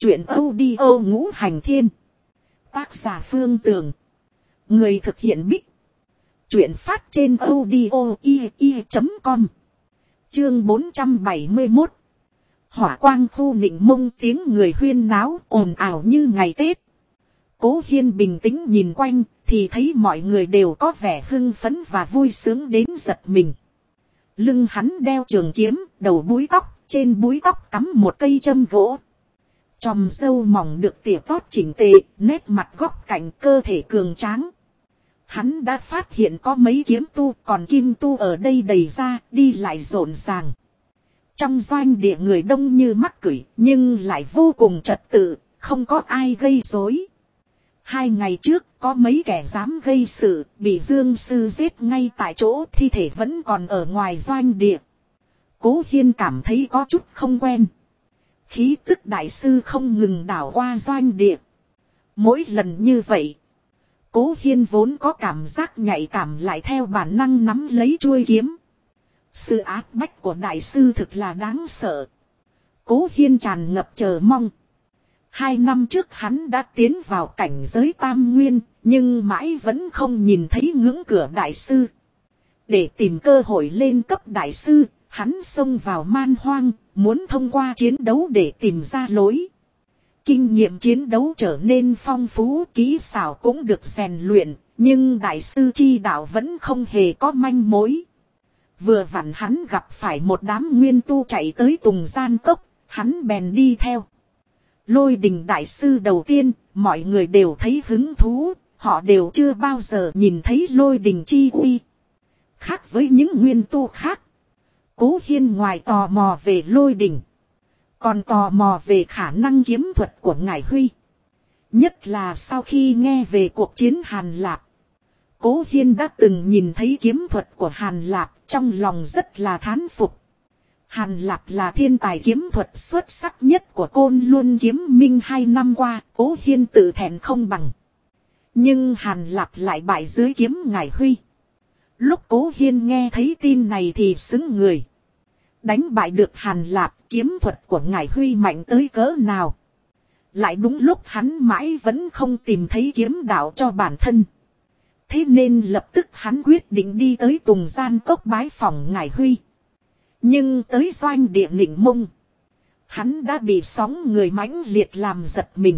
Chuyện audio ngũ hành thiên. Tác giả Phương Tường. Người thực hiện Bích. Chuyện phát trên audio.com. Chương 471. Hỏa quang khu nịnh mông, tiếng người huyên náo ồn ào như ngày Tết. Cố Hiên bình tĩnh nhìn quanh thì thấy mọi người đều có vẻ hưng phấn và vui sướng đến giật mình. Lưng hắn đeo trường kiếm, đầu búi tóc, trên búi tóc cắm một cây châm gỗ. Chòm râu mỏng được tỉa tót chỉnh tề, nét mặt góc cạnh, cơ thể cường tráng. Hắn đã phát hiện có mấy kiếm tu, còn kim tu ở đây đầy ra, đi lại rộn ràng. Trong doanh địa người đông như mắc cửi, nhưng lại vô cùng trật tự, không có ai gây rối. 2 ngày trước, có mấy kẻ dám gây sự, bị Dương Sư giết ngay tại chỗ, thi thể vẫn còn ở ngoài doanh địa. Cố Hiên cảm thấy có chút không quen. Khí tức đại sư không ngừng đảo qua doanh địa. Mỗi lần như vậy, Cố Hiên vốn có cảm giác nhạy cảm lại theo bản năng nắm lấy chuôi kiếm. Sự áp bách của đại sư thực là đáng sợ. Cố Hiên tràn ngập chờ mong. 2 năm trước hắn đã tiến vào cảnh giới tam nguyên, nhưng mãi vẫn không nhìn thấy ngưỡng cửa đại sư. Để tìm cơ hội lên cấp đại sư, hắn xông vào man hoang, muốn thông qua chiến đấu để tìm ra lối. Kinh nghiệm chiến đấu trở nên phong phú, kỹ xảo cũng được rèn luyện, nhưng đại sư chi đạo vẫn không hề có manh mối. Vừa vặn hắn gặp phải một đám nguyên tu chạy tới Tùng Gian Cốc, hắn bèn đi theo. Lôi Đình đại sư đầu tiên, mọi người đều thấy hứng thú, họ đều chưa bao giờ nhìn thấy Lôi Đình chi uy. Khác với những nguyên tu khác, Cố Hiên ngoài tò mò về Lôi Đình, còn tò mò về khả năng kiếm thuật của Ngải Huy. Nhất là sau khi nghe về cuộc chiến Hàn Lạp. Cố Hiên đã từng nhìn thấy kiếm thuật của Hàn Lạp, trong lòng rất là thán phục. Hàn Lạp là thiên tài kiếm thuật xuất sắc nhất của Côn Luân Kiếm Minh 2 năm qua, Cố Hiên tự thẹn không bằng. Nhưng Hàn Lạp lại bại dưới kiếm Ngải Huy. Lúc Cố Hiên nghe thấy tin này thì sững người. Đánh bại được Hàn Lạp, kiếm thuật của Ngải Huy mạnh tới cỡ nào. Lại đúng lúc hắn mãi vẫn không tìm thấy kiếm đạo cho bản thân. Thế nên lập tức hắn quyết định đi tới Tùng Gian Cốc bái phỏng Ngải Huy. Nhưng tới doanh địa Nịnh Mông, hắn đã bị sóng người mãnh liệt làm giật mình.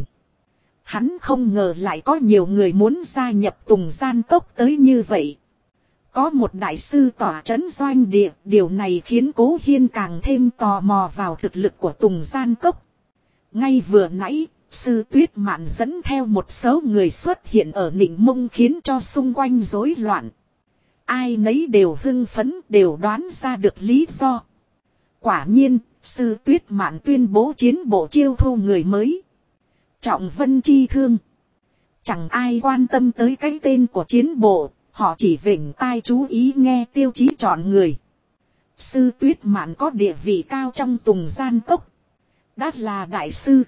Hắn không ngờ lại có nhiều người muốn gia nhập Tùng Gian Cốc tới như vậy. Có một đại sư tỏa trấn doanh địa, điều này khiến Cố Hiên càng thêm tò mò vào thực lực của Tùng Gian Cốc. Ngay vừa nãy, Sư Tuyết Mạn dẫn theo một số người xuất hiện ở Nịnh Mông khiến cho xung quanh rối loạn. Ai nấy đều hưng phấn, đều đoán ra được lý do. Quả nhiên, Sư Tuyết Mạn tuyên bố chiến bộ chiêu thu người mới. Trọng Vân Chi Thương. Chẳng ai quan tâm tới cái tên của chiến bộ, họ chỉ vểnh tai chú ý nghe tiêu chí chọn người. Sư Tuyết Mạn có địa vị cao trong Tùng Gian Cốc. Đã là đại sư.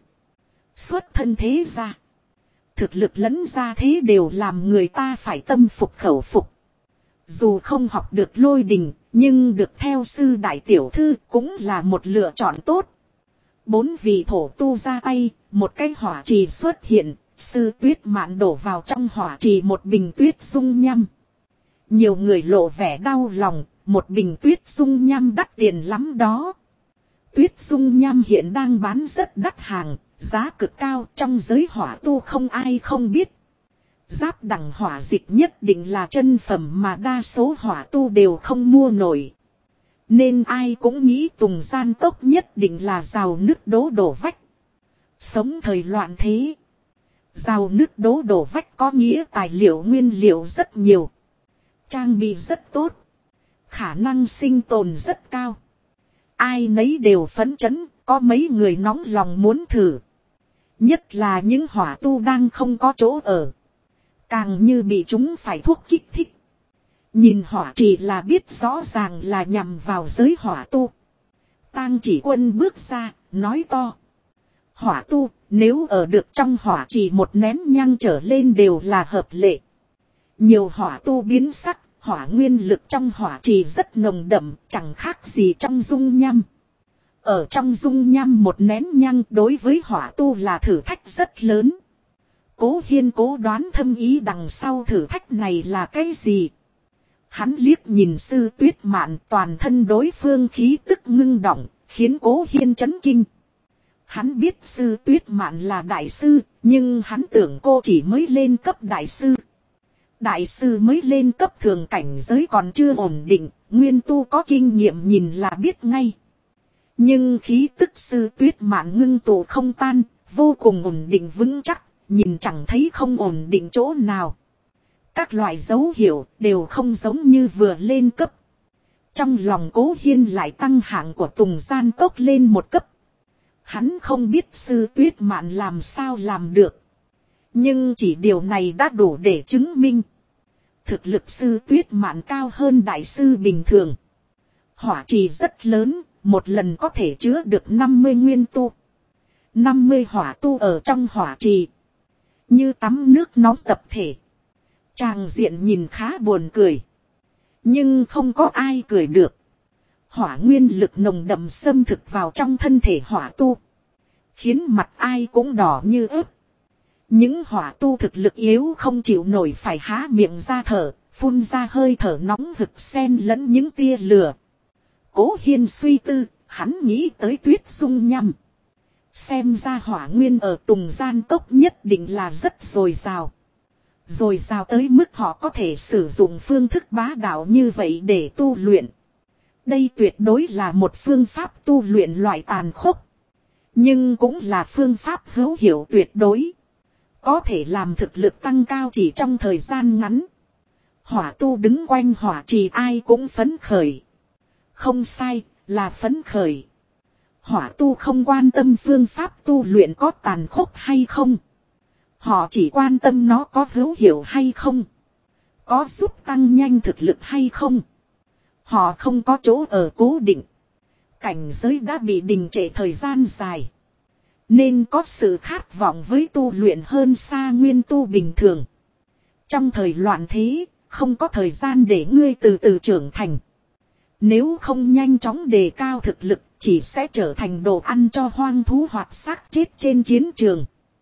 Xuất thân thế gia. Thực lực lẫn gia thế đều làm người ta phải tâm phục khẩu phục. Dù không học được Lôi Đình, nhưng được theo sư đại tiểu thư cũng là một lựa chọn tốt. 4 vị thổ tu ra tay, một cái hỏa trì xuất hiện, Sư Tuyết Mạn đổ vào trong hỏa trì một bình tuyết dung nhăm. Nhiều người lộ vẻ đau lòng, một bình tuyết dung nhăm đắt tiền lắm đó. Tuyết dung nhăm hiện đang bán rất đắt hàng, giá cực cao, trong giới hỏa tu không ai không biết. Giáp đẳng hỏa dịch nhất định là chân phẩm mà đa số hỏa tu đều không mua nổi. Nên ai cũng nghĩ Tùng Gian Cốc nhất định là rào nước đổ vách. Sống thời loạn thế, rào nước đổ vách có nghĩa tài liệu nguyên liệu rất nhiều, trang bị rất tốt, khả năng sinh tồn rất cao. Ai nấy đều phấn chấn, có mấy người nóng lòng muốn thử. Nhất là những hỏa tu đang không có chỗ ở, càng như bị chúng phải thuốc kích thích. Nhìn hỏa trì là biết rõ ràng là nhằm vào giới hỏa tu. Tang Chỉ Quân bước ra, nói to. Hỏa tu, nếu ở được trong hỏa trì một nén nhang trở lên đều là hợp lệ. Nhiều hỏa tu biến sắc, hỏa nguyên lực trong hỏa trì rất nồng đậm, chẳng khác gì trong dung nhăm. Ở trong dung nham một nén nhang đối với hỏa tu là thử thách rất lớn. Cố Hiên cố đoán thâm ý đằng sau thử thách này là cái gì. Hắn liếc nhìn Sư Tuyết Mạn, toàn thân đối phương khí tức ngưng động, khiến Cố Hiên chấn kinh. Hắn biết Sư Tuyết Mạn là đại sư, nhưng hắn tưởng cô chỉ mới lên cấp đại sư. Đại sư mới lên cấp thường cảnh giới còn chưa ổn định, nguyên tu có kinh nghiệm nhìn là biết ngay. Nhưng khí tức Sư Tuyết Mạn ngưng tụ không tan, vô cùng ổn định vững chắc, nhìn chẳng thấy không ổn định chỗ nào. Các loại dấu hiệu đều không giống như vừa lên cấp. Trong lòng Cố Hiên lại tăng hạng của Tùng Gian Cốc lên một cấp. Hắn không biết Sư Tuyết Mạn làm sao làm được. Nhưng chỉ điều này đã đủ để chứng minh. Thực lực Sư Tuyết Mạn cao hơn đại sư bình thường. Hỏa trì rất lớn, một lần có thể chứa được 50 nguyên tu. 50 hỏa tu ở trong hỏa trì. Như tắm nước nóng tập thể. Tràng diện nhìn khá buồn cười. Nhưng không có ai cười được. Hỏa nguyên lực nồng đậm xâm thực vào trong thân thể hỏa tu. Khiến mặt ai cũng đỏ như ớt. Những hỏa tu thực lực yếu không chịu nổi phải há miệng ra thở. Phun ra hơi thở nóng hực xen lẫn những tia lửa. Cố Hiên suy tư, hắn nghĩ tới Tuyết Dung Nham. Xem ra hỏa nguyên ở Tùng Gian Cốc nhất định là rất dồi dào. Dồi dào tới mức họ có thể sử dụng phương thức bá đạo như vậy để tu luyện. Đây tuyệt đối là một phương pháp tu luyện loại tàn khốc. Nhưng cũng là phương pháp hữu hiệu tuyệt đối. Có thể làm thực lực tăng cao chỉ trong thời gian ngắn. Hỏa tu đứng quanh hỏa trì ai cũng phấn khởi. Không sai, là phấn khởi. Hỏa tu không quan tâm phương pháp tu luyện có tàn khốc hay không. Họ chỉ quan tâm nó có hữu hiệu hay không. Có giúp tăng nhanh thực lực hay không. Họ không có chỗ ở cố định. Cảnh giới đã bị đình trệ thời gian dài. Nên có sự khát vọng với tu luyện hơn xa nguyên tu bình thường. Trong thời loạn thế, không có thời gian để ngươi từ từ trưởng thành. Nếu không nhanh chóng đề cao thực lực, chỉ sẽ trở thành đồ ăn cho hoang thú hoặc xác chết trên chiến trường.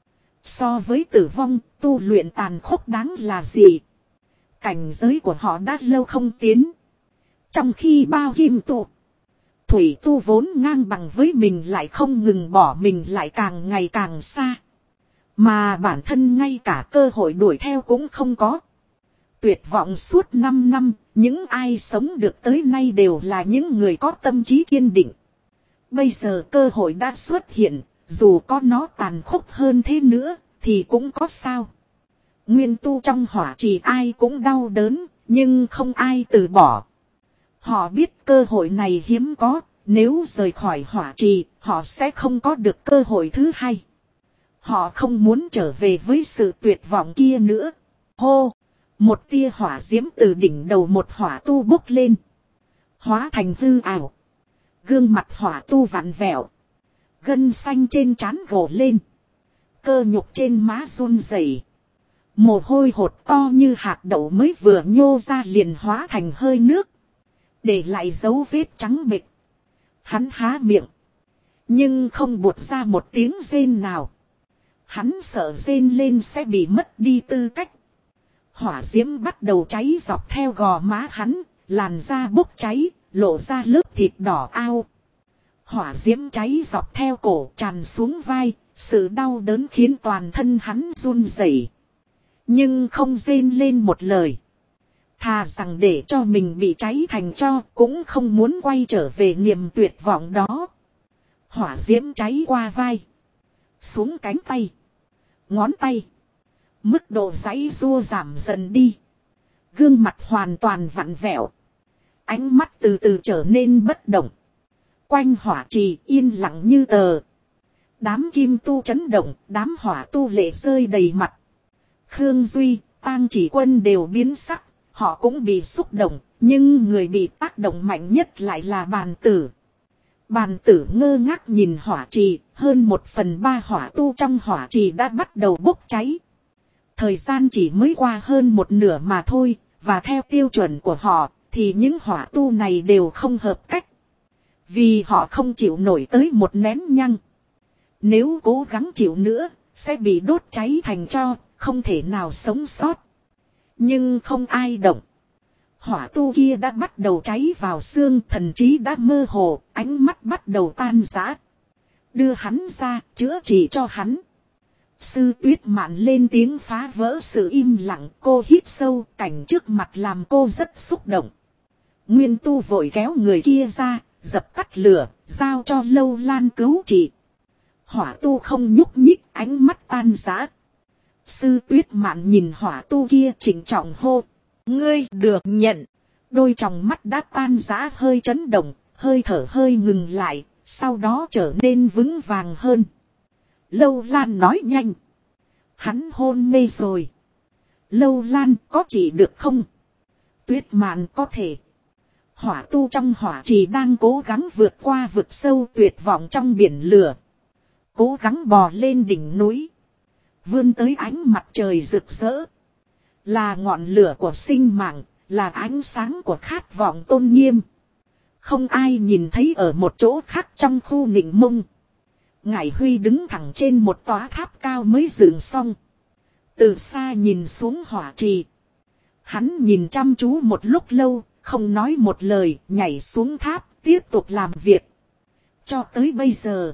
So với tử vong, tu luyện tàn khốc đáng là gì? Cảnh giới của họ đã lâu không tiến. Trong khi bao kim tu, thủy tu vốn ngang bằng với mình lại không ngừng bỏ mình lại càng ngày càng xa. Mà bản thân ngay cả cơ hội đuổi theo cũng không có. Tuyệt vọng suốt 5 năm, những ai sống được tới nay đều là những người có tâm trí kiên định. Bây giờ cơ hội đã xuất hiện, dù có nó tàn khốc hơn thế nữa, thì cũng có sao. Nguyên tu trong hỏa trì ai cũng đau đớn, nhưng không ai từ bỏ. Họ biết cơ hội này hiếm có, nếu rời khỏi hỏa trì, họ sẽ không có được cơ hội thứ hai. Họ không muốn trở về với sự tuyệt vọng kia nữa. Hô! Một tia hỏa diễm từ đỉnh đầu một hỏa tu bốc lên. Hóa thành hư ảo. Gương mặt hỏa tu vặn vẹo. Gân xanh trên trán gồ lên. Cơ nhục trên má run rẩy. Mồ hôi hột to như hạt đậu mới vừa nhô ra liền hóa thành hơi nước. Để lại dấu vết trắng bệch. Hắn há miệng. Nhưng không buột ra một tiếng rên nào. Hắn sợ rên lên sẽ bị mất đi tư cách. Hỏa diễm bắt đầu cháy dọc theo gò má hắn, làn da bốc cháy, lộ ra lớp thịt đỏ ao. Hỏa diễm cháy dọc theo cổ tràn xuống vai, sự đau đớn khiến toàn thân hắn run rẩy. Nhưng không rên lên một lời. Thà rằng để cho mình bị cháy thành tro cũng không muốn quay trở về niềm tuyệt vọng đó. Hỏa diễm cháy qua vai. Xuống cánh tay. Ngón tay. Mức độ giãy giụa giảm dần đi. Gương mặt hoàn toàn vặn vẹo. Ánh mắt từ từ trở nên bất động. Quanh hỏa trì yên lặng như tờ. Đám kim tu chấn động, đám hỏa tu lệ rơi đầy mặt. Khương Duy, Tang Chỉ Quân đều biến sắc. Họ cũng bị xúc động, nhưng người bị tác động mạnh nhất lại là Bàn Tử. Bàn Tử ngơ ngác nhìn hỏa trì, hơn 1/3 hỏa tu trong hỏa trì đã bắt đầu bốc cháy. Thời gian chỉ mới qua hơn một nửa mà thôi, và theo tiêu chuẩn của họ, thì những hỏa tu này đều không hợp cách. Vì họ không chịu nổi tới một nén nhăng. Nếu cố gắng chịu nữa, sẽ bị đốt cháy thành tro, không thể nào sống sót. Nhưng không ai động. Hỏa tu kia đã bắt đầu cháy vào xương, thần trí đã mơ hồ, ánh mắt bắt đầu tan rã. Đưa hắn ra, chữa trị cho hắn. Sư Tuyết Mạn lên tiếng phá vỡ sự im lặng, cô hít sâu, cảnh trước mặt làm cô rất xúc động. Nguyên Tu vội kéo người kia ra, dập tắt lửa, giao cho Lâu Lan cứu trị. Hỏa tu không nhúc nhích, ánh mắt tan rã. Sư Tuyết Mạn nhìn hỏa tu kia trịnh trọng hô. Ngươi được nhận. Đôi tròng mắt đã tan rã hơi chấn động, hơi thở hơi ngừng lại, sau đó trở nên vững vàng hơn. Lâu Lan nói nhanh. Hắn hôn mê rồi. Lâu Lan có trị được không? Tuyết Mạn có thể. Hỏa tu trong hỏa trì đang cố gắng vượt qua vực sâu tuyệt vọng trong biển lửa. Cố gắng bò lên đỉnh núi. Vươn tới ánh mặt trời rực rỡ. Là ngọn lửa của sinh mạng, là ánh sáng của khát vọng tôn nghiêm. Không ai nhìn thấy ở một chỗ khác trong khu Nịnh Mông. Ngải Huy đứng thẳng trên một tòa tháp cao mới dựng xong. Từ xa nhìn xuống hỏa trì. Hắn nhìn chăm chú một lúc lâu, không nói một lời, nhảy xuống tháp, tiếp tục làm việc. Cho tới bây giờ,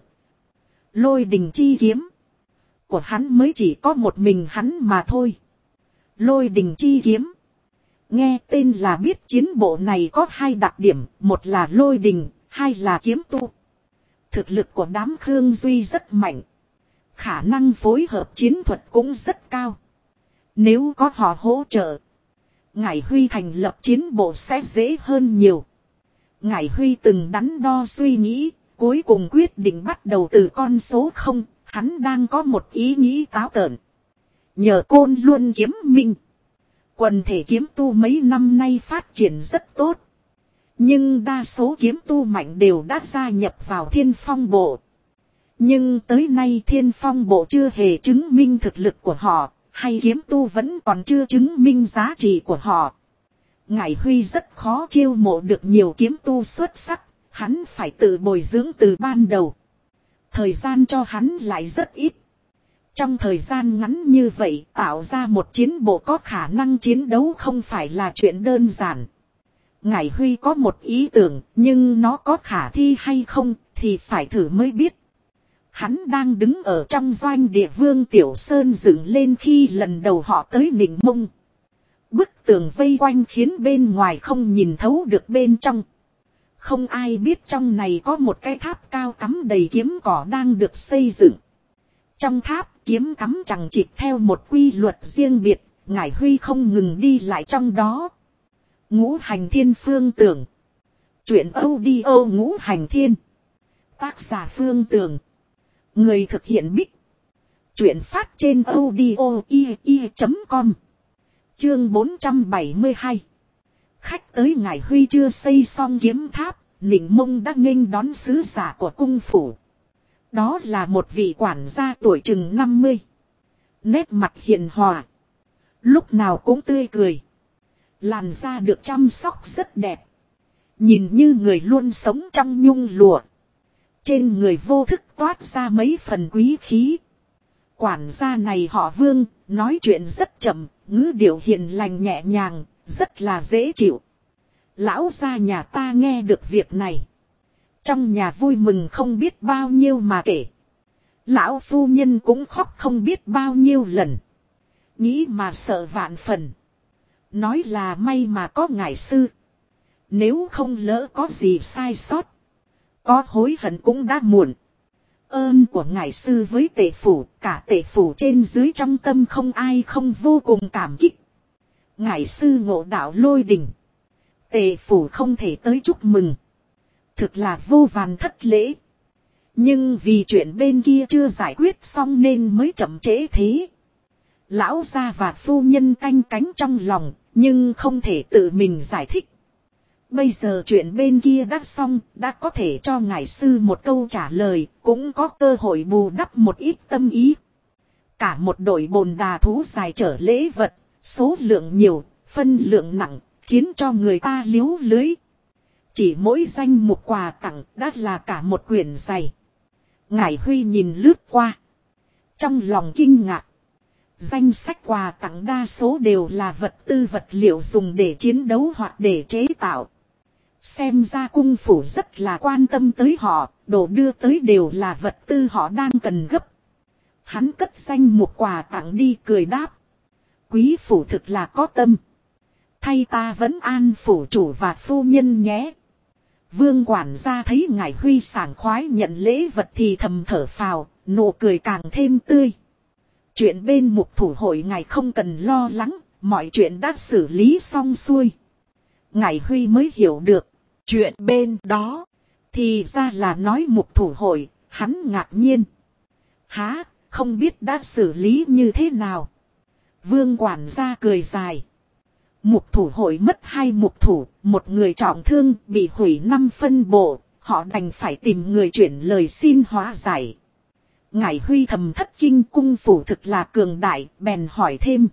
Lôi Đình chi kiếm của hắn mới chỉ có một mình hắn mà thôi. Lôi Đình chi kiếm. Nghe tên là biết chiến bộ này có hai đặc điểm, một là lôi đình, hai là kiếm tu. Thực lực của đám Khương Duy rất mạnh. Khả năng phối hợp chiến thuật cũng rất cao. Nếu có họ hỗ trợ, Ngải Huy thành lập chiến bộ sẽ dễ hơn nhiều. Ngải Huy từng đắn đo suy nghĩ, cuối cùng quyết định bắt đầu từ con số 0, hắn đang có một ý nghĩ táo tợn. Nhờ Côn Luân kiếm minh, quần thể kiếm tu mấy năm nay phát triển rất tốt. Nhưng đa số kiếm tu mạnh đều đã gia nhập vào Thiên Phong bộ. Nhưng tới nay Thiên Phong bộ chưa hề chứng minh thực lực của họ, hay kiếm tu vẫn còn chưa chứng minh giá trị của họ. Ngải Huy rất khó chiêu mộ được nhiều kiếm tu xuất sắc, hắn phải tự bồi dưỡng từ ban đầu. Thời gian cho hắn lại rất ít. Trong thời gian ngắn như vậy, tạo ra một chiến bộ có khả năng chiến đấu không phải là chuyện đơn giản. Ngải Huy có một ý tưởng, nhưng nó có khả thi hay không thì phải thử mới biết. Hắn đang đứng ở trong doanh địa Vương Tiểu Sơn dựng lên khi lần đầu họ tới Nịnh Mông. Bức tường vây quanh khiến bên ngoài không nhìn thấu được bên trong. Không ai biết trong này có một cái tháp cao cắm đầy kiếm cỏ đang được xây dựng. Trong tháp kiếm cắm chằng chịt theo một quy luật riêng biệt, Ngải Huy không ngừng đi lại trong đó. Ngũ Hành Thiên Phương Tưởng. Chuyện audio Ngũ Hành Thiên. Tác giả Phương Tưởng. Người thực hiện Bích. Chuyện phát trên audio.com. Chương 472. Khách tới Ngải Huy chưa xây xong kiếm tháp, Nịnh Mông đã nghênh đón sứ giả của cung phủ. Đó là một vị quản gia tuổi chừng 50. Nét mặt hiền hòa. Lúc nào cũng tươi cười. Làn da được chăm sóc rất đẹp. Nhìn như người luôn sống trong nhung lụa. Trên người vô thức toát ra mấy phần quý khí. Quản gia này họ Vương, nói chuyện rất chậm, ngữ điệu hiền lành nhẹ nhàng, rất là dễ chịu. Lão gia nhà ta nghe được việc này. Trong nhà vui mừng không biết bao nhiêu mà kể. Lão phu nhân cũng khóc không biết bao nhiêu lần. Nghĩ mà sợ vạn phần. Nói là may mà có ngải sư. Nếu không lỡ có gì sai sót, có hối hận cũng đã muộn. Ơn của ngải sư với Tề phủ, cả Tề phủ trên dưới trong tâm không ai không vô cùng cảm kích. Ngải sư ngộ đạo lôi đình. Tề phủ không thể tới chúc mừng. Thực là vô vàn thất lễ. Nhưng vì chuyện bên kia chưa giải quyết xong nên mới chậm trễ thế. Lão gia và phu nhân canh cánh trong lòng, nhưng không thể tự mình giải thích. Bây giờ chuyện bên kia đã xong, đã có thể cho ngải sư một câu trả lời, cũng có cơ hội bù đắp một ít tâm ý. Cả một đội bồn đà thú dài chở lễ vật, số lượng nhiều, phân lượng nặng, khiến cho người ta liếu lưới. Chỉ mỗi danh mục quà tặng đã là cả một quyển dày. Ngải Huy nhìn lướt qua. Trong lòng kinh ngạc. Danh sách quà tặng đa số đều là vật tư vật liệu dùng để chiến đấu hoặc để chế tạo. Xem ra cung phủ rất là quan tâm tới họ, đồ đưa tới đều là vật tư họ đang cần gấp. Hắn cất danh một quà tặng đi cười đáp. Quý phủ thực là có tâm. Thay ta vẫn an phủ chủ và phu nhân nhé. Vương quản gia thấy Ngải Huy sảng khoái nhận lễ vật thì thầm thở phào, nụ cười càng thêm tươi. Chuyện bên mục thủ hội ngài không cần lo lắng, mọi chuyện đã xử lý xong xuôi. Ngải Huy mới hiểu được, chuyện bên đó, thì ra là nói mục thủ hội, hắn ngạc nhiên. Há, không biết đã xử lý như thế nào. Vương quản gia cười dài. Mục thủ hội mất 2 mục thủ, một người trọng thương bị hủy 5 phân bộ, họ đành phải tìm người chuyển lời xin hóa giải. Ngải Huy thầm thất kinh, cung phủ thực là cường đại, bèn hỏi thêm.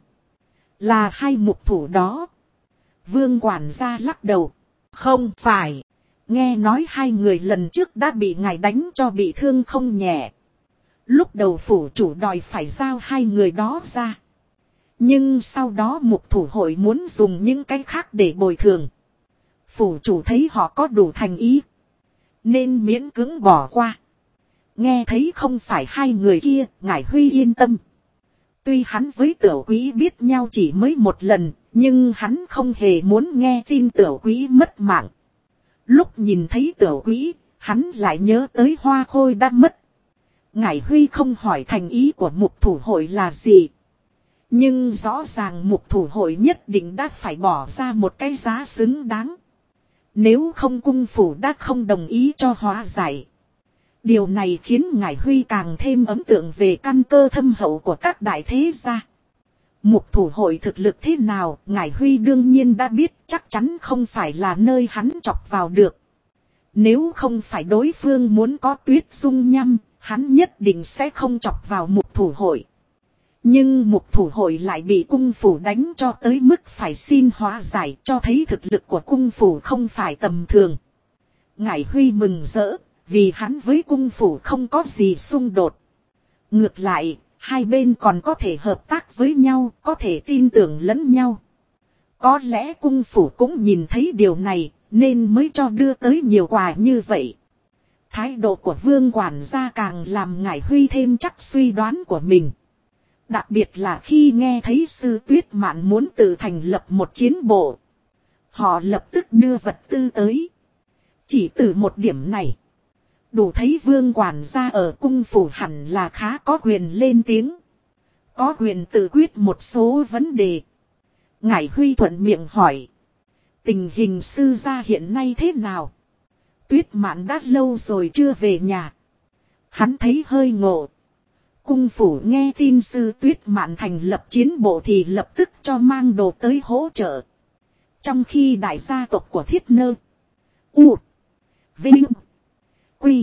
Là 2 mục thủ đó. Vương quản gia lắc đầu. Không phải. Nghe nói 2 người lần trước đã bị ngài đánh cho bị thương không nhẹ. Lúc đầu phủ chủ đòi phải giao 2 người đó ra. Nhưng sau đó mục thủ hội muốn dùng những cái khác để bồi thường. Phủ chủ thấy họ có đủ thành ý, nên miễn cưỡng bỏ qua. Nghe thấy không phải 2 người kia, Ngải Huy yên tâm. Tuy hắn với Tiểu Quý biết nhau chỉ mới một lần, nhưng hắn không hề muốn nghe tin Tiểu Quý mất mạng. Lúc nhìn thấy Tiểu Quý, hắn lại nhớ tới Hoa Khôi đã mất. Ngải Huy không hỏi thành ý của mục thủ hội là gì. Nhưng rõ ràng mục thủ hội nhất định đã phải bỏ ra một cái giá xứng đáng. Nếu không cung phủ đã không đồng ý cho hóa giải. Điều này khiến Ngải Huy càng thêm ấn tượng về căn cơ thâm hậu của các đại thế gia. Mục thủ hội thực lực thế nào, Ngải Huy đương nhiên đã biết, chắc chắn không phải là nơi hắn chọc vào được. Nếu không phải đối phương muốn có Tuyết Dung Nhâm, hắn nhất định sẽ không chọc vào mục thủ hội. Nhưng mục thủ hội lại bị cung phủ đánh cho tới mức phải xin hóa giải, cho thấy thực lực của cung phủ không phải tầm thường. Ngải Huy mừng rỡ, vì hắn với cung phủ không có gì xung đột. Ngược lại, hai bên còn có thể hợp tác với nhau, có thể tin tưởng lẫn nhau. Có lẽ cung phủ cũng nhìn thấy điều này, nên mới cho đưa tới nhiều quà như vậy. Thái độ của Vương quản gia càng làm Ngải Huy thêm chắc suy đoán của mình. Đặc biệt là khi nghe thấy Sư Tuyết Mạn muốn tự thành lập một chiến bộ. Họ lập tức đưa vật tư tới. Chỉ từ một điểm này, đủ thấy Vương quản gia ở cung phủ hẳn là khá có quyền lên tiếng. Có quyền tự quyết một số vấn đề. Ngải Huy thuận miệng hỏi. Tình hình sư gia hiện nay thế nào? Tuyết Mạn đã lâu rồi chưa về nhà. Hắn thấy hơi ngộ. Cung phủ nghe tin Sư Tuyết Mạn thành lập chiến bộ thì lập tức cho mang đồ tới hỗ trợ. Trong khi đại gia tộc của Thiết Nơ, U, Vinh, Quy,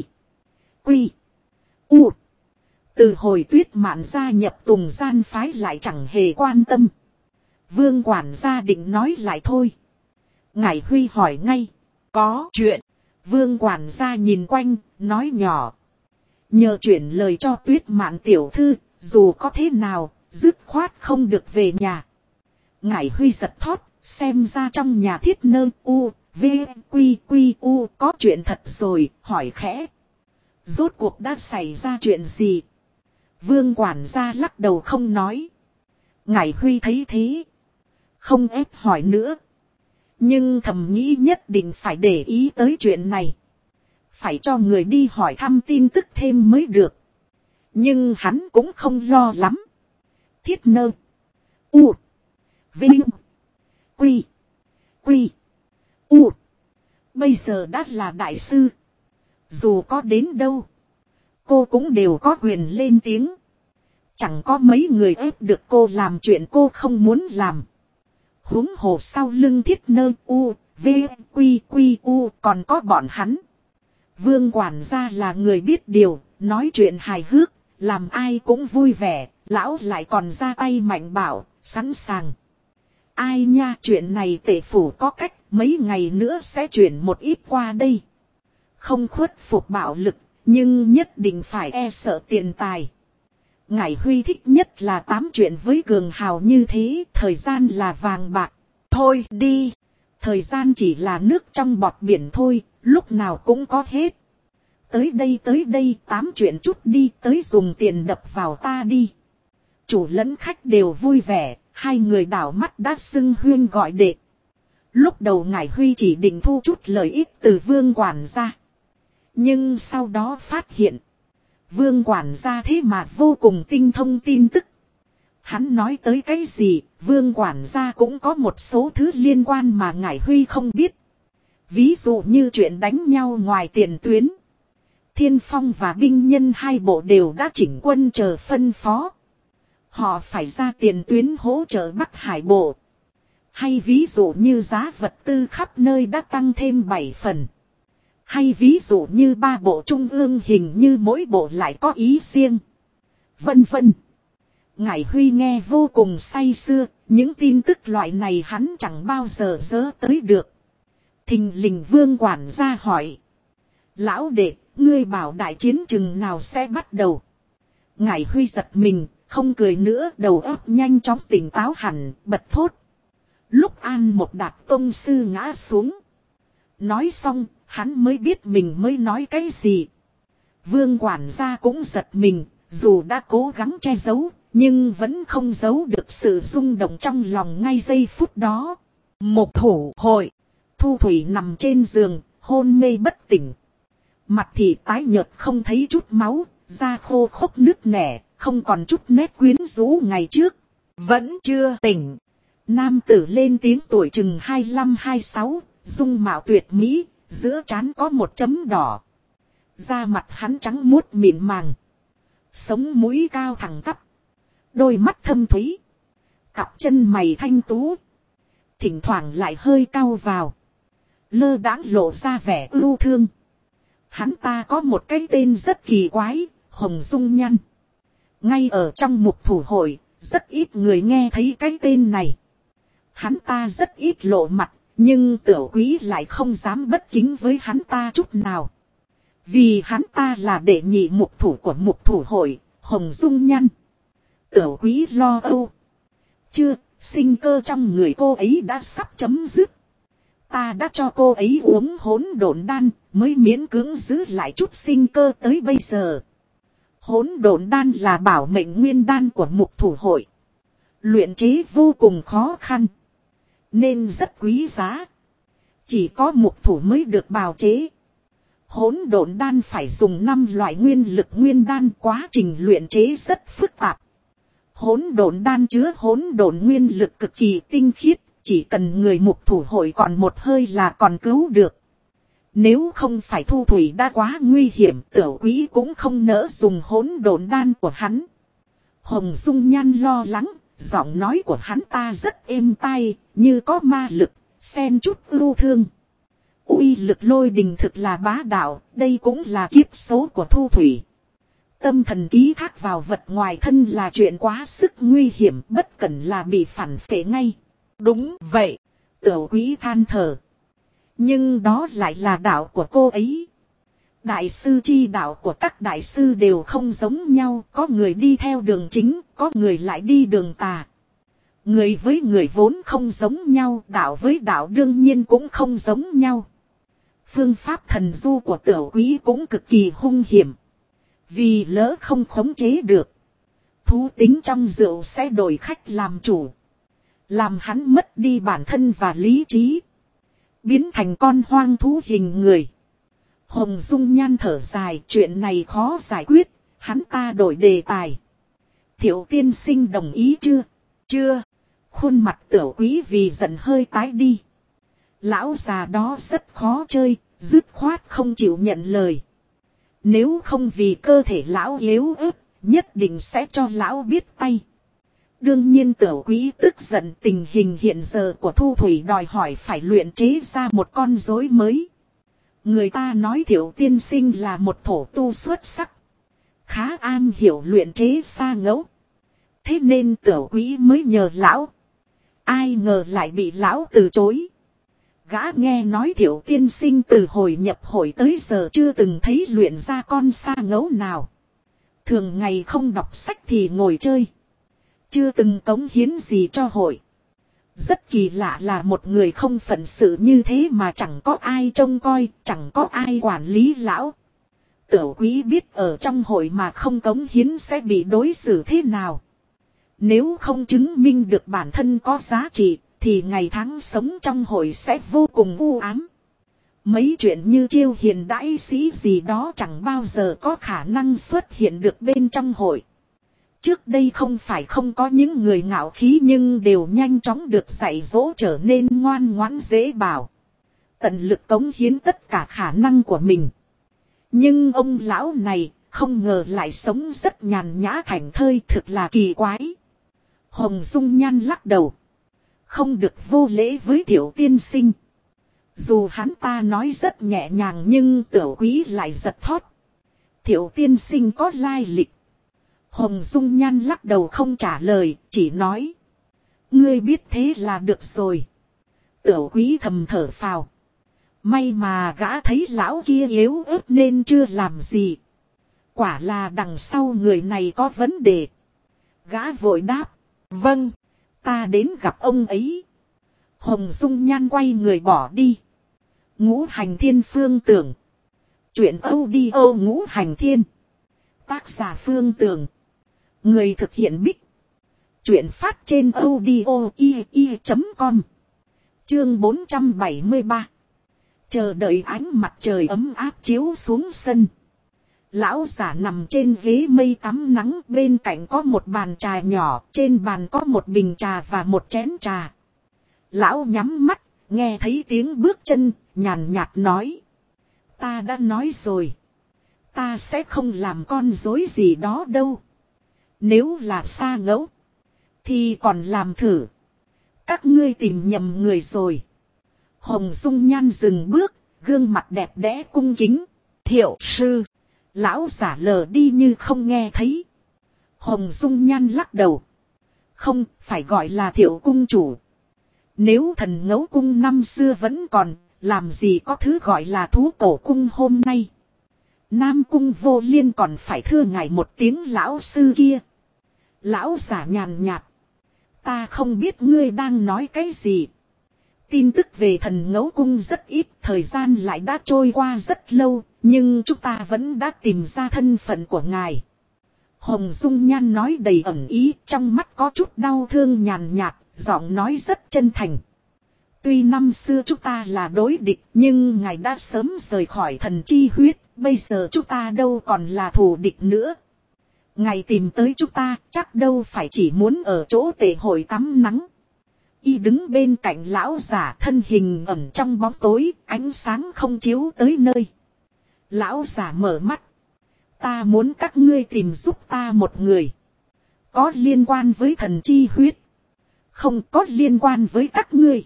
U, từ hồi Tuyết Mạn gia nhập Tùng Gian phái lại chẳng hề quan tâm. Vương quản gia định nói lại thôi. Ngải Huy hỏi ngay. Có chuyện. Vương quản gia nhìn quanh, nói nhỏ. Nhờ chuyển lời cho Tuyết Mạn tiểu thư, dù có thế nào, dứt khoát không được về nhà. Ngải Huy giật thót, xem ra trong nhà Thiết Nơ U, V, Quy, U có chuyện thật rồi, hỏi khẽ. Rốt cuộc đã xảy ra chuyện gì? Vương quản gia lắc đầu không nói. Ngải Huy thấy thế, không ép hỏi nữa. Nhưng thầm nghĩ nhất định phải để ý tới chuyện này. Phải cho người đi hỏi thăm tin tức thêm mới được. Nhưng hắn cũng không lo lắm. Thiết Nơ U, Vinh, Quy, U bây giờ đã là đại sư. Dù có đến đâu, cô cũng đều có quyền lên tiếng. Chẳng có mấy người ép được cô làm chuyện cô không muốn làm. Huống hồ sau lưng Thiết Nơ U, V, Quy, U còn có bọn hắn. Vương quản gia là người biết điều, nói chuyện hài hước, làm ai cũng vui vẻ, lão lại còn ra tay mạnh bảo, sẵn sàng. Ai nha, chuyện này tể phủ có cách, mấy ngày nữa sẽ chuyển một ít qua đây. Không khuất phục bạo lực, nhưng nhất định phải e sợ tiền tài. Ngải Huy thích nhất là tám chuyện với cường hào như thế, thời gian là vàng bạc. Thôi đi, thời gian chỉ là nước trong bọt biển thôi, lúc nào cũng có hết. Tới đây, tám chuyện chút đi, tới dùng tiền đập vào ta đi. Chủ lẫn khách đều vui vẻ, hai người đảo mắt đã xưng huyên gọi đệ. Lúc đầu Ngải Huy chỉ định thu chút lợi ích từ Vương quản gia. Nhưng sau đó phát hiện, Vương quản gia thế mà vô cùng tinh thông tin tức. Hắn nói tới cái gì, Vương quản gia cũng có một số thứ liên quan mà Ngải Huy không biết. Ví dụ như chuyện đánh nhau ngoài tiền tuyến. Thiên Phong và binh nhân hai bộ đều đã chỉnh quân chờ phân phó. Họ phải ra tiền tuyến hỗ trợ Bắc Hải bộ. Hay ví dụ như giá vật tư khắp nơi đã tăng thêm 7 phần. Hay ví dụ như ba bộ trung ương hình như mỗi bộ lại có ý riêng. Vân vân. Ngải Huy nghe vô cùng say sưa, những tin tức loại này hắn chẳng bao giờ dớ tới được. Thình lình Vương quản gia hỏi. Lão đệ, ngươi bảo đại chiến chừng nào sẽ bắt đầu? Ngải Huy giật mình, không cười nữa, đầu óc nhanh chóng tỉnh táo hẳn, bật thốt. Lúc An một Đạt tông sư ngã xuống. Nói xong, hắn mới biết mình mới nói cái gì. Vương quản gia cũng giật mình, dù đã cố gắng che giấu, nhưng vẫn không giấu được sự rung động trong lòng ngay giây phút đó. Một thủ hội, Thu Thủy nằm trên giường, hôn mê bất tỉnh. Mặt thì tái nhợt không thấy chút máu, da khô khốc nứt nẻ, không còn chút nét quyến rũ ngày trước. Vẫn chưa tỉnh. Nam tử lên tiếng tuổi chừng 25-26, dung mạo tuyệt mỹ, giữa trán có một chấm đỏ. Da mặt hắn trắng muốt mịn màng. Sống mũi cao thẳng tắp. Đôi mắt thâm thúy. Cặp chân mày thanh tú. Thỉnh thoảng lại hơi cau vào. Lơ đãng lộ ra vẻ ưu thương. Hắn ta có một cái tên rất kỳ quái, Hồng Dung Nhăn. Ngay ở trong mục thủ hội, rất ít người nghe thấy cái tên này. Hắn ta rất ít lộ mặt, nhưng Tiểu Quý lại không dám bất kính với hắn ta chút nào. Vì hắn ta là đệ nhị mục thủ của mục thủ hội, Hồng Dung Nhăn. Tiểu Quý lo âu. Chưa, sinh cơ trong người cô ấy đã sắp chấm dứt. Ta đã cho cô ấy uống hỗn độn đan, mới miễn cưỡng giữ lại chút sinh cơ tới bây giờ. Hỗn độn đan là bảo mệnh nguyên đan của mục thủ hội. Luyện chế vô cùng khó khăn, nên rất quý giá. Chỉ có mục thủ mới được bào chế. Hỗn độn đan phải dùng 5 loại nguyên lực nguyên đan, quá trình luyện chế rất phức tạp. Hỗn độn đan chứa hỗn độn nguyên lực cực kỳ tinh khiết, chỉ cần người mục thủ hội còn một hơi là còn cứu được. Nếu không phải Thu Thủy đã quá nguy hiểm, Tiểu Quý cũng không nỡ dùng hỗn độn đan của hắn. Hồng Dung Nhan lo lắng, giọng nói của hắn ta rất êm tai, như có ma lực, xen chút ưu thương. Uy lực lôi đình thực là bá đạo, đây cũng là kiếp số của Thu Thủy. Tâm thần ký thác vào vật ngoài thân là chuyện quá sức nguy hiểm, bất cẩn là bị phản phệ ngay. Đúng vậy, Tiểu Quý than thở. Nhưng đó lại là đạo của cô ấy. Đại sư chi đạo của các đại sư đều không giống nhau, có người đi theo đường chính, có người lại đi đường tà. Người với người vốn không giống nhau, đạo với đạo đương nhiên cũng không giống nhau. Phương pháp thần du của Tiểu Quý cũng cực kỳ hung hiểm. Vì lỡ không khống chế được, thú tính trong rượu sẽ đổi khách làm chủ. Làm hắn mất đi bản thân và lý trí. Biến thành con hoang thú hình người. Hồng Dung Nhan thở dài, chuyện này khó giải quyết, hắn ta đổi đề tài. Thiệu tiên sinh đồng ý chưa? Chưa. Khuôn mặt Tiểu Quý vì giận hơi tái đi. Lão già đó rất khó chơi, dứt khoát không chịu nhận lời. Nếu không vì cơ thể lão yếu ớt, nhất định sẽ cho lão biết tay. Đương nhiên Tiểu Quý tức giận, tình hình hiện giờ của Thu Thủy đòi hỏi phải luyện chế ra một con rối mới. Người ta nói Thiệu tiên sinh là một thổ tu xuất sắc, khá am hiểu luyện chế sa ngẫu. Thế nên Tiểu Quý mới nhờ lão. Ai ngờ lại bị lão từ chối. Gã nghe nói Thiệu tiên sinh từ hồi nhập hội tới giờ chưa từng thấy luyện ra con sa ngẫu nào. Thường ngày không đọc sách thì ngồi chơi. Chưa từng cống hiến gì cho hội. Rất kỳ lạ là một người không phận sự như thế mà chẳng có ai trông coi, chẳng có ai quản lý lão. Tửu quý biết ở trong hội mà không cống hiến sẽ bị đối xử thế nào. Nếu không chứng minh được bản thân có giá trị, thì ngày tháng sống trong hội sẽ vô cùng u ám. Mấy chuyện như chiêu hiền đãi sĩ gì đó chẳng bao giờ có khả năng xuất hiện được bên trong hội. Trước đây không phải không có những người ngạo khí nhưng đều nhanh chóng được dạy dỗ trở nên ngoan ngoãn dễ bảo. Tận lực cống hiến tất cả khả năng của mình. Nhưng ông lão này không ngờ lại sống rất nhàn nhã thảnh thơi, thực là kỳ quái. Hồng Dung Nhan lắc đầu. Không được vô lễ với Thiệu tiên sinh. Dù hắn ta nói rất nhẹ nhàng nhưng Tửu quý lại giật thót. Thiệu tiên sinh có lai lịch. Hồng Dung Nhan lắc đầu không trả lời, chỉ nói. Ngươi biết thế là được rồi. Tửu quý thầm thở phào. May mà gã thấy lão kia yếu ớt nên chưa làm gì. Quả là đằng sau người này có vấn đề. Gã vội đáp. Vâng, ta đến gặp ông ấy. Hồng Dung Nhan quay người bỏ đi. Ngũ Hành Thiên Phương Tưởng. Chuyện audio Ngũ Hành Thiên. Tác giả Phương Tưởng. Người thực hiện Bích. Chuyện phát trên audio i.com. Chương 473. Chờ đợi ánh mặt trời ấm áp chiếu xuống sân. Lão giả nằm trên ghế mây tắm nắng, bên cạnh có một bàn trà nhỏ, trên bàn có một bình trà và một chén trà. Lão nhắm mắt, nghe thấy tiếng bước chân, nhàn nhạt nói. Ta đã nói rồi. Ta sẽ không làm con rối gì đó đâu. Nếu là sa ngẫu, thì còn làm thử. Các ngươi tìm nhầm người rồi. Hồng Dung Nhan dừng bước, gương mặt đẹp đẽ cung kính. Thiệu sư. Lão giả lờ đi như không nghe thấy. Hồng Dung Nhan lắc đầu. Không, phải gọi là Thiệu cung chủ. Nếu Thần Ngẫu cung năm xưa vẫn còn, làm gì có thứ gọi là thú cổ cung hôm nay. Nam cung Vô Liên còn phải thưa ngài một tiếng lão sư kia. Lão giả nhàn nhạt. Ta không biết ngươi đang nói cái gì. Tin tức về Thần Ngẫu cung rất ít, thời gian lại đã trôi qua rất lâu, nhưng chúng ta vẫn đã tìm ra thân phận của ngài. Hồng Dung Nhan nói đầy ẩn ý, trong mắt có chút đau thương nhàn nhạt, giọng nói rất chân thành. Tuy năm xưa chúng ta là đối địch, nhưng ngài đã sớm rời khỏi thần chi huyết, bây giờ chúng ta đâu còn là thù địch nữa. Ngài tìm tới chúng ta, chắc đâu phải chỉ muốn ở chỗ tề hội tắm nắng. Y đứng bên cạnh lão giả, thân hình ẩn trong bóng tối, ánh sáng không chiếu tới nơi. Lão giả mở mắt. Ta muốn các ngươi tìm giúp ta một người. Có liên quan với thần chi huyết. Không có liên quan với các ngươi.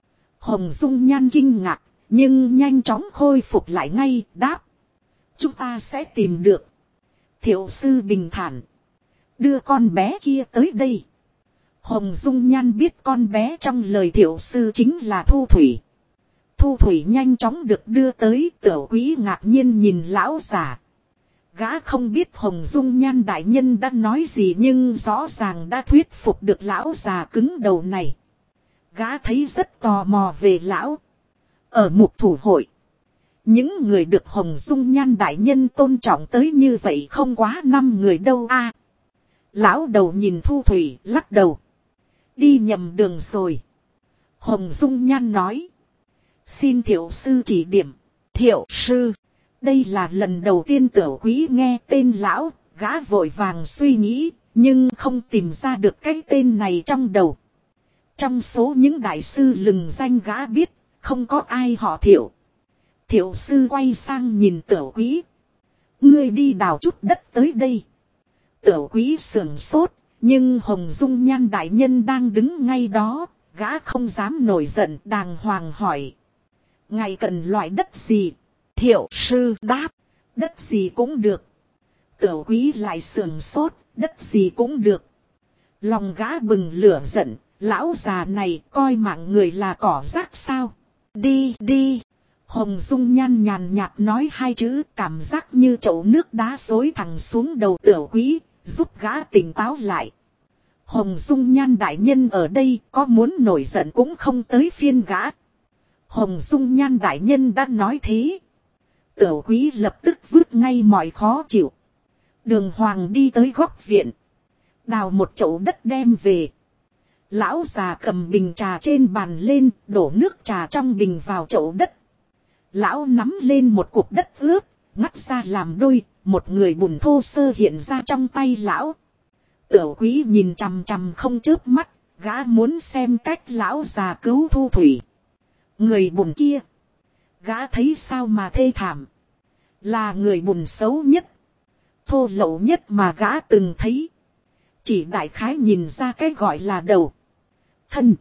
Hồng Dung Nhan kinh ngạc, nhưng nhanh chóng khôi phục lại ngay, đáp. Chúng ta sẽ tìm được. Thiệu sư bình thản. Đưa con bé kia tới đây. Hồng Dung Nhan biết con bé trong lời thiệu sư chính là Thu Thủy. Thu Thủy nhanh chóng được đưa tới, Tửu quý ngạc nhiên nhìn lão giả. Gã không biết Hồng Dung Nhan đại nhân đã nói gì nhưng rõ ràng đã thuyết phục được lão già cứng đầu này. Gã thấy rất tò mò về lão. Ở mục thủ hội, những người được Hồng Dung Nhan đại nhân tôn trọng tới như vậy không quá 5 người đâu a. Lão đầu nhìn Thu Thủy lắc đầu. Đi nhầm đường rồi. Hồng Dung Nhan nói. Xin thiệu sư chỉ điểm. Thiệu sư. Đây là lần đầu tiên Tửu quý nghe tên lão. Gã vội vàng suy nghĩ. Nhưng không tìm ra được cái tên này trong đầu. Trong số những đại sư lừng danh gã biết. Không có ai họ Thiệu. Thiệu sư quay sang nhìn Tửu quý. Ngươi đi đào chút đất tới đây. Tửu quý sưởng sốt. Nhưng Hồng Dung Nhan đại nhân đang đứng ngay đó. Gã không dám nổi giận, đàng hoàng hỏi. Ngài cần loại đất gì? Thiệu sư đáp. Đất gì cũng được. Tửu quý lại sườn sốt. Đất gì cũng được. Lòng gã bừng lửa giận. Lão già này coi mạng người là cỏ rác sao? Đi đi. Hồng Dung Nhan nhàn nhạt nói hai chữ, cảm giác như chậu nước đá xối thẳng xuống đầu Tiểu Quý, giúp gã tỉnh táo lại. Hồng Dung Nhan đại nhân ở đây, có muốn nổi giận cũng không tới phiên gã. Hồng Dung Nhan đại nhân đã nói thế. Tiểu Quý lập tức vứt ngay mọi khó chịu. Đường Hoàng đi tới góc viện, đào một chậu đất đem về. Lão già cầm bình trà trên bàn lên, đổ nước trà trong bình vào chậu đất. Lão nắm lên một cục đất ướt, ngắt ra làm đôi, một người bùn thô sơ hiện ra trong tay lão. Tiểu Quý nhìn chằm chằm không chớp mắt, gã muốn xem cách lão già cứu thu thủy. Người bùn kia, gã thấy sao mà thê thảm. Là người bùn xấu nhất, thô lậu nhất mà gã từng thấy. Chỉ đại khái nhìn ra cái gọi là đầu, thân,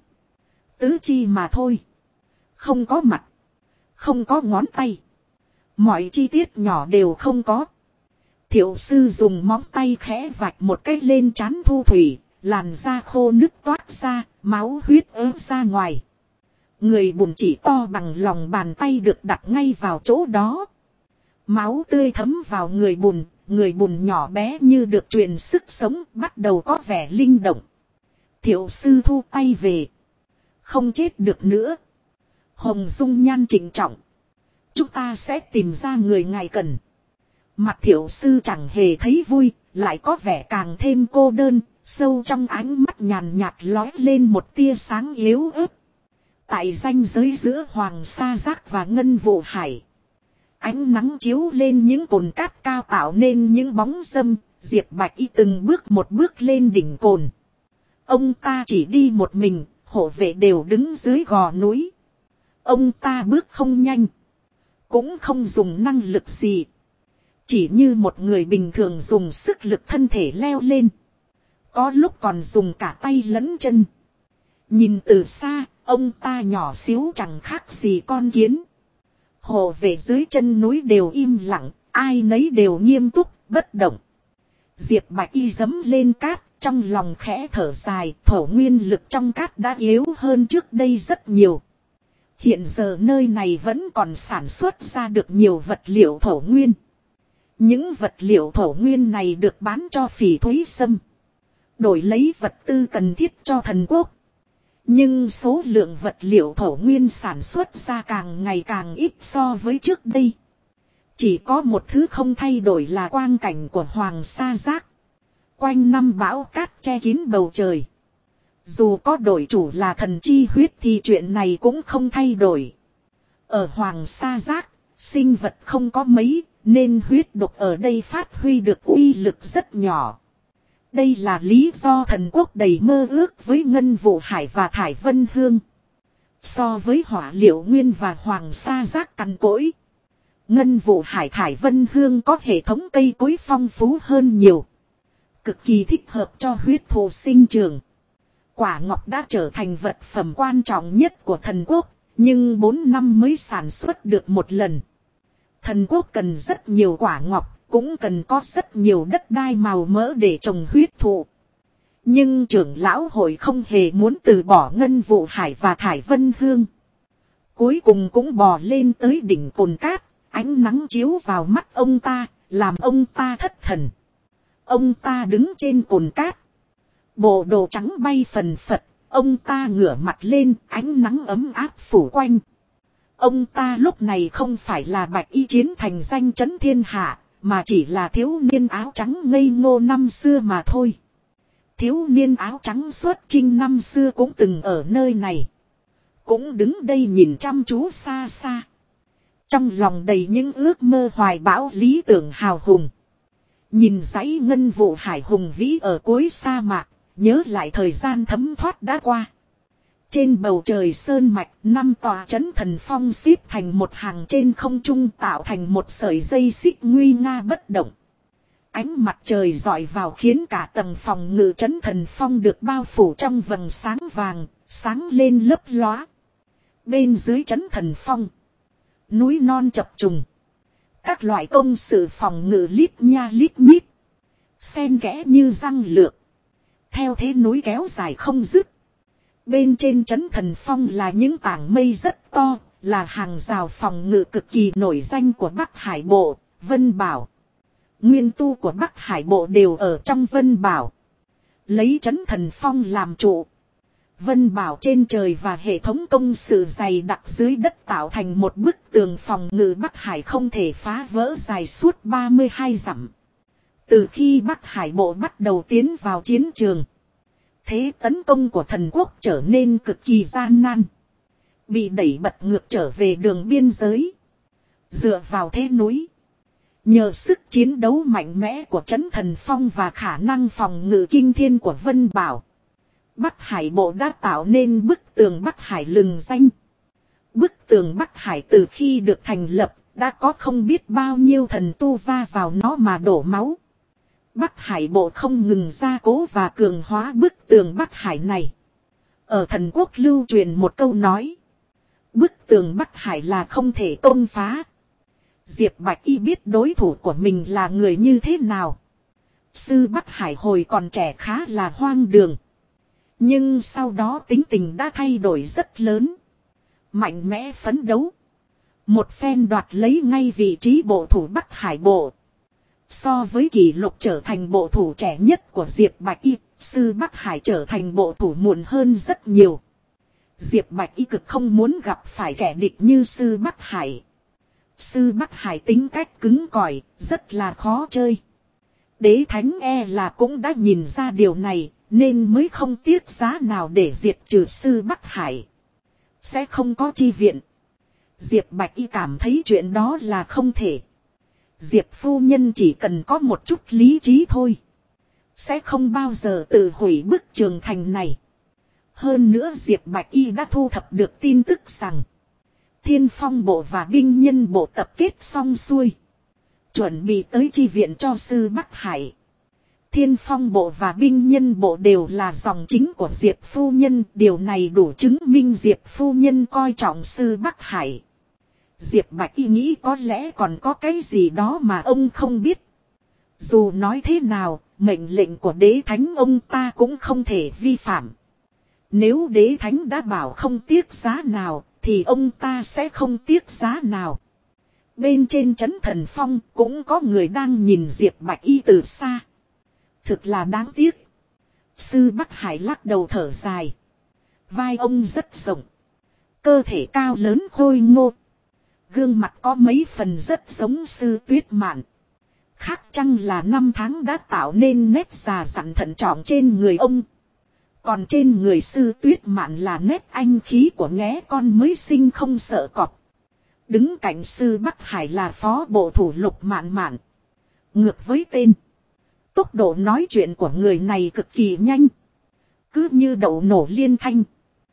tứ chi mà thôi. Không có mặt, không có ngón tay, mọi chi tiết nhỏ đều không có. Thiệu sư dùng móng tay khẽ vạch một cái lên trán thu thủy, làn da khô nứt toát ra, máu huyết ớt ra ngoài. Người bùn chỉ to bằng lòng bàn tay được đặt ngay vào chỗ đó. Máu tươi thấm vào người bùn nhỏ bé như được truyền sức sống, bắt đầu có vẻ linh động. Thiệu sư thu tay về. Không chết được nữa. Hồng Dung Nhan trịnh trọng. Chúng ta sẽ tìm ra người ngài cần. Mặt thiệu sư chẳng hề thấy vui, lại có vẻ càng thêm cô đơn, sâu trong ánh mắt nhàn nhạt lóe lên một tia sáng yếu ớt. Tại ranh giới giữa Hoàng Sa Giác và Ngân Vụ Hải, ánh nắng chiếu lên những cồn cát cao tạo nên những bóng râm. Diệp Bạch Y từng bước một bước lên đỉnh cồn. Ông ta chỉ đi một mình, hộ vệ đều đứng dưới gò núi. Ông ta bước không nhanh, cũng không dùng năng lực gì. Chỉ như một người bình thường dùng sức lực thân thể leo lên. Có lúc còn dùng cả tay lẫn chân. Nhìn từ xa, ông ta nhỏ xíu chẳng khác gì con kiến. Hộ vệ dưới chân núi đều im lặng, ai nấy đều nghiêm túc, bất động. Diệp Bạch Y giẫm lên cát, trong lòng khẽ thở dài, thổ nguyên lực trong cát đã yếu hơn trước đây rất nhiều. Hiện giờ nơi này vẫn còn sản xuất ra được nhiều vật liệu thổ nguyên. Những vật liệu thổ nguyên này được bán cho Phỉ Thúy Sâm, đổi lấy vật tư cần thiết cho thần quốc. Nhưng số lượng vật liệu thổ nguyên sản xuất ra càng ngày càng ít so với trước đây. Chỉ có một thứ không thay đổi là quang cảnh của Hoàng Sa Giác. Quanh năm bão cát che kín bầu trời. Dù có đổi chủ là thần chi huyết thì chuyện này cũng không thay đổi. Ở Hoàng Sa Giác, sinh vật không có mấy, nên huyết độc ở đây phát huy được uy lực rất nhỏ. Đây là lý do thần quốc đầy mơ ước với Ngân Vụ Hải và Thải Vân Hương. So với Hỏa Liệu Nguyên và Hoàng Sa Giác cằn cỗi, Ngân Vụ Hải Thải Vân Hương có hệ thống cây cối phong phú hơn nhiều. Cực kỳ thích hợp cho huyết thổ sinh trường. Quả ngọc đã trở thành vật phẩm quan trọng nhất của thần quốc, nhưng 4 năm mới sản xuất được một lần. Thần quốc cần rất nhiều quả ngọc, cũng cần có rất nhiều đất đai màu mỡ để trồng huyết thụ. Nhưng trưởng lão hội không hề muốn từ bỏ Ngân Vụ Hải và Thải Vân Hương. Cuối cùng cũng bò lên tới đỉnh cồn cát, ánh nắng chiếu vào mắt ông ta, làm ông ta thất thần. Ông ta đứng trên cồn cát, bộ đồ trắng bay phần phật, ông ta ngửa mặt lên, ánh nắng ấm áp phủ quanh. Ông ta lúc này không phải là Bạch Y chiến thành danh chấn thiên hạ, mà chỉ là thiếu niên áo trắng ngây ngô năm xưa mà thôi. Thiếu niên áo trắng xuất chinh năm xưa cũng từng ở nơi này, cũng đứng đây nhìn chăm chú xa xa. Trong lòng đầy những ước mơ hoài bão lý tưởng hào hùng. Nhìn dãy Ngân Vụ Hải hùng vĩ ở cuối sa mạc, nhớ lại thời gian thấm thoát đã qua. Trên bầu trời sơn mạch, 5 tòa trấn thần phong xếp thành một hàng trên không trung, tạo thành một sợi dây xích nguy nga bất động. Ánh mặt trời rọi vào khiến cả tầng phòng ngự trấn thần phong được bao phủ trong vầng sáng vàng, sáng lên lấp lóa. Bên dưới trấn thần phong, núi non chập trùng. Các loại công sự phòng ngự lít nha lít nhít, xen kẽ như răng lược. Theo thế núi kéo dài không dứt. Bên trên trấn Thần Phong là những tảng mây rất to, là hàng rào phòng ngự cực kỳ nổi danh của Bắc Hải Bộ, Vân Bảo. Nguyên tu của Bắc Hải Bộ đều ở trong Vân Bảo. Lấy trấn Thần Phong làm trụ. Vân Bảo trên trời và hệ thống công sự dày đặc dưới đất tạo thành một bức tường phòng ngự Bắc Hải không thể phá vỡ dài suốt 32 dặm. Từ khi Bắc Hải Bộ bắt đầu tiến vào chiến trường, thế tấn công của thần quốc trở nên cực kỳ gian nan. Bị đẩy bật ngược trở về đường biên giới. Dựa vào thế núi. Nhờ sức chiến đấu mạnh mẽ của trấn Thần Phong và khả năng phòng ngự kinh thiên của Vân Bảo, Bắc Hải Bộ đã tạo nên bức tường Bắc Hải lừng danh. Bức tường Bắc Hải từ khi được thành lập, đã có không biết bao nhiêu thần tu va vào nó mà đổ máu. Bắc Hải Bộ không ngừng gia cố và cường hóa bức tường Bắc Hải này. Ở thần quốc lưu truyền một câu nói. Bức tường Bắc Hải là không thể công phá. Diệp Bạch Y biết đối thủ của mình là người như thế nào. Sư Bắc Hải hồi còn trẻ khá là hoang đường. Nhưng sau đó tính tình đã thay đổi rất lớn. Mạnh mẽ phấn đấu. Một phen đoạt lấy ngay vị trí bộ thủ Bắc Hải Bộ. So với kỷ lục trở thành bộ thủ trẻ nhất của Diệp Bạch Y, sư Bắc Hải trở thành bộ thủ muộn hơn rất nhiều. Diệp Bạch Y cực không muốn gặp phải kẻ địch như sư Bắc Hải. Sư Bắc Hải tính cách cứng cỏi, rất là khó chơi. Đế Thánh e là cũng đã nhìn ra điều này, nên mới không tiếc giá nào để diệt trừ sư Bắc Hải. Sẽ không có chi viện. Diệp Bạch Y cảm thấy chuyện đó là không thể. Diệp phu nhân chỉ cần có một chút lý trí thôi. Sẽ không bao giờ tự hủy bức trường thành này. Hơn nữa Diệp Bạch Y đã thu thập được tin tức rằng Thiên Phong Bộ và binh nhân bộ tập kết xong xuôi. Chuẩn bị tới chi viện cho sư Bắc Hải. Thiên Phong Bộ và binh nhân bộ đều là dòng chính của Diệp phu nhân. Điều này đủ chứng minh Diệp phu nhân coi trọng sư Bắc Hải. Diệp Bạch Y nghĩ có lẽ còn có cái gì đó mà ông không biết. Dù nói thế nào, mệnh lệnh của đế thánh ông ta cũng không thể vi phạm. Nếu đế thánh đã bảo không tiếc giá nào, thì ông ta sẽ không tiếc giá nào. Bên trên trấn Thần Phong cũng có người đang nhìn Diệp Bạch Y từ xa. Thực là đáng tiếc. Sư Bắc Hải lắc đầu thở dài. Vai ông rất rộng. Cơ thể cao lớn khôi ngô. Gương mặt có mấy phần rất giống sư Tuyết Mạn. Khác chăng là năm tháng đã tạo nên nét già dặn thận trọng trên người ông. Còn trên người sư Tuyết Mạn là nét anh khí của nghé con mới sinh không sợ cọp. Đứng cạnh sư Bắc Hải là phó bộ thủ Lục Mạn Mạn. Ngược với tên, tốc độ nói chuyện của người này cực kỳ nhanh. Cứ như đậu nổ liên thanh.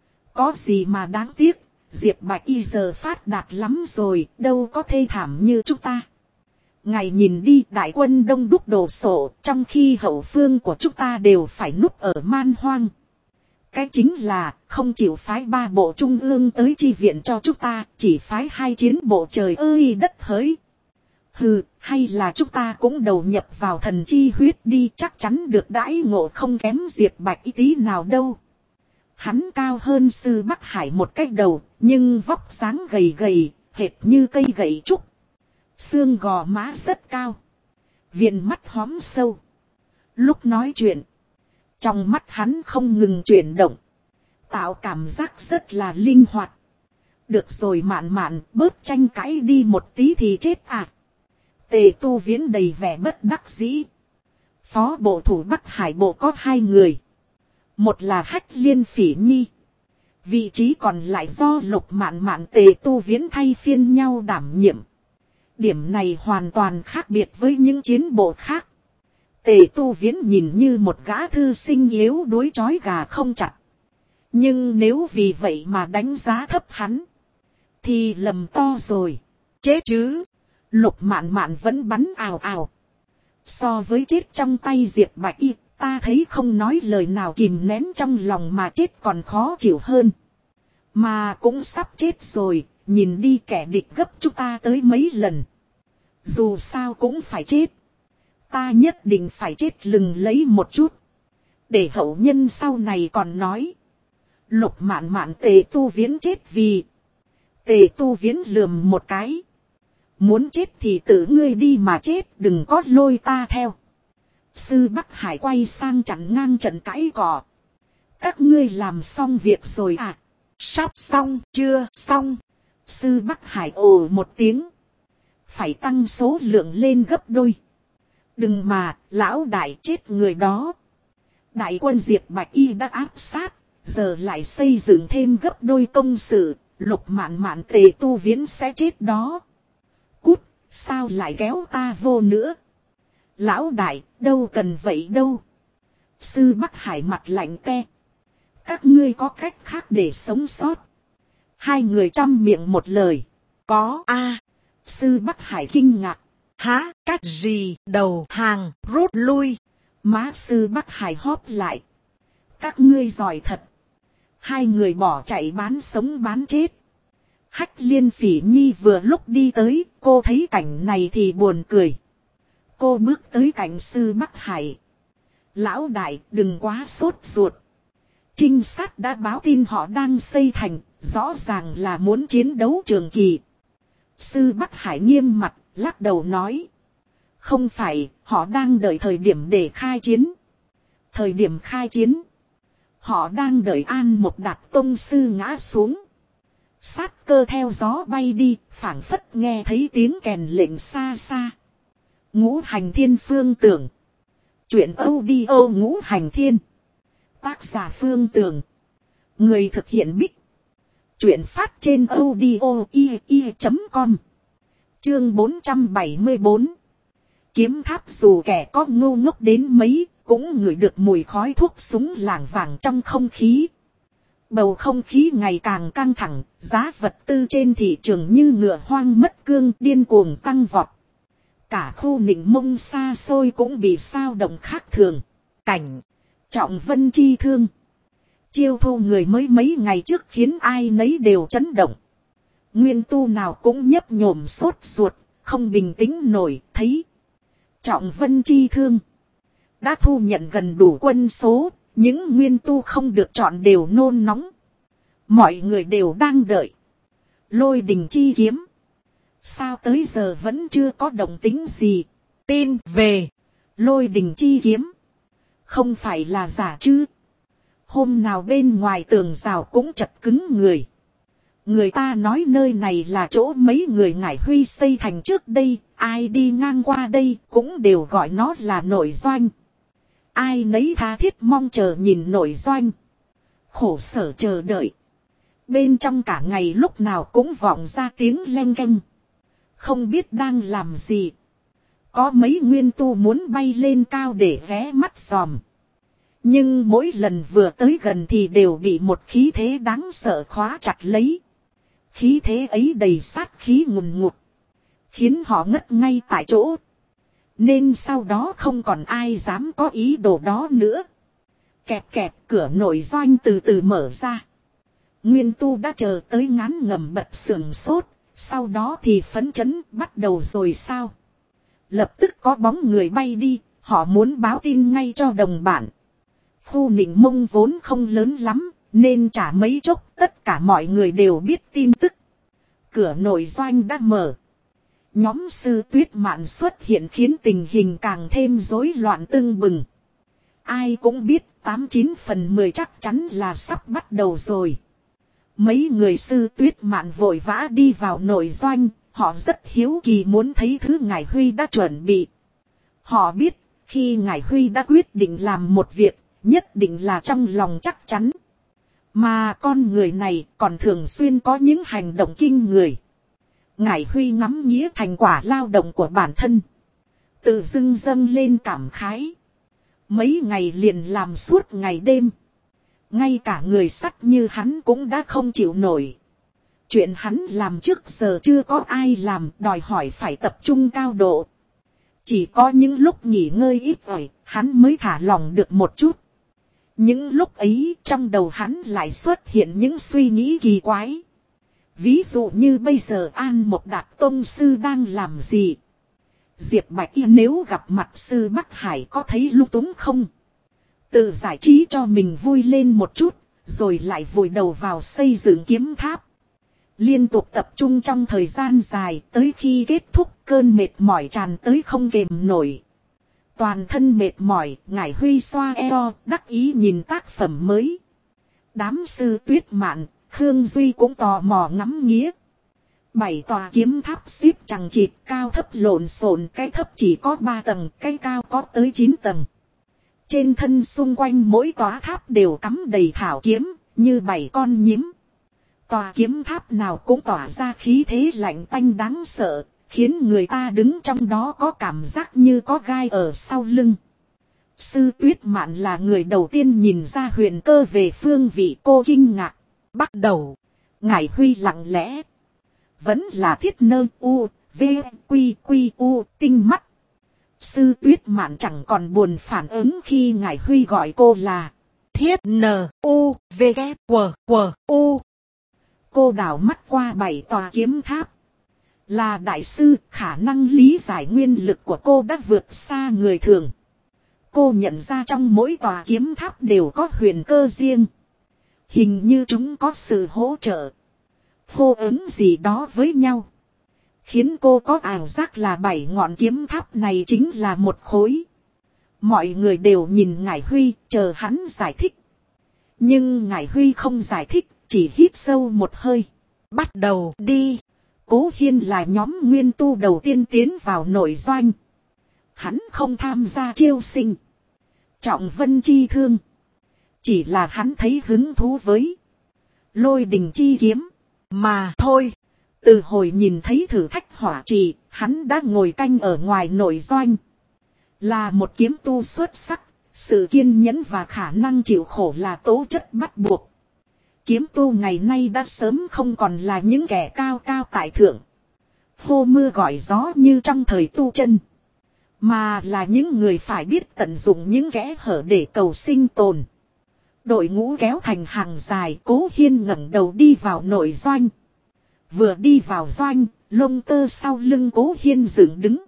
Có gì mà đáng tiếc, Diệp Bạch Y giờ phát đạt lắm rồi, đâu có thê thảm như chúng ta. Ngài nhìn đi, đại quân đông đúc đổ sộ, trong khi hậu phương của chúng ta đều phải núp ở man hoang. Cái chính là không chịu phái 3 bộ trung ương tới chi viện cho chúng ta, chỉ phái 2 chiến bộ trời ơi đất hỡi. Hừ, hay là chúng ta cũng đầu nhập vào thần chi huyết đi, chắc chắn được đãi ngộ không kém Diệp Bạch Y tí nào đâu. Hắn cao hơn sư Bắc Hải một cái đầu, nhưng vóc dáng gầy gầy, hệt như cây gậy trúc. Xương gò má rất cao. Viền mắt hóm sâu. Lúc nói chuyện, trong mắt hắn không ngừng chuyển động. Tạo cảm giác rất là linh hoạt. Được rồi Mạn Mạn, bớt tranh cãi đi một tí thì chết à. Tề Tu Viễn đầy vẻ bất đắc dĩ. Phó bộ thủ Bắc Hải Bộ có 2 người. Một là Hách Liên Phỉ Nhi. Vị trí còn lại do Lục Mạn Mạn Tề Tu Viễn thay phiên nhau đảm nhiệm. Điểm này hoàn toàn khác biệt với những chiến bộ khác. Tề Tu Viễn nhìn như một gã thư sinh yếu đuối trói gà không chặt. Nhưng nếu vì vậy mà đánh giá thấp hắn, thì lầm to rồi. Chết chứ. Lục Mạn Mạn vẫn bắn ào ào. So với chết trong tay Diệp Bạch Y, ta thấy không nói lời nào kìm nén trong lòng mà chết còn khó chịu hơn. Mà cũng sắp chết rồi, nhìn đi kẻ địch gấp chúng ta tới mấy lần. Dù sao cũng phải chết. Ta nhất định phải chết lừng lấy một chút. Để hậu nhân sau này còn nói. Lục Mạn Mạn Tề Tu Viễn chết vì. Tề Tu Viễn lườm một cái. Muốn chết thì tự ngươi đi mà chết, đừng có lôi ta theo. Sư Bắc Hải quay sang chặn ngang trận cãi cọ. Các ngươi làm xong việc rồi à? Sắp xong, chưa xong. Sư Bắc Hải ồ một tiếng. Phải tăng số lượng lên gấp đôi. Đừng mà, lão đại chết người đó. Đại quân Diệp Bạch Y đã áp sát, giờ lại xây dựng thêm gấp đôi công sự, Lục Mạn Mạn Tề Tu Viễn sẽ chết đó. Cút, sao lại kéo ta vô nữa? Lão đại, đâu cần vậy đâu. Sư Bắc Hải mặt lạnh te. Các ngươi có cách khác để sống sót. Hai người trăm miệng một lời. Có a. Sư Bắc Hải kinh ngạc. Hả, cách gì, đầu hàng, rút lui. Má sư Bắc Hải hóp lại. Các ngươi giỏi thật. Hai người bỏ chạy bán sống bán chết. Hách Liên Phỉ Nhi vừa lúc đi tới, cô thấy cảnh này thì buồn cười. Cô bước tới cạnh sư Bắc Hải. Lão đại, đừng quá sốt ruột. Trinh sát đã báo tin họ đang xây thành, rõ ràng là muốn chiến đấu trường kỳ. Sư Bắc Hải nghiêm mặt, lắc đầu nói. Không phải, họ đang đợi thời điểm để khai chiến. Thời điểm khai chiến. Họ đang đợi An Một Đạt tông sư ngã xuống. Sát cơ theo gió bay đi, phảng phất nghe thấy tiếng kèn lệnh xa xa. Ngũ Hành Thiên Phương Tưởng. Chuyện audio Ngũ Hành Thiên. Tác giả Phương Tưởng. Người thực hiện Bích. Chuyện phát trên audio.com. Chương 474. Kiếm tháp dù kẻ có ngu ngốc đến mấy, cũng ngửi được mùi khói thuốc súng lảng vảng trong không khí. Bầu không khí ngày càng căng thẳng, giá vật tư trên thị trường như ngựa hoang mất cương điên cuồng tăng vọt. Cả khu Nịnh Mông xa xôi cũng bị sao động khác thường. Cảnh Trọng Vân chi thương. Chiêu thu người mới mấy ngày trước khiến ai nấy đều chấn động. Nguyên tu nào cũng nhấp nhổm sốt ruột, không bình tĩnh nổi, thấy. Trọng Vân chi thương. Đã thu nhận gần đủ quân số, những nguyên tu không được chọn đều nôn nóng. Mọi người đều đang đợi. Lôi Đình chi kiếm. Sao tới giờ vẫn chưa có động tĩnh gì? Tin về. Lôi Đình chi kiếm. Không phải là giả chứ? Hôm nào bên ngoài tường rào cũng chật cứng người. Người ta nói nơi này là chỗ mấy người Ngải Huy xây thành trước đây. Ai đi ngang qua đây cũng đều gọi nó là nội doanh. Ai nấy tha thiết mong chờ nhìn nội doanh. Khổ sở chờ đợi. Bên trong cả ngày lúc nào cũng vọng ra tiếng leng keng. Không biết đang làm gì. Có mấy nguyên tu muốn bay lên cao để ghé mắt dòm. Nhưng mỗi lần vừa tới gần thì đều bị một khí thế đáng sợ khóa chặt lấy. Khí thế ấy đầy sát khí ngùn ngụt. Khiến họ ngất ngay tại chỗ. Nên sau đó không còn ai dám có ý đồ đó nữa. Kẹt kẹt cửa nội doanh từ từ mở ra. Nguyên tu đã chờ tới ngán ngẩm bật sườn sốt. Sau đó thì phấn chấn bắt đầu rồi sao? Lập tức có bóng người bay đi. Họ muốn báo tin ngay cho đồng bạn. Khu Nịnh Mông vốn không lớn lắm. Nên chả mấy chốc tất cả mọi người đều biết tin tức. Cửa nội doanh đã mở. Nhóm Sư Tuyết Mạn xuất hiện khiến tình hình càng thêm rối loạn tưng bừng. Ai cũng biết 89/10 chắc chắn là sắp bắt đầu rồi. Mấy người Sư Tuyết Mạn vội vã đi vào nội doanh, họ rất hiếu kỳ muốn thấy thứ Ngải Huy đã chuẩn bị. Họ biết, khi Ngải Huy đã quyết định làm một việc, nhất định là trong lòng chắc chắn. Mà con người này còn thường xuyên có những hành động kinh người. Ngải Huy ngắm nghía thành quả lao động của bản thân. Tự dưng dâng lên cảm khái. Mấy ngày liền làm suốt ngày đêm. Ngay cả người sắt như hắn cũng đã không chịu nổi. Chuyện hắn làm trước giờ chưa có ai làm, đòi hỏi phải tập trung cao độ. Chỉ có những lúc nghỉ ngơi ít ỏi, hắn mới thả lỏng được một chút. Những lúc ấy trong đầu hắn lại xuất hiện những suy nghĩ kỳ quái. Ví dụ như bây giờ An Một Đạt tông sư đang làm gì? Diệp Bạch Y nếu gặp mặt sư Bắc Hải có thấy lung túng không? Tự giải trí cho mình vui lên một chút, rồi lại vùi đầu vào xây dựng kiếm tháp. Liên tục tập trung trong thời gian dài, tới khi kết thúc cơn mệt mỏi tràn tới không kềm nổi. Toàn thân mệt mỏi, Ngải Huy xoa eo, đắc ý nhìn tác phẩm mới. Đám sư Tuyết Mạn, Khương Duy cũng tò mò ngắm nghía. 7 tòa kiếm tháp xếp chằng chịt, cao thấp lộn xộn, cái thấp chỉ có 3 tầng, cái cao có tới 9 tầng. Trên thân xung quanh mỗi tòa tháp đều cắm đầy thảo kiếm, như 7 con nhím. Tòa kiếm tháp nào cũng tỏa ra khí thế lạnh tanh đáng sợ, khiến người ta đứng trong đó có cảm giác như có gai ở sau lưng. Sư Tuyết Mạn là người đầu tiên nhìn ra Huyền Cơ về phương vị, cô kinh ngạc. Bắt đầu, Ngải Huy lặng lẽ. Vẫn là Thiết Nơ U, V, Quy, Quy, U, tinh mắt. Sư Tuyết Mạn chẳng còn buồn phản ứng khi Ngải Huy gọi cô là Thiết Nơ U, V, Q, Q, U. Cô đảo mắt qua 7 tòa kiếm tháp. Là đại sư, khả năng lý giải nguyên lực của cô đã vượt xa người thường. Cô nhận ra trong mỗi tòa kiếm tháp đều có huyền cơ riêng. Hình như chúng có sự hỗ trợ, hô ứng gì đó với nhau. Khiến cô có ảo giác là 7 ngọn kiếm tháp này chính là một khối. Mọi người đều nhìn Ngải Huy, chờ hắn giải thích. Nhưng Ngải Huy không giải thích, chỉ hít sâu một hơi. Bắt đầu đi. Cố Hiên là nhóm nguyên tu đầu tiên tiến vào nội doanh. Hắn không tham gia chiêu sinh, trọng vân chi thương. Chỉ là hắn thấy hứng thú với Lôi Đình chi kiếm mà thôi. Từ hồi nhìn thấy thử thách hỏa trì, hắn đã ngồi canh ở ngoài nội doanh. Là một kiếm tu xuất sắc, sự kiên nhẫn và khả năng chịu khổ là tố chất bắt buộc. Kiếm tu ngày nay đã sớm không còn là những kẻ cao cao tại thượng, hô mưa gọi gió như trong thời tu chân, mà là những người phải biết tận dụng những kẽ hở để cầu sinh tồn. Đội ngũ kéo thành hàng dài, Cố Hiên ngẩng đầu đi vào nội doanh. Vừa đi vào doanh, lông tơ sau lưng Cố Hiên dựng đứng.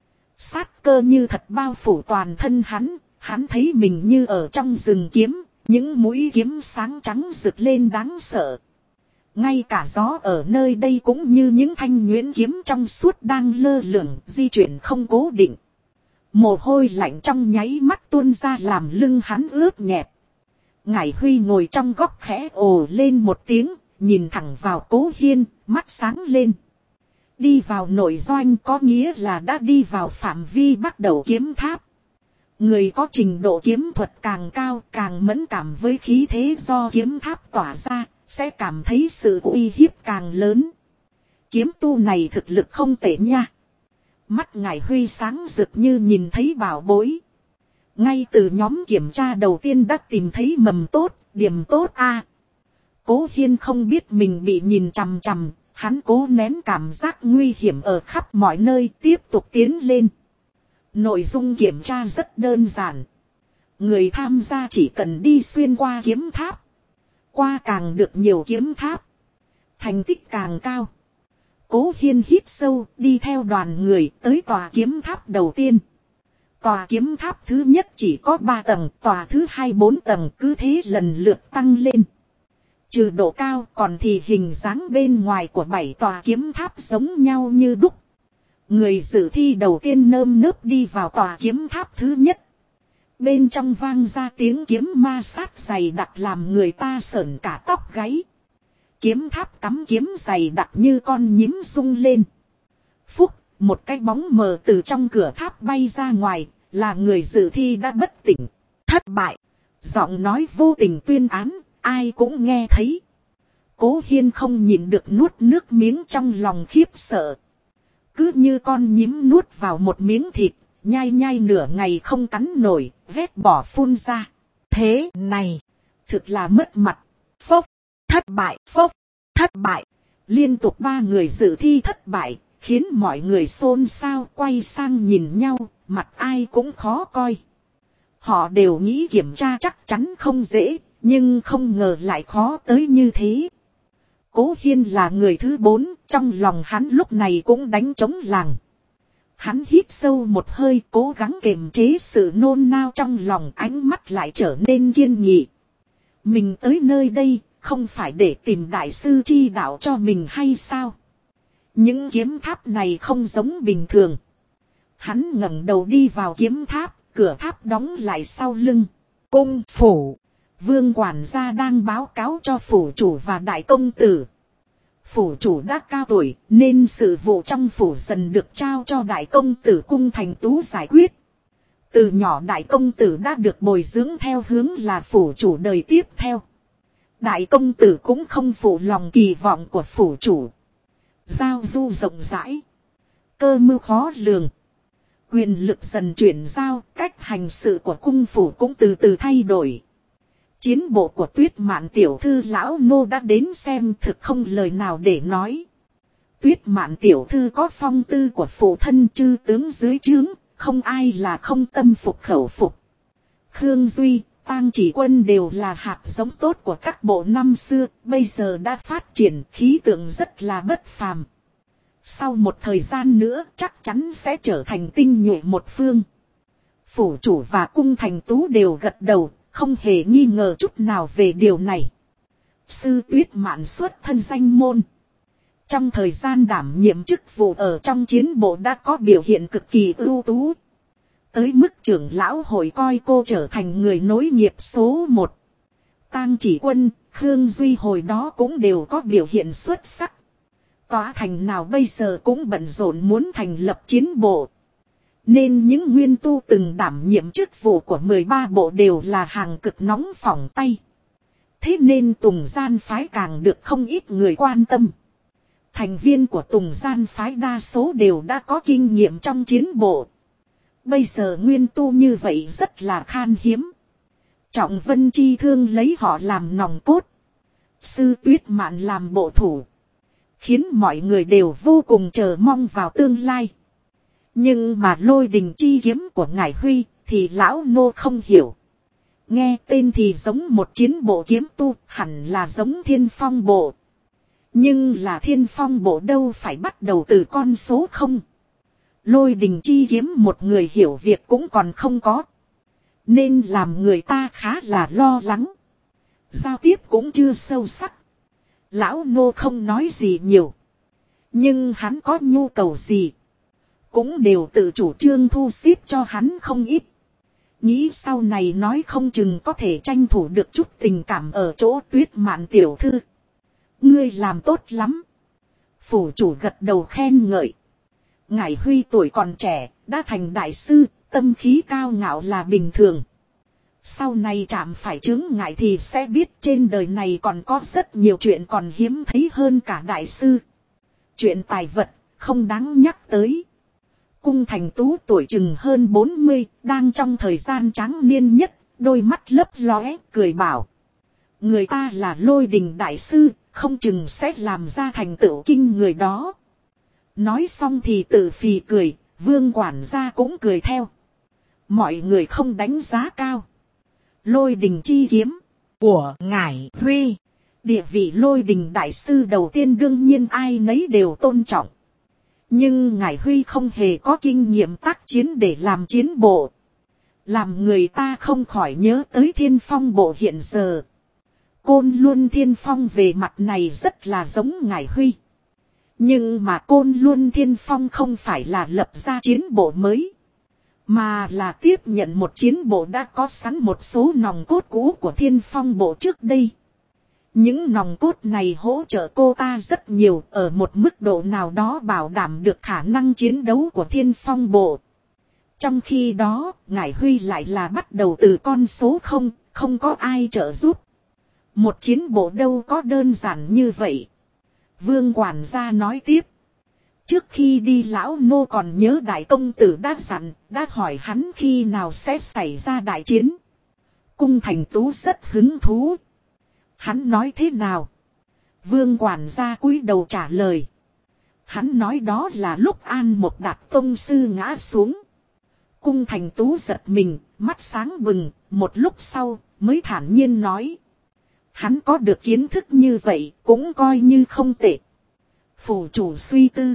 Sát cơ như thật bao phủ toàn thân hắn thấy mình như ở trong rừng kiếm, những mũi kiếm sáng trắng rực lên đáng sợ. Ngay cả gió ở nơi đây cũng như những thanh nhuyễn kiếm trong suốt đang lơ lửng, di chuyển không cố định. Mồ hôi lạnh trong nháy mắt tuôn ra làm lưng hắn ướt nhẹp. Ngải Huy ngồi trong góc khẽ ồ lên một tiếng, nhìn thẳng vào Cố Hiên, mắt sáng lên. Đi vào nội doanh có nghĩa là đã đi vào phạm vi bắt đầu kiếm tháp. Người có trình độ kiếm thuật càng cao, càng mẫn cảm với khí thế do kiếm tháp tỏa ra, sẽ cảm thấy sự uy hiếp càng lớn. Kiếm tu này thực lực không tệ nha. Mắt Ngải Huy sáng rực như nhìn thấy bảo bối. Ngay từ nhóm kiểm tra đầu tiên đã tìm thấy mầm tốt, điểm tốt a. Cố Hiên không biết mình bị nhìn chằm chằm, hắn cố nén cảm giác nguy hiểm ở khắp mọi nơi, tiếp tục tiến lên. Nội dung kiểm tra rất đơn giản. Người tham gia chỉ cần đi xuyên qua kiếm tháp. Qua càng được nhiều kiếm tháp, thành tích càng cao. Cố Hiên hít sâu, đi theo đoàn người tới tòa kiếm tháp đầu tiên. Tòa kiếm tháp thứ nhất chỉ có 3 tầng, tòa thứ 2 4 tầng, cứ thế lần lượt tăng lên. Trừ độ cao còn thì hình dáng bên ngoài của 7 tòa kiếm tháp giống nhau như đúc. Người dự thi đầu tiên nơm nớp đi vào tòa kiếm tháp thứ nhất. Bên trong vang ra tiếng kiếm ma sát dày đặc làm người ta sởn cả tóc gáy. Kiếm tháp cắm kiếm dày đặc như con nhím rung lên. Phúc, một cái bóng mờ từ trong cửa tháp bay ra ngoài, là người dự thi đã bất tỉnh. Thất bại. Giọng nói vô tình tuyên án, ai cũng nghe thấy. Cố Hiên không nhịn được nuốt nước miếng trong lòng khiếp sợ. Cứ như con nhím nuốt vào một miếng thịt, nhai nhai nửa ngày không cắn nổi, vét bỏ phun ra. Thế này, thực là mất mặt. Phốc, thất bại, phốc, thất bại. Liên tục 3 người dự thi thất bại, khiến mọi người xôn xao quay sang nhìn nhau, mặt ai cũng khó coi. Họ đều nghĩ kiểm tra chắc chắn không dễ, nhưng không ngờ lại khó tới như thế. Cố Hiên là người thứ 4, trong lòng hắn lúc này cũng đánh trống làng. Hắn hít sâu một hơi, cố gắng kiềm chế sự nôn nao trong lòng, ánh mắt lại trở nên kiên nghị. Mình tới nơi đây, không phải để tìm đại sư chi đạo cho mình hay sao? Những kiếm tháp này không giống bình thường. Hắn ngẩng đầu đi vào kiếm tháp, cửa tháp đóng lại sau lưng. Cung phủ, vương quản gia đang báo cáo cho phủ chủ và đại công tử. Phủ chủ đã cao tuổi, nên sự vụ trong phủ dần được trao cho đại công tử Cung Thành Tú giải quyết. Từ nhỏ đại công tử đã được bồi dưỡng theo hướng là phủ chủ đời tiếp theo. Đại công tử cũng không phụ lòng kỳ vọng của phủ chủ. Giao du rộng rãi, cơ mưu khó lường. Quyền lực dần chuyển giao, cách hành sự của cung phủ cũng từ từ thay đổi. Chiến bộ của Tuyết Mạn tiểu thư lão nô đã đến xem, thực không lời nào để nói. Tuyết Mạn tiểu thư có phong tư của phụ thân chư tướng dưới trướng, không ai là không tâm phục khẩu phục. Khương Duy, Tang Chỉ Quân đều là hạt giống tốt của các bộ năm xưa, bây giờ đã phát triển, khí tượng rất là bất phàm. Sau một thời gian nữa chắc chắn sẽ trở thành tinh nhuệ một phương. Phủ chủ và Cung Thành Tú đều gật đầu, không hề nghi ngờ chút nào về điều này. Sư Tuyết Mạn xuất thân danh môn. Trong thời gian đảm nhiệm chức vụ ở trong chiến bộ đã có biểu hiện cực kỳ ưu tú. Tới mức trưởng lão hội coi cô trở thành người nối nghiệp số 1. Tang Chỉ Quân, Khương Duy hồi đó cũng đều có biểu hiện xuất sắc. Tòa thành nào bây giờ cũng bận rộn muốn thành lập chiến bộ. Nên những nguyên tu từng đảm nhiệm chức vụ của 13 bộ đều là hàng cực nóng phỏng tay. Thế nên Tùng Gian phái càng được không ít người quan tâm. Thành viên của Tùng Gian phái đa số đều đã có kinh nghiệm trong chiến bộ. Bây giờ nguyên tu như vậy rất là khan hiếm. Trọng Vân Chi Thương lấy họ làm nòng cốt. Sư Tuyết Mạn làm bộ thủ. Khiến mọi người đều vô cùng chờ mong vào tương lai. Nhưng mà Lôi Đình chi kiếm của ngài Huy thì lão nô không hiểu. Nghe tên thì giống một chiến bộ kiếm tu, hẳn là giống Thiên Phong bộ. Nhưng là Thiên Phong bộ đâu phải bắt đầu từ con số 0. Lôi Đình chi kiếm một người hiểu việc cũng còn không có. Nên làm người ta khá là lo lắng. Giao tiếp cũng chưa sâu sắc. Lão nô không nói gì nhiều. Nhưng hắn có nhu cầu gì cũng đều tự chủ trương thu xếp cho hắn không ít. Nghĩ sau này nói không chừng có thể tranh thủ được chút tình cảm ở chỗ Tuyết Mạn tiểu thư. Ngươi làm tốt lắm. Phủ chủ gật đầu khen ngợi. Ngài Huy tuổi còn trẻ, đã thành đại sư, tâm khí cao ngạo là bình thường. Sau này chạm phải chướng ngại thì sẽ biết trên đời này còn có rất nhiều chuyện còn hiếm thấy hơn cả đại sư. Chuyện tài vật, không đáng nhắc tới. Cung Thành Tú tuổi chừng hơn 40, đang trong thời gian tráng niên nhất, đôi mắt lấp lóe, cười bảo. Người ta là Lôi Đình đại sư, không chừng sẽ làm ra thành tựu kinh người đó. Nói xong thì tự phì cười, vương quản gia cũng cười theo. Mọi người không đánh giá cao Lôi Đình chi kiếm của ngài Huy. Địa vị Lôi Đình đại sư đầu tiên đương nhiên ai nấy đều tôn trọng. Nhưng ngài Huy không hề có kinh nghiệm tác chiến để làm chiến bộ. Làm người ta không khỏi nhớ tới Thiên Phong bộ hiện giờ. Côn Luân Thiên Phong về mặt này rất là giống ngài Huy. Nhưng mà Côn Luân Thiên Phong không phải là lập ra chiến bộ mới. Mà là tiếp nhận một chiến bộ đã có sẵn một số nòng cốt cũ của Thiên Phong bộ trước đây. Những nòng cốt này hỗ trợ cô ta rất nhiều, ở một mức độ nào đó bảo đảm được khả năng chiến đấu của Thiên Phong bộ. Trong khi đó, ngài Huy lại là bắt đầu từ con số 0, không có ai trợ giúp. Một chiến bộ đâu có đơn giản như vậy. Vương quản gia nói tiếp. Trước khi đi lão nô còn nhớ đại công tử đã dặn, đã hỏi hắn khi nào sẽ xảy ra đại chiến. Cung Thành Tú rất hứng thú. Hắn nói thế nào? Vương quản gia cúi đầu trả lời. Hắn nói đó là lúc An một Đạt tông sư ngã xuống. Cung Thành Tú giật mình, mắt sáng bừng, một lúc sau mới thản nhiên nói. Hắn có được kiến thức như vậy cũng coi như không tệ. Phủ chủ suy tư.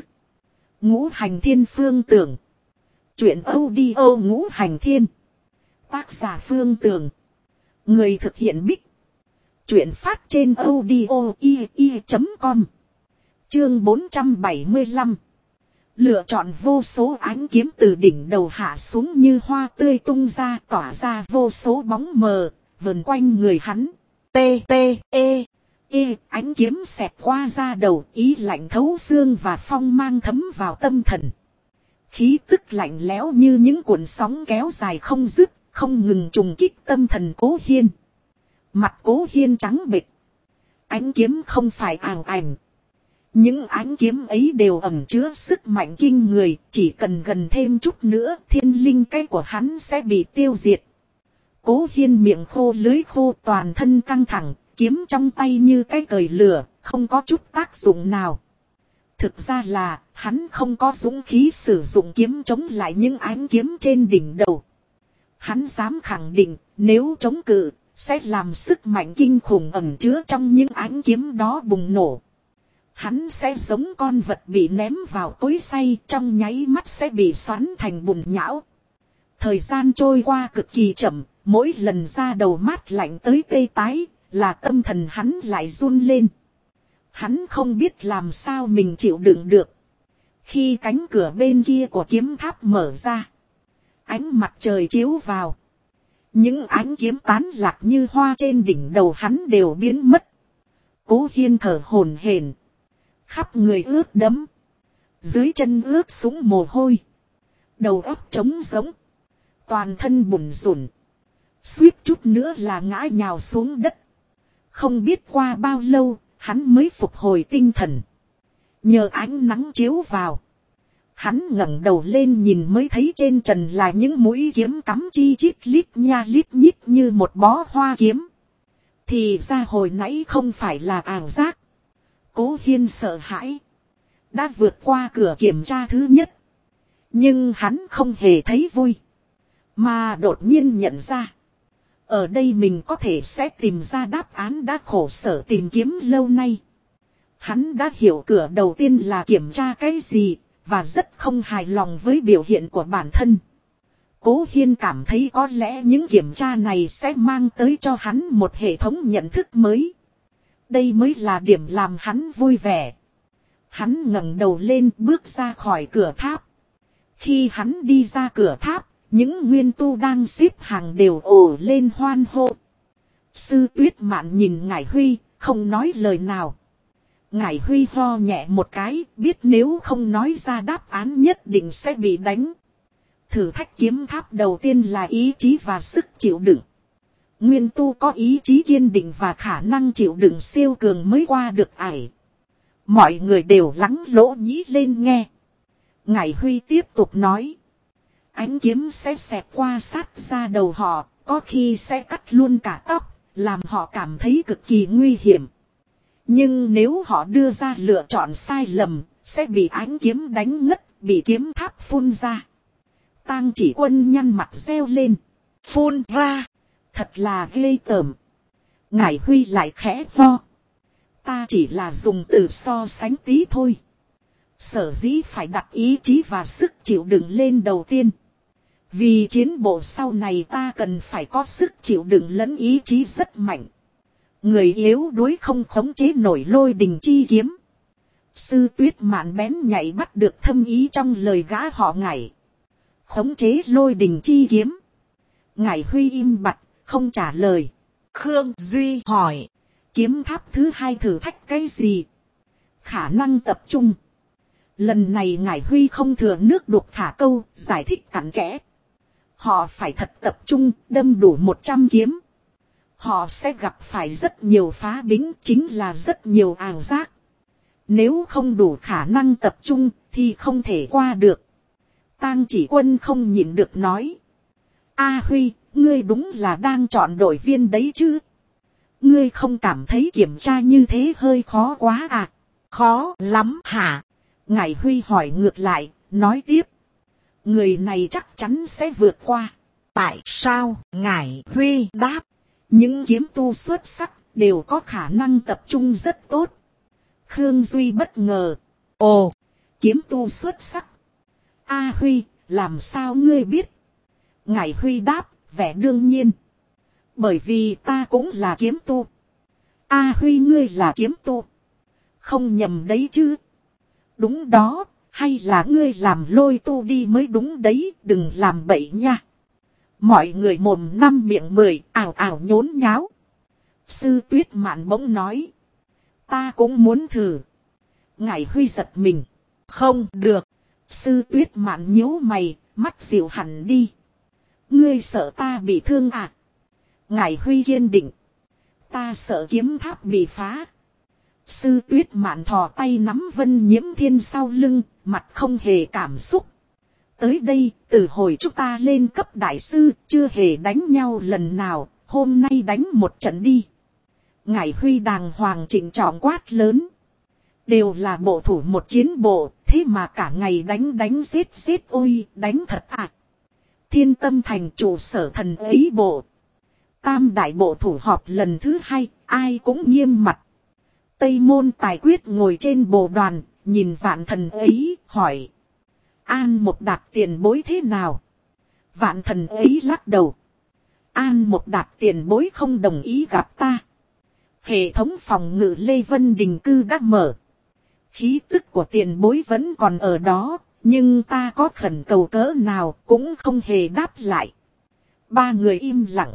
Ngũ Hành Thiên Phương Tưởng. Chuyện audio Ngũ Hành Thiên. Tác giả Phương Tưởng. Người thực hiện Bích Chuyện phát trên audio.com. Chương 475. Lựa chọn vô số ánh kiếm từ đỉnh đầu hạ xuống như hoa tươi tung ra, tỏa ra vô số bóng mờ, vần quanh người hắn. Ánh kiếm xẹt qua da đầu, ý lạnh thấu xương và phong mang thấm vào tâm thần. Khí tức lạnh lẽo như những cuộn sóng kéo dài không dứt, không ngừng trùng kích tâm thần Cố Hiên. Mặt Cố Hiên trắng bệch. Ánh kiếm không phải ảo ảnh. Những ánh kiếm ấy đều ẩn chứa sức mạnh kinh người, chỉ cần gần thêm chút nữa thiên linh cây của hắn sẽ bị tiêu diệt. Cố Hiên miệng khô lưỡi khô, toàn thân căng thẳng, kiếm trong tay như cái cời lửa, không có chút tác dụng nào. Thực ra là hắn không có dũng khí sử dụng kiếm chống lại những ánh kiếm trên đỉnh đầu. Hắn dám khẳng định nếu chống cự sẽ làm sức mạnh kinh khủng ẩn chứa trong những ánh kiếm đó bùng nổ. Hắn sẽ giống con vật bị ném vào cối xay, trong nháy mắt sẽ bị xoắn thành bùn nhão. Thời gian trôi qua cực kỳ chậm, mỗi lần ra đầu mát lạnh tới tê tái, là tâm thần hắn lại run lên. Hắn không biết làm sao mình chịu đựng được. Khi cánh cửa bên kia của kiếm tháp mở ra, ánh mặt trời chiếu vào. Những ánh kiếm tán lạc như hoa trên đỉnh đầu hắn đều biến mất. Cố Hiên thở hổn hển, khắp người ướt đẫm, dưới chân ướt sũng mồ hôi, đầu óc trống rỗng, toàn thân bủn rủn, suýt chút nữa là ngã nhào xuống đất. Không biết qua bao lâu, hắn mới phục hồi tinh thần. Nhờ ánh nắng chiếu vào, hắn ngẩng đầu lên nhìn mới thấy trên trần là những mũi kiếm cắm chi chít lít nha lít nhít như một bó hoa kiếm. Thì ra hồi nãy không phải là ảo giác. Cố Hiên sợ hãi, đã vượt qua cửa kiểm tra thứ nhất. Nhưng hắn không hề thấy vui, mà đột nhiên nhận ra, ở đây mình có thể sẽ tìm ra đáp án đã khổ sở tìm kiếm lâu nay. Hắn đã hiểu cửa đầu tiên là kiểm tra cái gì, và rất không hài lòng với biểu hiện của bản thân. Cố Hiên cảm thấy có lẽ những kiểm tra này sẽ mang tới cho hắn một hệ thống nhận thức mới. Đây mới là điểm làm hắn vui vẻ. Hắn ngẩng đầu lên bước ra khỏi cửa tháp. Khi hắn đi ra cửa tháp, những nguyên tu đang xếp hàng đều ồ lên hoan hô. Sư Tuyết Mạn nhìn Ngải Huy, không nói lời nào. Ngải Huy ho nhẹ một cái, biết nếu không nói ra đáp án nhất định sẽ bị đánh. Thử thách kiếm tháp đầu tiên là ý chí và sức chịu đựng. Nguyên tu có ý chí kiên định và khả năng chịu đựng siêu cường mới qua được ải. Mọi người đều lắng lỗ nhĩ lên nghe. Ngải Huy tiếp tục nói. Ánh kiếm sẽ xẹt qua sát ra đầu họ, có khi sẽ cắt luôn cả tóc, làm họ cảm thấy cực kỳ nguy hiểm. Nhưng nếu họ đưa ra lựa chọn sai lầm, sẽ bị ánh kiếm đánh ngất, bị kiếm tháp phun ra. Tang Chỉ Quân nhăn mặt reo lên. Phun ra, thật là ghê tởm. Ngải Huy lại khẽ ho. Ta chỉ là dùng từ so sánh tí thôi. Sở dĩ phải đặt ý chí và sức chịu đựng lên đầu tiên. Vì chiến bộ sau này ta cần phải có sức chịu đựng lẫn ý chí rất mạnh. Người yếu đuối không khống chế nổi lôi đình chi kiếm. Sư Tuyết Mạn bén nhạy bắt được thâm ý trong lời gã họ Ngải. Khống chế lôi đình chi kiếm. Ngải Huy im bặt, không trả lời. Khương Duy hỏi. Kiếm tháp thứ hai thử thách cái gì? Khả năng tập trung. Lần này Ngải Huy không thừa nước đục thả câu, giải thích cặn kẽ. Họ phải thật tập trung, đâm đủ 100 kiếm. Họ sẽ gặp phải rất nhiều phá bính, chính là rất nhiều ảo giác. Nếu không đủ khả năng tập trung, thì không thể qua được. Tang Chỉ Quân không nhịn được nói. A Huy, ngươi đúng là đang chọn đội viên đấy chứ? Ngươi không cảm thấy kiểm tra như thế hơi khó quá à? Khó lắm hả? Ngải Huy hỏi ngược lại, nói tiếp. Người này chắc chắn sẽ vượt qua. Tại sao? Ngải Huy đáp. Những kiếm tu xuất sắc đều có khả năng tập trung rất tốt. Khương Duy bất ngờ. Ồ, kiếm tu xuất sắc. A Huy, làm sao ngươi biết? Ngải Huy đáp, vẻ đương nhiên. Bởi vì ta cũng là kiếm tu. A Huy ngươi là kiếm tu. Không nhầm đấy chứ. Đúng đó, hay là ngươi làm lôi tu đi mới đúng đấy, đừng làm bậy nha. Mọi người mồm năm miệng 10, ảo ảo nhốn nháo. Sư Tuyết Mạn bỗng nói. Ta cũng muốn thử. Ngải Huy giật mình. Không được. Sư Tuyết Mạn nhíu mày, mắt dịu hẳn đi. Ngươi sợ ta bị thương à? Ngải Huy kiên định. Ta sợ kiếm tháp bị phá. Sư Tuyết Mạn thò tay nắm Vân Nhiễm Thiên sau lưng, mặt không hề cảm xúc. Tới đây, từ hồi chúng ta lên cấp đại sư, chưa hề đánh nhau lần nào, hôm nay đánh một trận đi. Ngải Huy đàng hoàng chỉnh trọng quát lớn. Đều là bộ thủ một chiến bộ, thế mà cả ngày đánh giết ôi, đánh thật à. Thiên Tâm Thành trụ sở thần ấy bộ. Tam đại bộ thủ họp lần thứ 2, ai cũng nghiêm mặt. Tây Môn Tài Quyết ngồi trên bồ đoàn, nhìn Vạn Thần ấy, hỏi. An Một Đạt tiền bối thế nào? Vạn Thần ấy lắc đầu. An Một Đạt tiền bối không đồng ý gặp ta. Hệ thống phòng ngự Lê Vân Đình Cư đã mở. Khí tức của tiền bối vẫn còn ở đó, nhưng ta có khẩn cầu cỡ nào cũng không hề đáp lại. Ba người im lặng.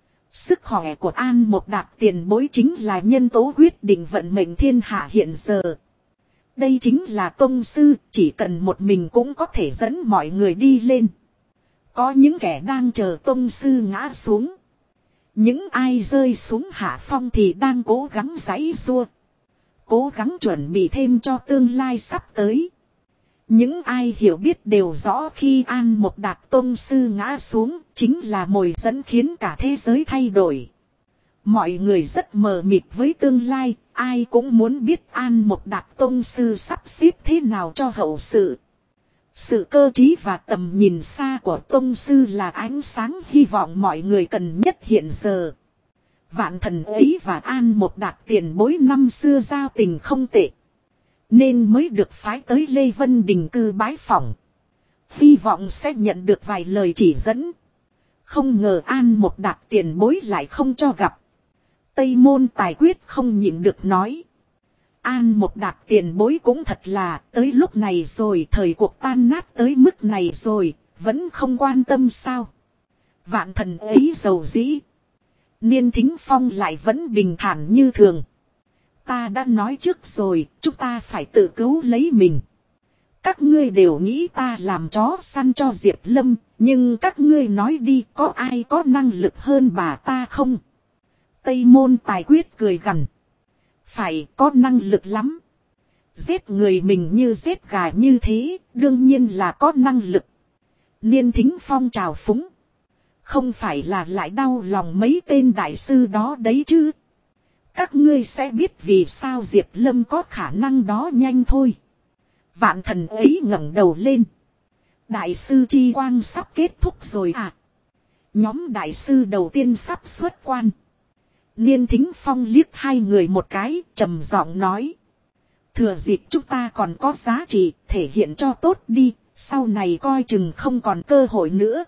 Sức khỏe của An Một Đạt tiền bối chính là nhân tố quyết định vận mệnh thiên hạ hiện giờ. Đây chính là tông sư, chỉ cần một mình cũng có thể dẫn mọi người đi lên. Có những kẻ đang chờ tông sư ngã xuống. Những ai rơi xuống hạ phong thì đang cố gắng giãy giụa. Cố gắng chuẩn bị thêm cho tương lai sắp tới. Những ai hiểu biết đều rõ khi An Một Đạt tông sư ngã xuống chính là mồi dẫn khiến cả thế giới thay đổi. Mọi người rất mờ mịt với tương lai, ai cũng muốn biết An Một Đạt tông sư sắp xếp thế nào cho hậu sự. Sự cơ trí và tầm nhìn xa của tông sư là ánh sáng hy vọng mọi người cần nhất hiện giờ. Vạn Thần ấy và An Một Đạt tiền bối năm xưa giao tình không tệ. Nên mới được phái tới Lê Vân Đình Cư bái phỏng. Hy vọng sẽ nhận được vài lời chỉ dẫn. Không ngờ An Một Đạt tiền bối lại không cho gặp. Tây Môn Tài Quyết không nhịn được nói. An Một Đạt tiền bối cũng thật là tới lúc này rồi, thời cuộc tan nát tới mức này rồi, vẫn không quan tâm sao. Vạn Thần ấy giàu dĩ. Niên Thính Phong lại vẫn bình thản như thường. Ta đã nói trước rồi, chúng ta phải tự cứu lấy mình. Các ngươi đều nghĩ ta làm chó săn cho Diệp Lâm, nhưng các ngươi nói đi, có ai có năng lực hơn bà ta không? Tây Môn Tài Quyết cười gằn. Phải có năng lực lắm. Giết người mình như giết gà như thế, đương nhiên là có năng lực. Niên Thính Phong trào phúng. Không phải là lại đau lòng mấy tên đại sư đó đấy chứ. Các ngươi sẽ biết vì sao Diệp Lâm có khả năng đó nhanh thôi. Vạn Thần ấy ngẩng đầu lên. Đại sư chi quang sắp kết thúc rồi à? Nhóm đại sư đầu tiên sắp xuất quan. Niên Thính Phong liếc hai người một cái, trầm giọng nói. Thừa dịp chúng ta còn có giá trị, thể hiện cho tốt đi, sau này coi chừng không còn cơ hội nữa.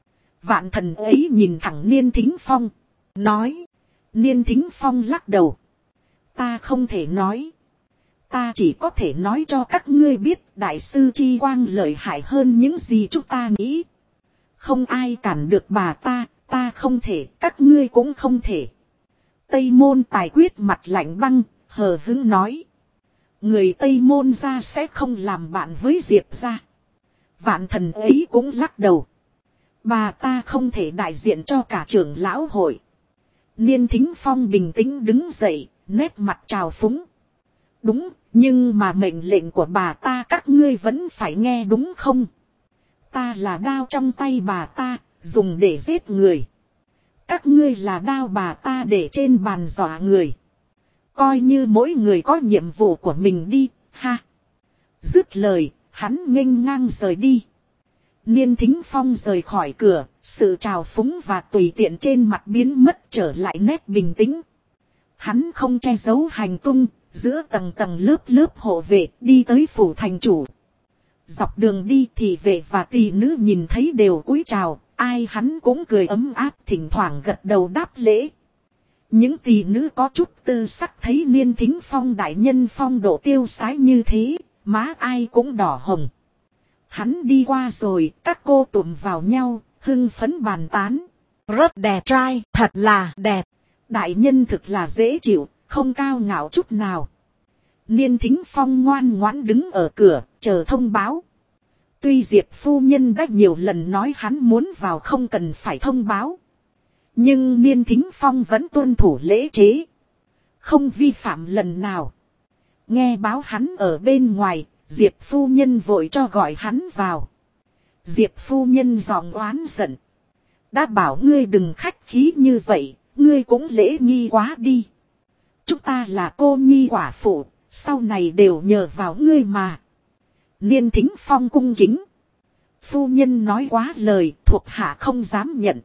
Vạn Thần ấy nhìn thẳng Niên Thính Phong, nói. Niên Thính Phong lắc đầu. Ta không thể nói. Ta chỉ có thể nói cho các ngươi biết đại sư chi quang lợi hại hơn những gì chúng ta nghĩ. Không ai cản được bà ta không thể, các ngươi cũng không thể. Tây Môn Tài Quyết mặt lạnh băng, hờ hững nói. Người Tây Môn gia sẽ không làm bạn với Diệp gia. Vạn Thần ấy cũng lắc đầu. Bà ta không thể đại diện cho cả trưởng lão hội. Niên Thính Phong bình tĩnh đứng dậy, nét mặt trào phúng. Đúng, nhưng mà mệnh lệnh của bà ta các ngươi vẫn phải nghe đúng không? Ta là đao trong tay bà ta, dùng để giết người. Các ngươi là đao bà ta để trên bàn dọa người. Coi như mỗi người có nhiệm vụ của mình đi, ha. Dứt lời, hắn nghênh ngang rời đi. Niên Thính Phong rời khỏi cửa, sự trào phúng và tùy tiện trên mặt biến mất trở lại nét bình tĩnh. Hắn không che giấu hành tung, giữa tầng tầng lớp lớp hộ vệ đi tới phủ thành chủ. Dọc đường đi thị vệ và tỳ nữ nhìn thấy đều cúi chào, ai hắn cũng cười ấm áp thỉnh thoảng gật đầu đáp lễ. Những tỷ nữ có chút tư sắc thấy Niên Thính Phong đại nhân phong độ tiêu sái như thế, má ai cũng đỏ hồng. Hắn đi qua rồi, các cô tụm vào nhau, hưng phấn bàn tán. Rất đẹp trai, thật là đẹp. Đại nhân thực là dễ chịu, không cao ngạo chút nào. Niên Thính Phong ngoan ngoãn đứng ở cửa, chờ thông báo. Tuy Diệp phu nhân đã nhiều lần nói hắn muốn vào không cần phải thông báo. Nhưng Niên Thính Phong vẫn tuân thủ lễ chế. Không vi phạm lần nào. Nghe báo hắn ở bên ngoài, Diệp phu nhân vội cho gọi hắn vào. Diệp phu nhân giọng oán giận. Đã bảo ngươi đừng khách khí như vậy, ngươi cũng lễ nghi quá đi. Chúng ta là cô nhi quả phụ, sau này đều nhờ vào ngươi mà. Niên Thính Phong cung kính. Phu nhân nói quá lời, thuộc hạ không dám nhận.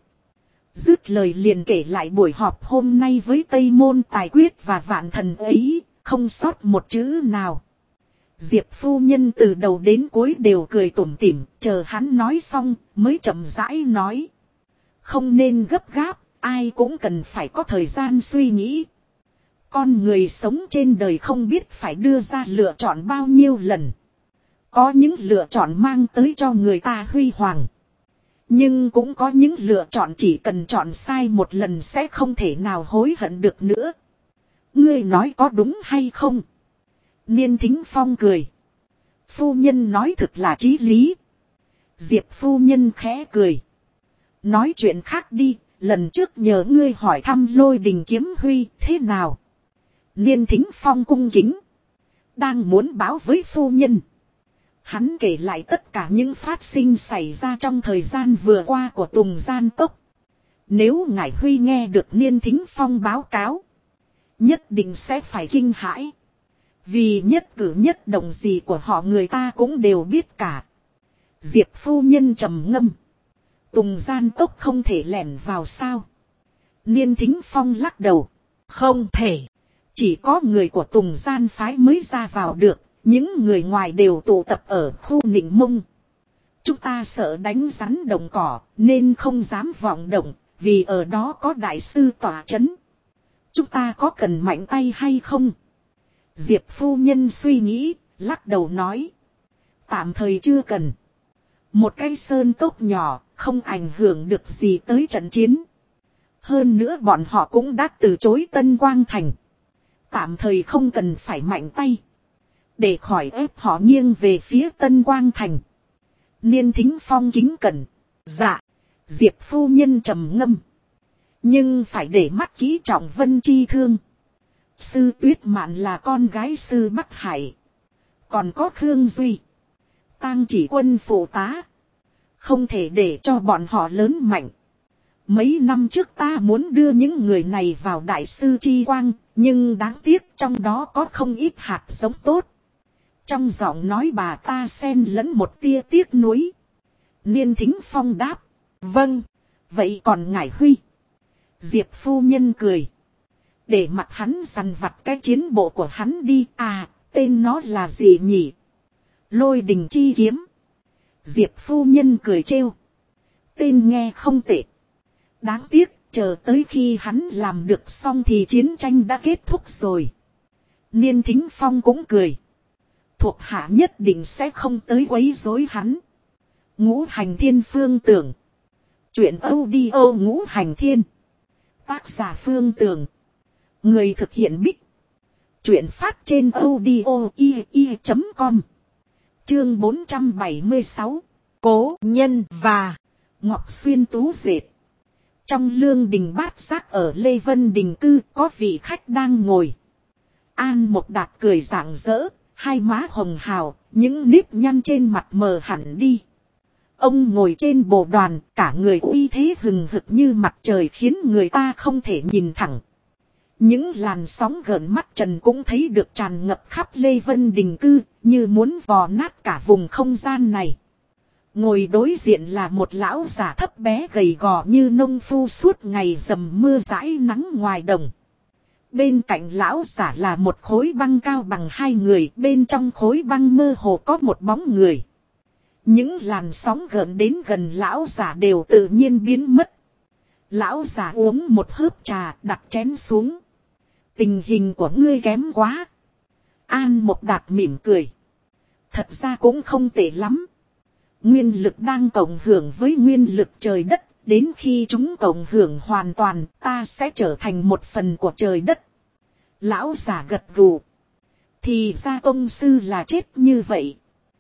Dứt lời liền kể lại buổi họp hôm nay với Tây Môn Tài Quyết và Vạn Thần ấy, không sót một chữ nào. Diệp phu nhân từ đầu đến cuối đều cười tủm tỉm, chờ hắn nói xong mới chậm rãi nói. Không nên gấp gáp, ai cũng cần phải có thời gian suy nghĩ. Con người sống trên đời không biết phải đưa ra lựa chọn bao nhiêu lần. Có những lựa chọn mang tới cho người ta huy hoàng. Nhưng cũng có những lựa chọn chỉ cần chọn sai một lần sẽ không thể nào hối hận được nữa. Ngươi nói có đúng hay không? Niên Thính Phong cười. Phu nhân nói thực là chí lý. Diệp phu nhân khẽ cười. Nói chuyện khác đi, lần trước nhờ ngươi hỏi thăm Lôi Đình Kiếm Huy thế nào? Niên Thính Phong cung kính. Đang muốn báo với phu nhân. Hắn kể lại tất cả những phát sinh xảy ra trong thời gian vừa qua của Tùng Gian Cốc. Nếu ngài Huy nghe được Niên Thính Phong báo cáo, nhất định sẽ phải kinh hãi. Vì nhất cử nhất động gì của họ người ta cũng đều biết cả. Diệp phu nhân trầm ngâm. Tùng Gian Cốc không thể lẻn vào sao? Niên Thính Phong lắc đầu. Không thể. Chỉ có người của Tùng Gian phái mới ra vào được. Những người ngoài đều tụ tập ở khu Nịnh Mông. Chúng ta sợ đánh rắn đồng cỏ nên không dám vọng động. Vì ở đó có đại sư tỏa chấn. Chúng ta có cần mạnh tay hay không? Diệp phu nhân suy nghĩ, lắc đầu nói. Tạm thời chưa cần. Một cái sơn cốc nhỏ, không ảnh hưởng được gì tới trận chiến. Hơn nữa bọn họ cũng đã từ chối Tân Quang Thành. Tạm thời không cần phải mạnh tay. Để khỏi ép họ nghiêng về phía Tân Quang Thành. Niên Thính Phong kính cẩn. Dạ. Diệp phu nhân trầm ngâm. Nhưng phải để mắt kỹ trọng Vân Chi Thương. Sư Tuyết Mạn là con gái sư Bắc Hải. Còn có Khương Duy. Tang Chỉ Quân phụ tá. Không thể để cho bọn họ lớn mạnh. Mấy năm trước ta muốn đưa những người này vào đại sư Chi Quang. Nhưng đáng tiếc trong đó có không ít hạt giống tốt. Trong giọng nói bà ta xen lẫn một tia tiếc nuối. Niên Thính Phong đáp. Vâng. Vậy còn ngài Huy? Diệp phu nhân cười. Để mặc hắn săn vặt cái chiến bộ của hắn đi. À, tên nó là gì nhỉ? Lôi Đình Chi Kiếm. Diệp phu nhân cười trêu. Tên nghe không tệ. Đáng tiếc, chờ tới khi hắn làm được xong thì chiến tranh đã kết thúc rồi. Niên Thính Phong cũng cười. Thuộc hạ nhất định sẽ không tới quấy rối hắn. Ngũ Hành Thiên Phương Tưởng. Chuyện audio Ngũ Hành Thiên. Tác giả Phương Tưởng. Người thực hiện Bích. Chuyện phát trên audio.com. Chương 476. Cố Nhân và Ngọc Xuyên Tú Dệt. Trong lương đình bát giác ở Lê Vân Đình Cư có vị khách đang ngồi. An Mộc Đạt cười rạng rỡ, hai má hồng hào, những nếp nhăn trên mặt mờ hẳn đi. Ông ngồi trên bồ đoàn, cả người uy thế hừng hực như mặt trời khiến người ta không thể nhìn thẳng. Những làn sóng gợn mắt trần cũng thấy được tràn ngập khắp Lê Vân Đình Cư, như muốn vò nát cả vùng không gian này. Ngồi đối diện là một lão già thấp bé gầy gò như nông phu suốt ngày dầm mưa dãi nắng ngoài đồng. Bên cạnh lão giả là một khối băng cao bằng hai người, bên trong khối băng mơ hồ có một bóng người. Những làn sóng gợn đến gần lão giả đều tự nhiên biến mất. Lão già uống một hớp trà, đặt chén xuống. Tình hình của ngươi kém quá. An Mộc Đạt mỉm cười. Thật ra cũng không tệ lắm. Nguyên lực đang cộng hưởng với nguyên lực trời đất. Đến khi chúng cộng hưởng hoàn toàn, ta sẽ trở thành một phần của trời đất. Lão già gật gù. Thì ra tông sư là chết như vậy.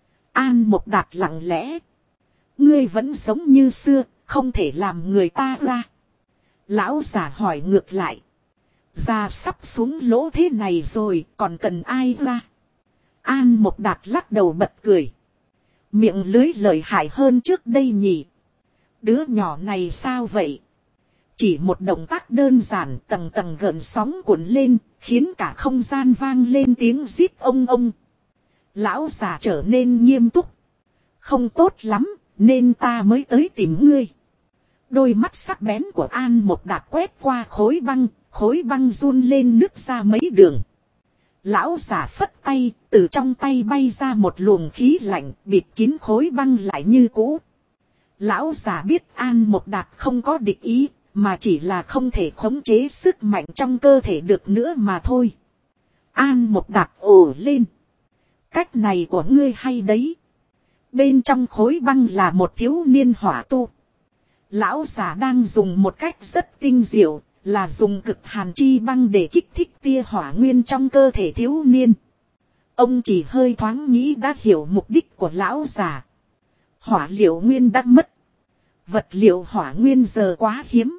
An Mộc Đạt lặng lẽ. Ngươi vẫn giống như xưa, không thể làm người ta ra. Lão già hỏi ngược lại. Già sắp xuống lỗ thế này rồi, còn cần ai ra? An Mộc Đạt lắc đầu bật cười. Miệng lưới lợi hại hơn trước đây nhỉ. Đứa nhỏ này sao vậy? Chỉ một động tác đơn giản, tầng tầng gợn sóng cuộn lên, khiến cả không gian vang lên tiếng rít ông ông. Lão già trở nên nghiêm túc. Không tốt lắm, nên ta mới tới tìm ngươi. Đôi mắt sắc bén của An Mộc Đạt quét qua khối băng run lên nứt ra mấy đường. Lão già phất tay, từ trong tay bay ra một luồng khí lạnh, bịt kín khối băng lại như cũ. Lão già biết An Mộc Đạt không có địch ý, mà chỉ là không thể khống chế sức mạnh trong cơ thể được nữa mà thôi. An Mộc Đạt ồ lên. Cách này của ngươi hay đấy. Bên trong khối băng là một thiếu niên hỏa tu. Lão già đang dùng một cách rất tinh diệu, là dùng cực hàn chi băng để kích thích tia hỏa nguyên trong cơ thể thiếu niên. Ông chỉ hơi thoáng nghĩ đã hiểu mục đích của lão già. Hỏa liệu nguyên đã mất. Vật liệu hỏa nguyên giờ quá hiếm.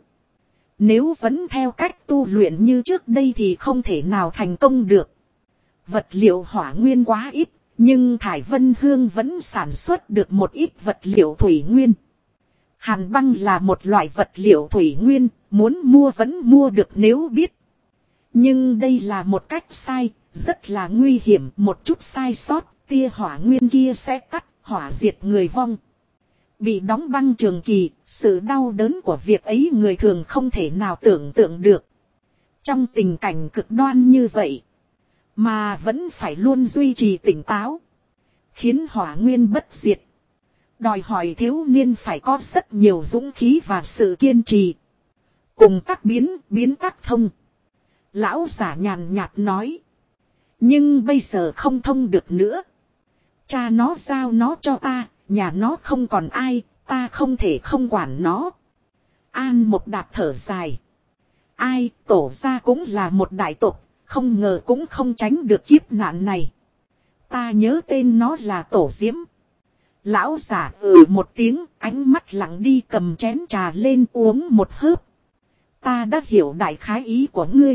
Nếu vẫn theo cách tu luyện như trước đây thì không thể nào thành công được. Vật liệu hỏa nguyên quá ít, nhưng Thải Vân Hương vẫn sản xuất được một ít vật liệu thủy nguyên. Hàn băng là một loại vật liệu thủy nguyên, muốn mua vẫn mua được nếu biết. Nhưng đây là một cách sai, rất là nguy hiểm, một chút sai sót, tia hỏa nguyên kia sẽ tắt, hỏa diệt người vong. Bị đóng băng trường kỳ, sự đau đớn của việc ấy người thường không thể nào tưởng tượng được. Trong tình cảnh cực đoan như vậy, mà vẫn phải luôn duy trì tỉnh táo, khiến hỏa nguyên bất diệt. Đòi hỏi thiếu niên phải có rất nhiều dũng khí và sự kiên trì. Cùng các biến tác thông. Lão giả nhàn nhạt nói. Nhưng bây giờ không thông được nữa. Cha nó giao nó cho ta, nhà nó không còn ai, ta không thể không quản nó. An Mộc Đạt thở dài. Ai, tổ gia cũng là một đại tộc, không ngờ cũng không tránh được kiếp nạn này. Ta nhớ tên nó là Tổ Diễm. Lão giả một tiếng, ánh mắt lặng đi cầm chén trà lên uống một hớp. Ta đã hiểu đại khái ý của ngươi.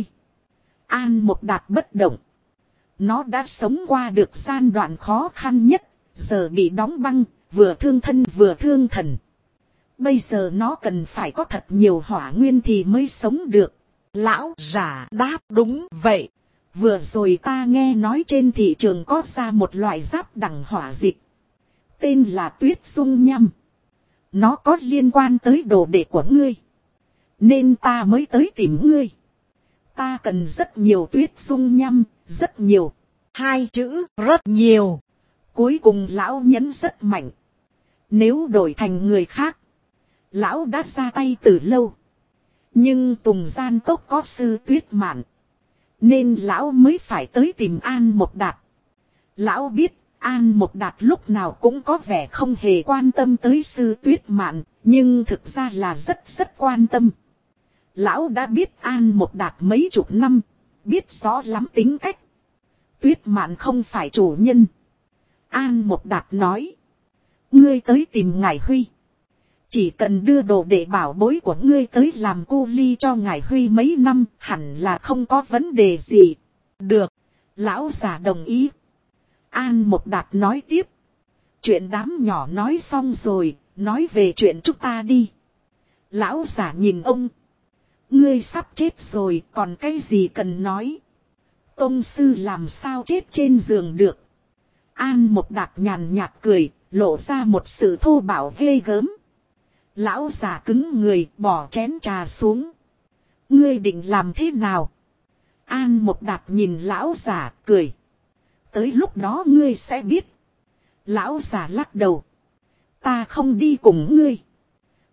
An Mộc Đạt bất động. Nó đã sống qua được gian đoạn khó khăn nhất, giờ bị đóng băng, vừa thương thân vừa thương thần. Bây giờ nó cần phải có thật nhiều hỏa nguyên thì mới sống được. Lão giả đáp đúng vậy. Vừa rồi ta nghe nói trên thị trường có ra một loại giáp đẳng hỏa dịch. Tên là Tuyết Dung Nhâm. Nó có liên quan tới đồ đệ của ngươi. Nên ta mới tới tìm ngươi. Ta cần rất nhiều Tuyết Dung Nhâm, rất nhiều. Hai chữ rất nhiều. Cuối cùng lão nhấn rất mạnh. Nếu đổi thành người khác, lão đã ra tay từ lâu. Nhưng Tùng Gian Cốc có sư Tuyết Mạn, nên lão mới phải tới tìm An Mộc Đạt. Lão biết An Mộc Đạt lúc nào cũng có vẻ không hề quan tâm tới sư Tuyết Mạn, nhưng thực ra là rất quan tâm. Lão đã biết An Mộc Đạt mấy chục năm, biết rõ lắm tính cách. Tuyết Mạn không phải chủ nhân. An Mộc Đạt nói. Ngươi tới tìm Ngải Huy. Chỉ cần đưa đồ đệ bảo bối của ngươi tới làm cu ly cho Ngải Huy mấy năm, hẳn là không có vấn đề gì. Được. Lão già đồng ý. An Mộc Đạt nói tiếp. Chuyện đám nhỏ nói xong rồi, nói về chuyện chúng ta đi. Lão già nhìn ông. Ngươi sắp chết rồi, còn cái gì cần nói? Tông sư làm sao chết trên giường được? An Mộc Đạt nhàn nhạt cười, lộ ra một sự thô bạo ghê gớm. Lão già cứng người, bỏ chén trà xuống. Ngươi định làm thế nào? An Mộc Đạt nhìn lão già, cười. Tới lúc đó ngươi sẽ biết. Lão già lắc đầu. Ta không đi cùng ngươi.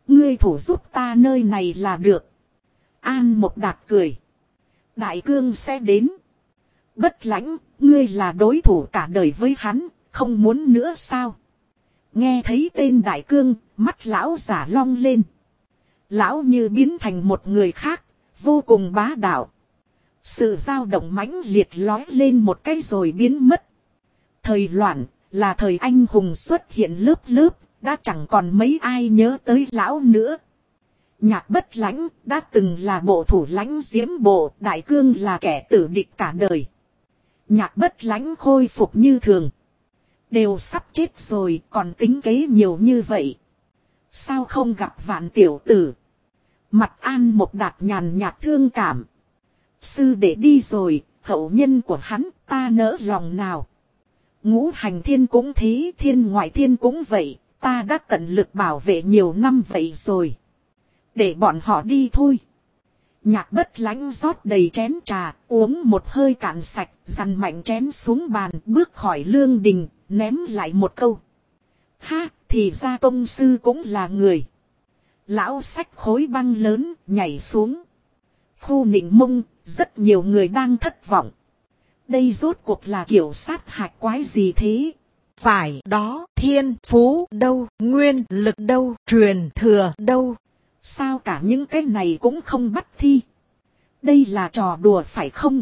Ngươi thủ giúp ta nơi này là được. An Mộc Đạt cười. Đại cương sẽ đến. Bất Lãnh, ngươi là đối thủ cả đời với hắn, không muốn nữa sao? Nghe thấy tên đại cương, mắt lão giả long lên. Lão như biến thành một người khác, vô cùng bá đạo. Sự dao động mãnh liệt lói lên một cái rồi biến mất. Thời loạn, là thời anh hùng xuất hiện lớp lớp, đã chẳng còn mấy ai nhớ tới lão nữa. Nhạc Bất Lãnh đã từng là bộ thủ lãnh diễm bộ, đại cương là kẻ tử địch cả đời. Nhạc Bất Lãnh khôi phục như thường. Đều sắp chết rồi, còn tính kế nhiều như vậy. Sao không gặp Vạn tiểu tử? Mặt An Mộc Đạt nhàn nhạt thương cảm. Sư đệ đi rồi, hậu nhân của hắn ta nỡ lòng nào. Ngũ Hành Thiên cũng thế, Thiên Ngoại Thiên cũng vậy, ta đã tận lực bảo vệ nhiều năm vậy rồi. Để bọn họ đi thôi. Nhạc Bất Lãnh rót đầy chén trà, uống một hơi cạn sạch, dằn mạnh chén xuống bàn, bước khỏi lương đình, ném lại một câu. Ha, thì ra tông sư cũng là người. Lão xách khối băng lớn, nhảy xuống. Khu Nịnh Mông, rất nhiều người đang thất vọng. Đây rốt cuộc là kiểu sát hạch quái gì thế? Phải đó, thiên phú đâu, nguyên lực đâu, truyền thừa đâu. Sao cả những cái này cũng không bắt thi? Đây là trò đùa phải không?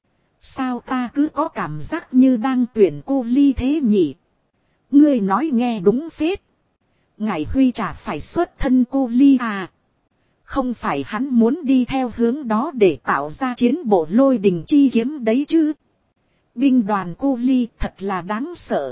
Sao ta cứ có cảm giác như đang tuyển cô ly thế nhỉ? Ngươi nói nghe đúng phết. Ngải Huy chả phải xuất thân cô ly à? Không phải hắn muốn đi theo hướng đó để tạo ra chiến bộ Lôi Đình chi kiếm đấy chứ? Binh đoàn cô ly thật là đáng sợ.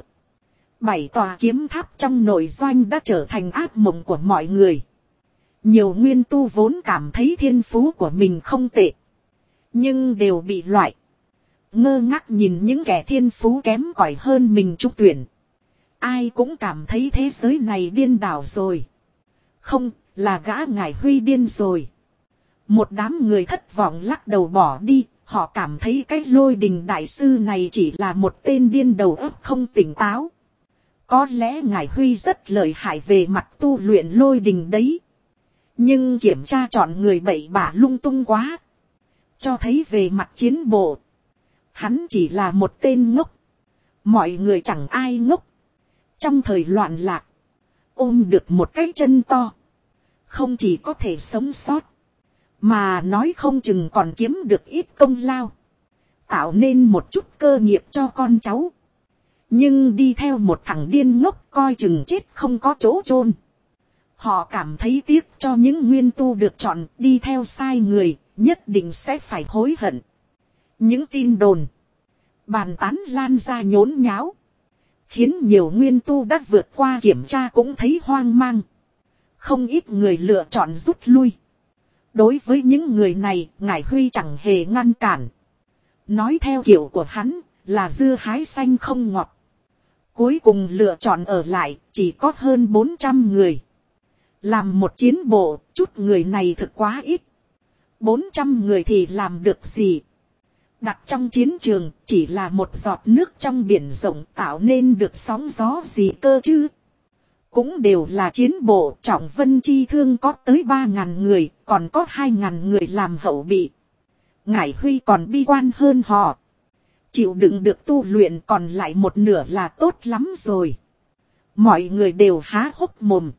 7 tòa kiếm tháp trong nội doanh đã trở thành ác mộng của mọi người. Nhiều nguyên tu vốn cảm thấy thiên phú của mình không tệ. Nhưng đều bị loại. Ngơ ngác nhìn những kẻ thiên phú kém cỏi hơn mình trúng tuyển. Ai cũng cảm thấy thế giới này điên đảo rồi. Không, là gã Ngải Huy điên rồi. Một đám người thất vọng lắc đầu bỏ đi. Họ cảm thấy cái Lôi Đình đại sư này chỉ là một tên điên đầu óc không tỉnh táo. Có lẽ Ngải Huy rất lợi hại về mặt tu luyện Lôi Đình đấy. Nhưng kiểm tra chọn người bậy bạ lung tung quá. Cho thấy về mặt chiến bộ. Hắn chỉ là một tên ngốc. Mọi người chẳng ai ngốc. Trong thời loạn lạc. Ôm được một cái chân to. Không chỉ có thể sống sót. Mà nói không chừng còn kiếm được ít công lao. Tạo nên một chút cơ nghiệp cho con cháu. Nhưng đi theo một thằng điên ngốc coi chừng chết không có chỗ chôn. Họ cảm thấy tiếc cho những nguyên tu được chọn đi theo sai người, nhất định sẽ phải hối hận. Những tin đồn, bàn tán lan ra nhốn nháo. Khiến nhiều nguyên tu đã vượt qua kiểm tra cũng thấy hoang mang. Không ít người lựa chọn rút lui. Đối với những người này, Ngải Huy chẳng hề ngăn cản. Nói theo kiểu của hắn, là dưa hái xanh không ngọt. Cuối cùng lựa chọn ở lại, chỉ có hơn 400 người. Làm một chiến bộ, chút người này thực quá ít. 400 người thì làm được gì? Đặt trong chiến trường, chỉ là một giọt nước trong biển rộng tạo nên được sóng gió gì cơ chứ? Cũng đều là chiến bộ, Trọng Vân Chi Thương có tới 3.000 người, còn có 2.000 người làm hậu bị. Ngải Huy còn bi quan hơn họ. Chịu đựng được tu luyện còn lại một nửa là tốt lắm rồi. Mọi người đều há hốc mồm.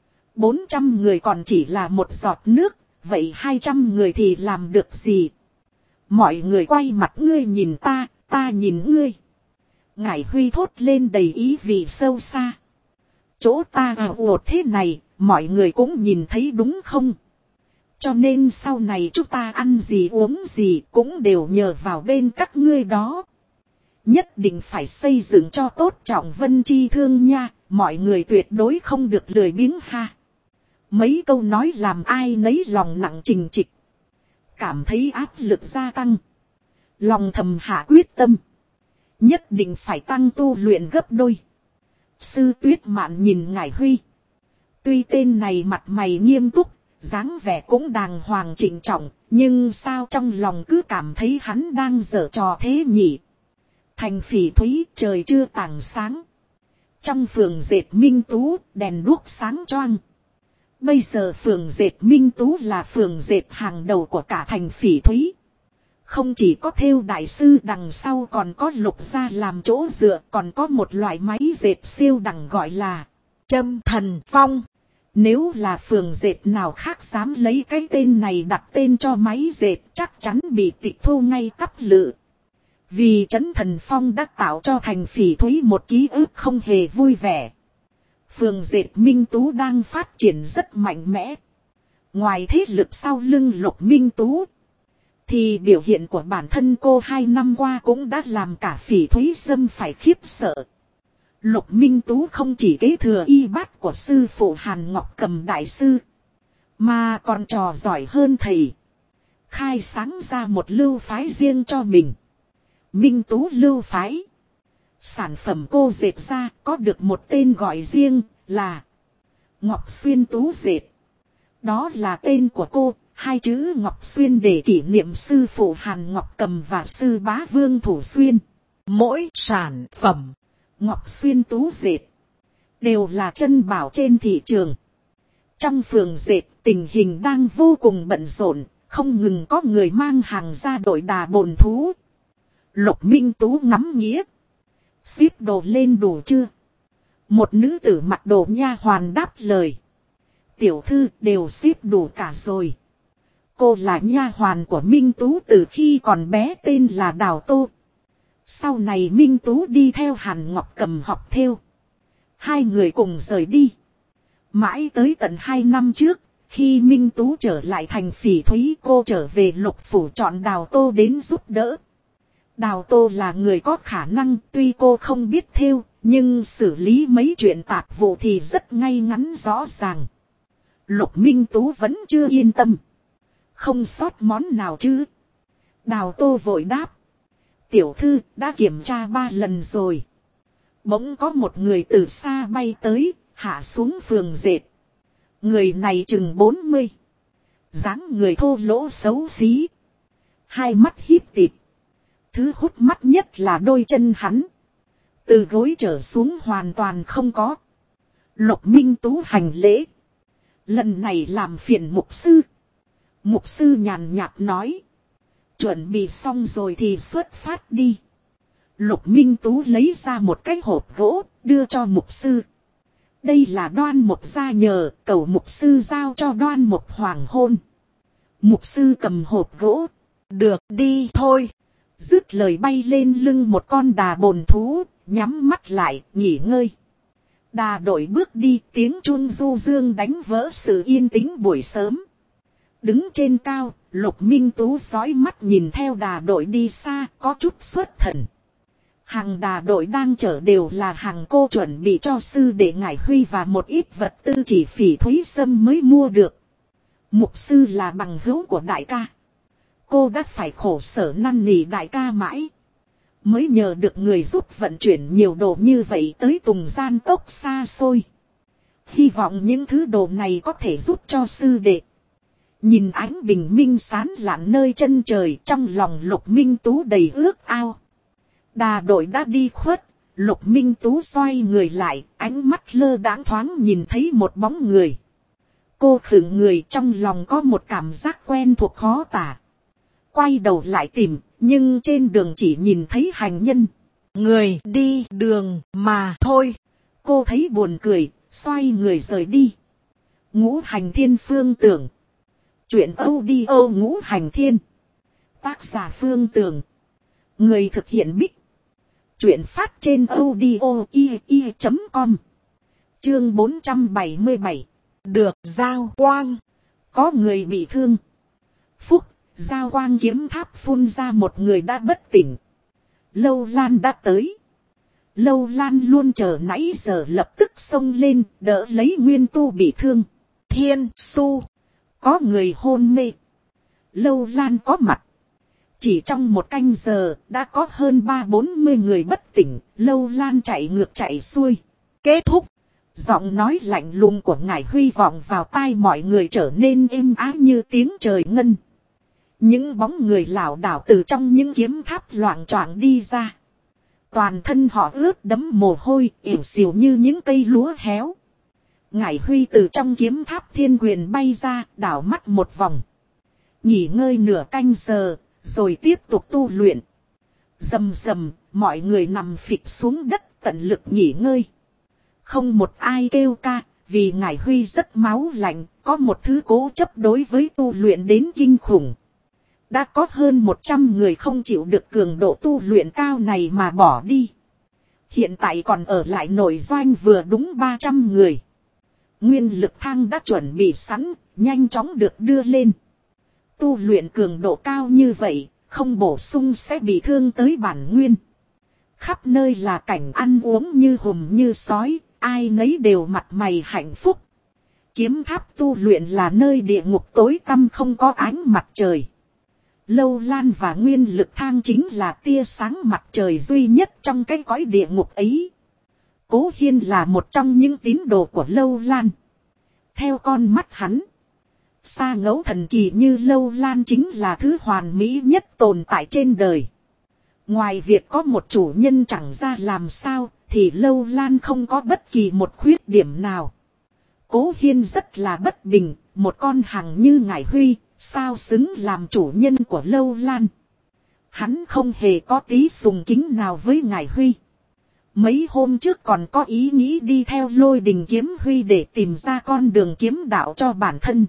400 người còn chỉ là một giọt nước, vậy 200 người thì làm được gì? Mọi người quay mặt ngươi nhìn ta, ta nhìn ngươi. Ngải Huy thốt lên đầy ý vị sâu xa. Chỗ ta ột thế này, mọi người cũng nhìn thấy đúng không? Cho nên sau này chúng ta ăn gì uống gì cũng đều nhờ vào bên các ngươi đó. Nhất định phải xây dựng cho tốt Trọng Vân Chi Thương nha, mọi người tuyệt đối không được lười biếng ha. Mấy câu nói làm ai nấy lòng nặng trình trịch. Cảm thấy áp lực gia tăng. Lòng thầm hạ quyết tâm. Nhất định phải tăng tu luyện gấp đôi. Sư Tuyết Mạn nhìn Ngải Huy. Tuy tên này mặt mày nghiêm túc, dáng vẻ cũng đàng hoàng trịnh trọng, nhưng sao trong lòng cứ cảm thấy hắn đang giở trò thế nhỉ? Thành Phỉ Thúy trời chưa tảng sáng. Trong phường dệt minh tú, đèn đuốc sáng choang. Bây giờ phường dệt Minh Tú là phường dệt hàng đầu của cả thành Phỉ Thúy. Không chỉ có thêu đại sư, đằng sau còn có Lục gia làm chỗ dựa, còn có một loại máy dệt siêu đẳng gọi là Trâm Thần Phong. Nếu là phường dệt nào khác dám lấy cái tên này đặt tên cho máy dệt, chắc chắn bị tịch thu ngay tắp lự. Vì Trấn Thần Phong đã tạo cho thành Phỉ Thúy một ký ức không hề vui vẻ. Phường dệt Minh Tú đang phát triển rất mạnh mẽ. Ngoài thế lực sau lưng Lục Minh Tú, thì biểu hiện của bản thân cô 2 năm qua cũng đã làm cả Phỉ Thúy Sâm phải khiếp sợ. Lục Minh Tú không chỉ kế thừa y bát của sư phụ Hàn Ngọc Cầm đại sư, mà còn trò giỏi hơn thầy. Khai sáng ra một lưu phái riêng cho mình. Minh Tú lưu phái. Sản phẩm cô dệt ra có được một tên gọi riêng là Ngọc Xuyên Tú Dệt. Đó là tên của cô, 2 chữ Ngọc Xuyên để kỷ niệm sư phụ Hàn Ngọc Cầm và sư bá Vương Thủ Xuyên. Mỗi sản phẩm Ngọc Xuyên Tú Dệt đều là chân bảo trên thị trường. Trong phường dệt tình hình đang vô cùng bận rộn, không ngừng có người mang hàng ra đội đà bồn thú. Lục Minh Tú ngắm nghía. Ship đồ lên đủ chưa? Một nữ tử mặc đồ nha hoàn đáp lời. Tiểu thư đều ship đủ cả rồi. Cô là nha hoàn của Minh Tú từ khi còn bé, tên là Đào Tô. Sau này Minh Tú đi theo Hàn Ngọc Cầm học thêu. 2 người cùng rời đi. Mãi tới tận 2 năm trước, khi Minh Tú trở lại thành Phỉ Thúy, cô trở về Lục phủ chọn Đào Tô đến giúp đỡ. Đào Tô là người có khả năng, tuy cô không biết thêu, nhưng xử lý mấy chuyện tạp vụ thì rất ngay ngắn rõ ràng. Lục Minh Tú vẫn chưa yên tâm. Không sót món nào chứ? Đào Tô vội đáp. Tiểu thư đã kiểm tra 3 lần rồi. Bỗng có một người từ xa bay tới, hạ xuống phường dệt. Người này chừng 40. Dáng người thô lỗ xấu xí. 2 mắt híp tịt. Thứ hút mắt nhất là đôi chân hắn. Từ gối trở xuống hoàn toàn không có. Lục Minh Tú hành lễ. Lần này làm phiền mục sư. Mục sư nhàn nhạt nói. Chuẩn bị xong rồi thì xuất phát đi. Lục Minh Tú lấy ra một cái hộp gỗ, đưa cho mục sư. Đây là Đoan Mục gia nhờ, cầu mục sư giao cho Đoan Mục hoàng hôn. Mục sư cầm hộp gỗ. Được đi thôi. Dứt lời bay lên lưng một con đà bồn thú, nhắm mắt lại, nghỉ ngơi. Đà đội bước đi, tiếng chuông du dương đánh vỡ sự yên tĩnh buổi sớm. Đứng trên cao, Lục Minh Tú dõi mắt nhìn theo đà đội đi xa, có chút xuất thần. Hàng đà đội đang chở đều là hàng cô chuẩn bị cho sư đệ Ngải Huy và một ít vật tư chỉ Phỉ Thúy Sâm mới mua được. Mục sư là bằng hữu của đại ca. Cô đã phải khổ sở năn nỉ đại ca mãi. Mới nhờ được người giúp vận chuyển nhiều đồ như vậy tới Tùng Gian Cốc xa xôi. Hy vọng những thứ đồ này có thể giúp cho sư đệ. Nhìn ánh bình minh sáng lạn nơi chân trời, trong lòng Lục Minh Tú đầy ước ao. Đà đội đã đi khuất, Lục Minh Tú xoay người lại, ánh mắt lơ đãng thoáng nhìn thấy một bóng người. Cô khựng người, trong lòng có một cảm giác quen thuộc khó tả. Quay đầu lại tìm, nhưng trên đường chỉ nhìn thấy hành nhân. Người đi đường mà thôi. Cô thấy buồn cười, xoay người rời đi. Ngũ Hành Thiên Phương Tưởng. Chuyện audio Ngũ Hành Thiên. Tác giả Phương Tưởng. Người thực hiện Bích. Chuyện phát trên audio.com. Chương 477. Được giao quang. Có người bị thương. Phúc, giao quang kiếm tháp phun ra một người đã bất tỉnh. Lâu Lan đã tới. Lâu Lan luôn chờ nãy giờ lập tức xông lên đỡ lấy Nguyên Tu bị thương. Thiên Su. Có người hôn mê. Lâu Lan có mặt. Chỉ trong một canh giờ đã có hơn 30-40 người bất tỉnh. Lâu Lan chạy ngược chạy xuôi. Kết thúc. Giọng nói lạnh lùng của Ngải Huy vọng vào tai mọi người trở nên êm ái như tiếng trời ngân. Những bóng người lảo đảo từ trong những kiếm tháp loạng choạng đi ra. Toàn thân họ ướt đẫm mồ hôi, ỉu xìu như những cây lúa héo. Ngải Huy từ trong kiếm tháp thiên quyền bay ra, đảo mắt một vòng. Nghỉ ngơi nửa canh giờ, rồi tiếp tục tu luyện. Rầm rầm, mọi người nằm phịch xuống đất tận lực nghỉ ngơi. Không một ai kêu ca, vì Ngải Huy rất máu lạnh, có một thứ cố chấp đối với tu luyện đến kinh khủng. Đã có hơn 100 người không chịu được cường độ tu luyện cao này mà bỏ đi. Hiện tại còn ở lại nội doanh vừa đúng 300 người. Nguyên lực thang đã chuẩn bị sẵn, nhanh chóng được đưa lên. Tu luyện cường độ cao như vậy, không bổ sung sẽ bị thương tới bản nguyên. Khắp nơi là cảnh ăn uống như hùm như sói, ai nấy đều mặt mày hạnh phúc. Kiếm tháp tu luyện là nơi địa ngục tối tăm không có ánh mặt trời. Lâu Lan và nguyên lực thang chính là tia sáng mặt trời duy nhất trong cái cõi địa ngục ấy. Cố Hiên là một trong những tín đồ của Lâu Lan. Theo con mắt hắn, Sa Ngẫu thần kỳ như Lâu Lan chính là thứ hoàn mỹ nhất tồn tại trên đời. Ngoài việc có một chủ nhân chẳng ra làm sao, thì Lâu Lan không có bất kỳ một khuyết điểm nào. Cố Hiên rất là bất bình, một con hằng như Ngải Huy, sao xứng làm chủ nhân của Lâu Lan. Hắn không hề có tí sùng kính nào với Ngải Huy. Mấy hôm trước còn có ý nghĩ đi theo Lôi Đình Kiếm Huy để tìm ra con đường kiếm đạo cho bản thân.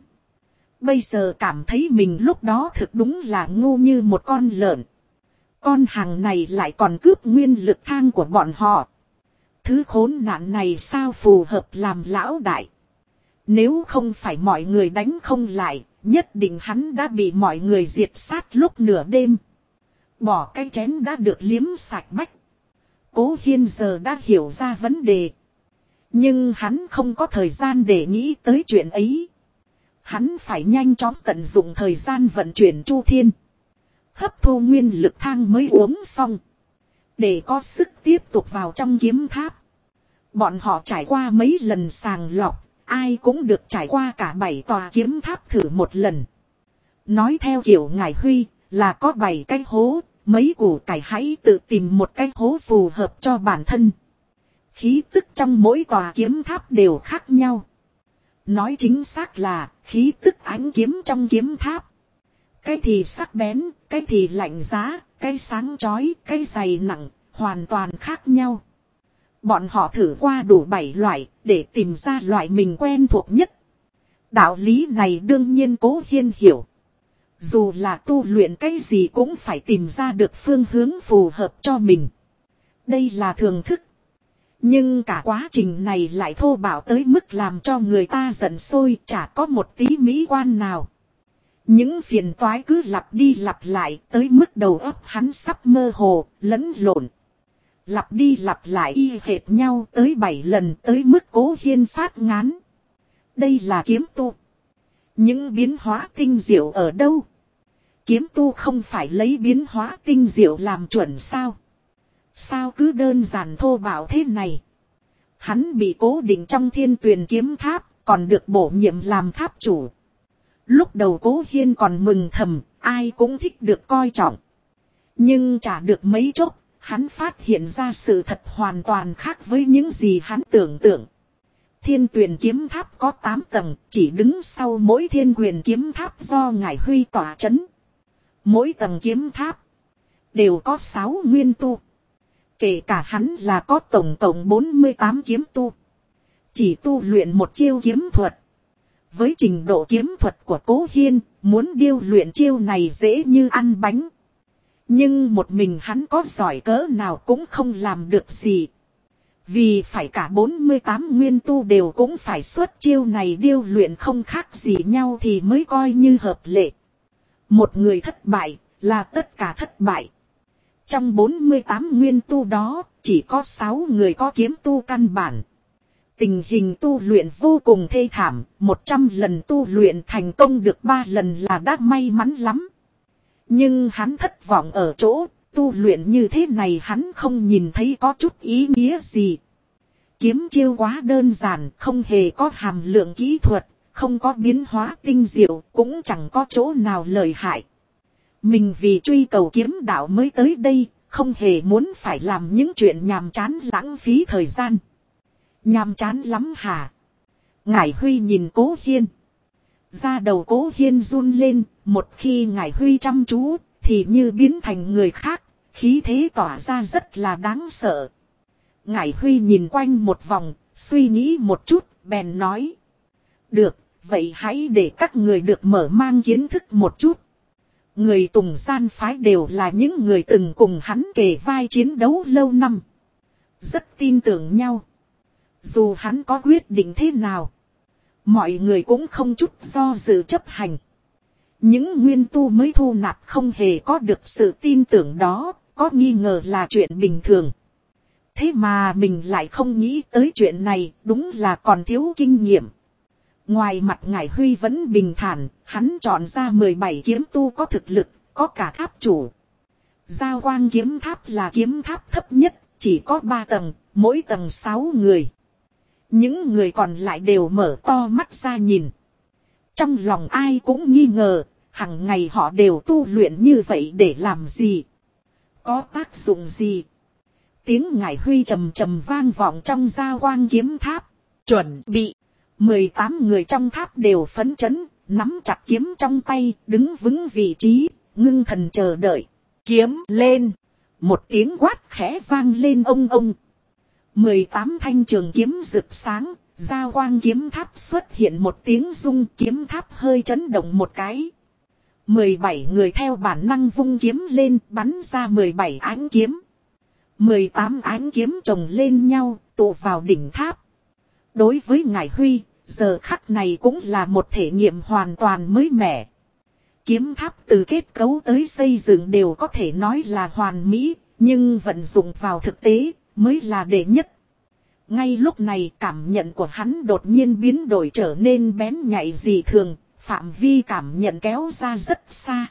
Bây giờ cảm thấy mình lúc đó thực đúng là ngu như một con lợn. Con hằng này lại còn cướp nguyên lực thang của bọn họ. Thứ khốn nạn này sao phù hợp làm lão đại. Nếu không phải mọi người đánh không lại, nhất định hắn đã bị mọi người diệt sát lúc nửa đêm. Bỏ cái chén đã được liếm sạch bách. Cố Hiên giờ đã hiểu ra vấn đề. Nhưng hắn không có thời gian để nghĩ tới chuyện ấy. Hắn phải nhanh chóng tận dụng thời gian vận chuyển Chu Thiên. Hấp thu nguyên lực thang mới uống xong. Để có sức tiếp tục vào trong kiếm tháp. Bọn họ trải qua mấy lần sàng lọc. Ai cũng được trải qua cả 7 tòa kiếm tháp thử một lần. Nói theo kiểu Ngải Huy là có 7 cái hố. Mấy củ cải hãy tự tìm một cái hố phù hợp cho bản thân. Khí tức trong mỗi tòa kiếm tháp đều khác nhau. Nói chính xác là khí tức ánh kiếm trong kiếm tháp. Cái thì sắc bén, cái thì lạnh giá, cái sáng chói, cái dày nặng, hoàn toàn khác nhau. Bọn họ thử qua đủ 7 loại để tìm ra loại mình quen thuộc nhất. Đạo lý này đương nhiên Cố Hiên hiểu. Dù là tu luyện cái gì cũng phải tìm ra được phương hướng phù hợp cho mình. Đây là thường thức. Nhưng cả quá trình này lại thô bạo tới mức làm cho người ta giận sôi, chả có một tí mỹ quan nào. Những phiền toái cứ lặp đi lặp lại tới mức đầu óc hắn sắp mơ hồ, lẫn lộn. Lặp đi lặp lại y hệt nhau tới 7 lần tới mức Cố Hiên phát ngán. Đây là kiếm tu. Những biến hóa tinh diệu ở đâu? Kiếm tu không phải lấy biến hóa tinh diệu làm chuẩn sao? Sao cứ đơn giản thô bạo thế này? Hắn bị cố định trong Thiên Tuyền kiếm tháp, còn được bổ nhiệm làm tháp chủ. Lúc đầu Cố Hiên còn mừng thầm, ai cũng thích được coi trọng. Nhưng chả được mấy chốc, hắn phát hiện ra sự thật hoàn toàn khác với những gì hắn tưởng tượng. Thiên Tuyền kiếm tháp có 8 tầng, chỉ đứng sau mỗi Thiên Quyền kiếm tháp do Ngải Huy tỏa chấn. Mỗi tầng kiếm tháp đều có 6 nguyên tu. Kể cả hắn là có tổng cộng 48 kiếm tu. Chỉ tu luyện một chiêu kiếm thuật. Với trình độ kiếm thuật của Cố Hiên, muốn điêu luyện chiêu này dễ như ăn bánh. Nhưng một mình hắn có giỏi cỡ nào cũng không làm được gì. Vì phải cả 48 nguyên tu đều cũng phải xuất chiêu này điêu luyện không khác gì nhau thì mới coi như hợp lệ. Một người thất bại là tất cả thất bại. Trong 48 nguyên tu đó, chỉ có 6 người có kiếm tu căn bản. Tình hình tu luyện vô cùng thê thảm, 100 lần tu luyện thành công được 3 lần là đã may mắn lắm. Nhưng hắn thất vọng ở chỗ, tu luyện như thế này hắn không nhìn thấy có chút ý nghĩa gì. Kiếm chiêu quá đơn giản, không hề có hàm lượng kỹ thuật, không có biến hóa tinh diệu, cũng chẳng có chỗ nào lợi hại. Mình vì truy cầu kiếm đạo mới tới đây, không hề muốn phải làm những chuyện nhàm chán lãng phí thời gian. Nhàm chán lắm hả? Ngải Huy nhìn Cố Hiên. Da đầu Cố Hiên run lên, một khi Ngải Huy chăm chú, thì như biến thành người khác, khí thế tỏa ra rất là đáng sợ. Ngải Huy nhìn quanh một vòng, suy nghĩ một chút, bèn nói. Được, vậy hãy để các người được mở mang kiến thức một chút. Người Tùng Gian phái đều là những người từng cùng hắn kề vai chiến đấu lâu năm. Rất tin tưởng nhau. Dù hắn có quyết định thế nào, mọi người cũng không chút do dự chấp hành. Những nguyên tu mới thu nạp không hề có được sự tin tưởng đó, có nghi ngờ là chuyện bình thường. Thế mà mình lại không nghĩ tới chuyện này, đúng là còn thiếu kinh nghiệm. Ngoài mặt Ngải Huy vẫn bình thản, hắn chọn ra 17 kiếm tu có thực lực, có cả tháp chủ. Giao Quang kiếm tháp là kiếm tháp thấp nhất, chỉ có 3 tầng, mỗi tầng 6 người. Những người còn lại đều mở to mắt ra nhìn. Trong lòng ai cũng nghi ngờ, hằng ngày họ đều tu luyện như vậy để làm gì? Có tác dụng gì? Tiếng Ngải Huy trầm trầm vang vọng trong Giao Quang kiếm tháp. Chuẩn bị. 18 người trong tháp đều phấn chấn, nắm chặt kiếm trong tay, đứng vững vị trí, ngưng thần chờ đợi. Kiếm lên. Một tiếng quát khẽ vang lên ông ông. 18 thanh trường kiếm rực sáng, Giao Quang kiếm tháp xuất hiện một tiếng rung, kiếm tháp hơi chấn động một cái. 17 người theo bản năng vung kiếm lên, bắn ra 17 ánh kiếm. 18 ánh kiếm chồng lên nhau, tụ vào đỉnh tháp. Đối với Ngải Huy, giờ khắc này cũng là một thể nghiệm hoàn toàn mới mẻ. Kiếm tháp từ kết cấu tới xây dựng đều có thể nói là hoàn mỹ, nhưng vận dụng vào thực tế mới là đệ nhất. Ngay lúc này cảm nhận của hắn đột nhiên biến đổi trở nên bén nhạy dị thường, phạm vi cảm nhận kéo ra rất xa.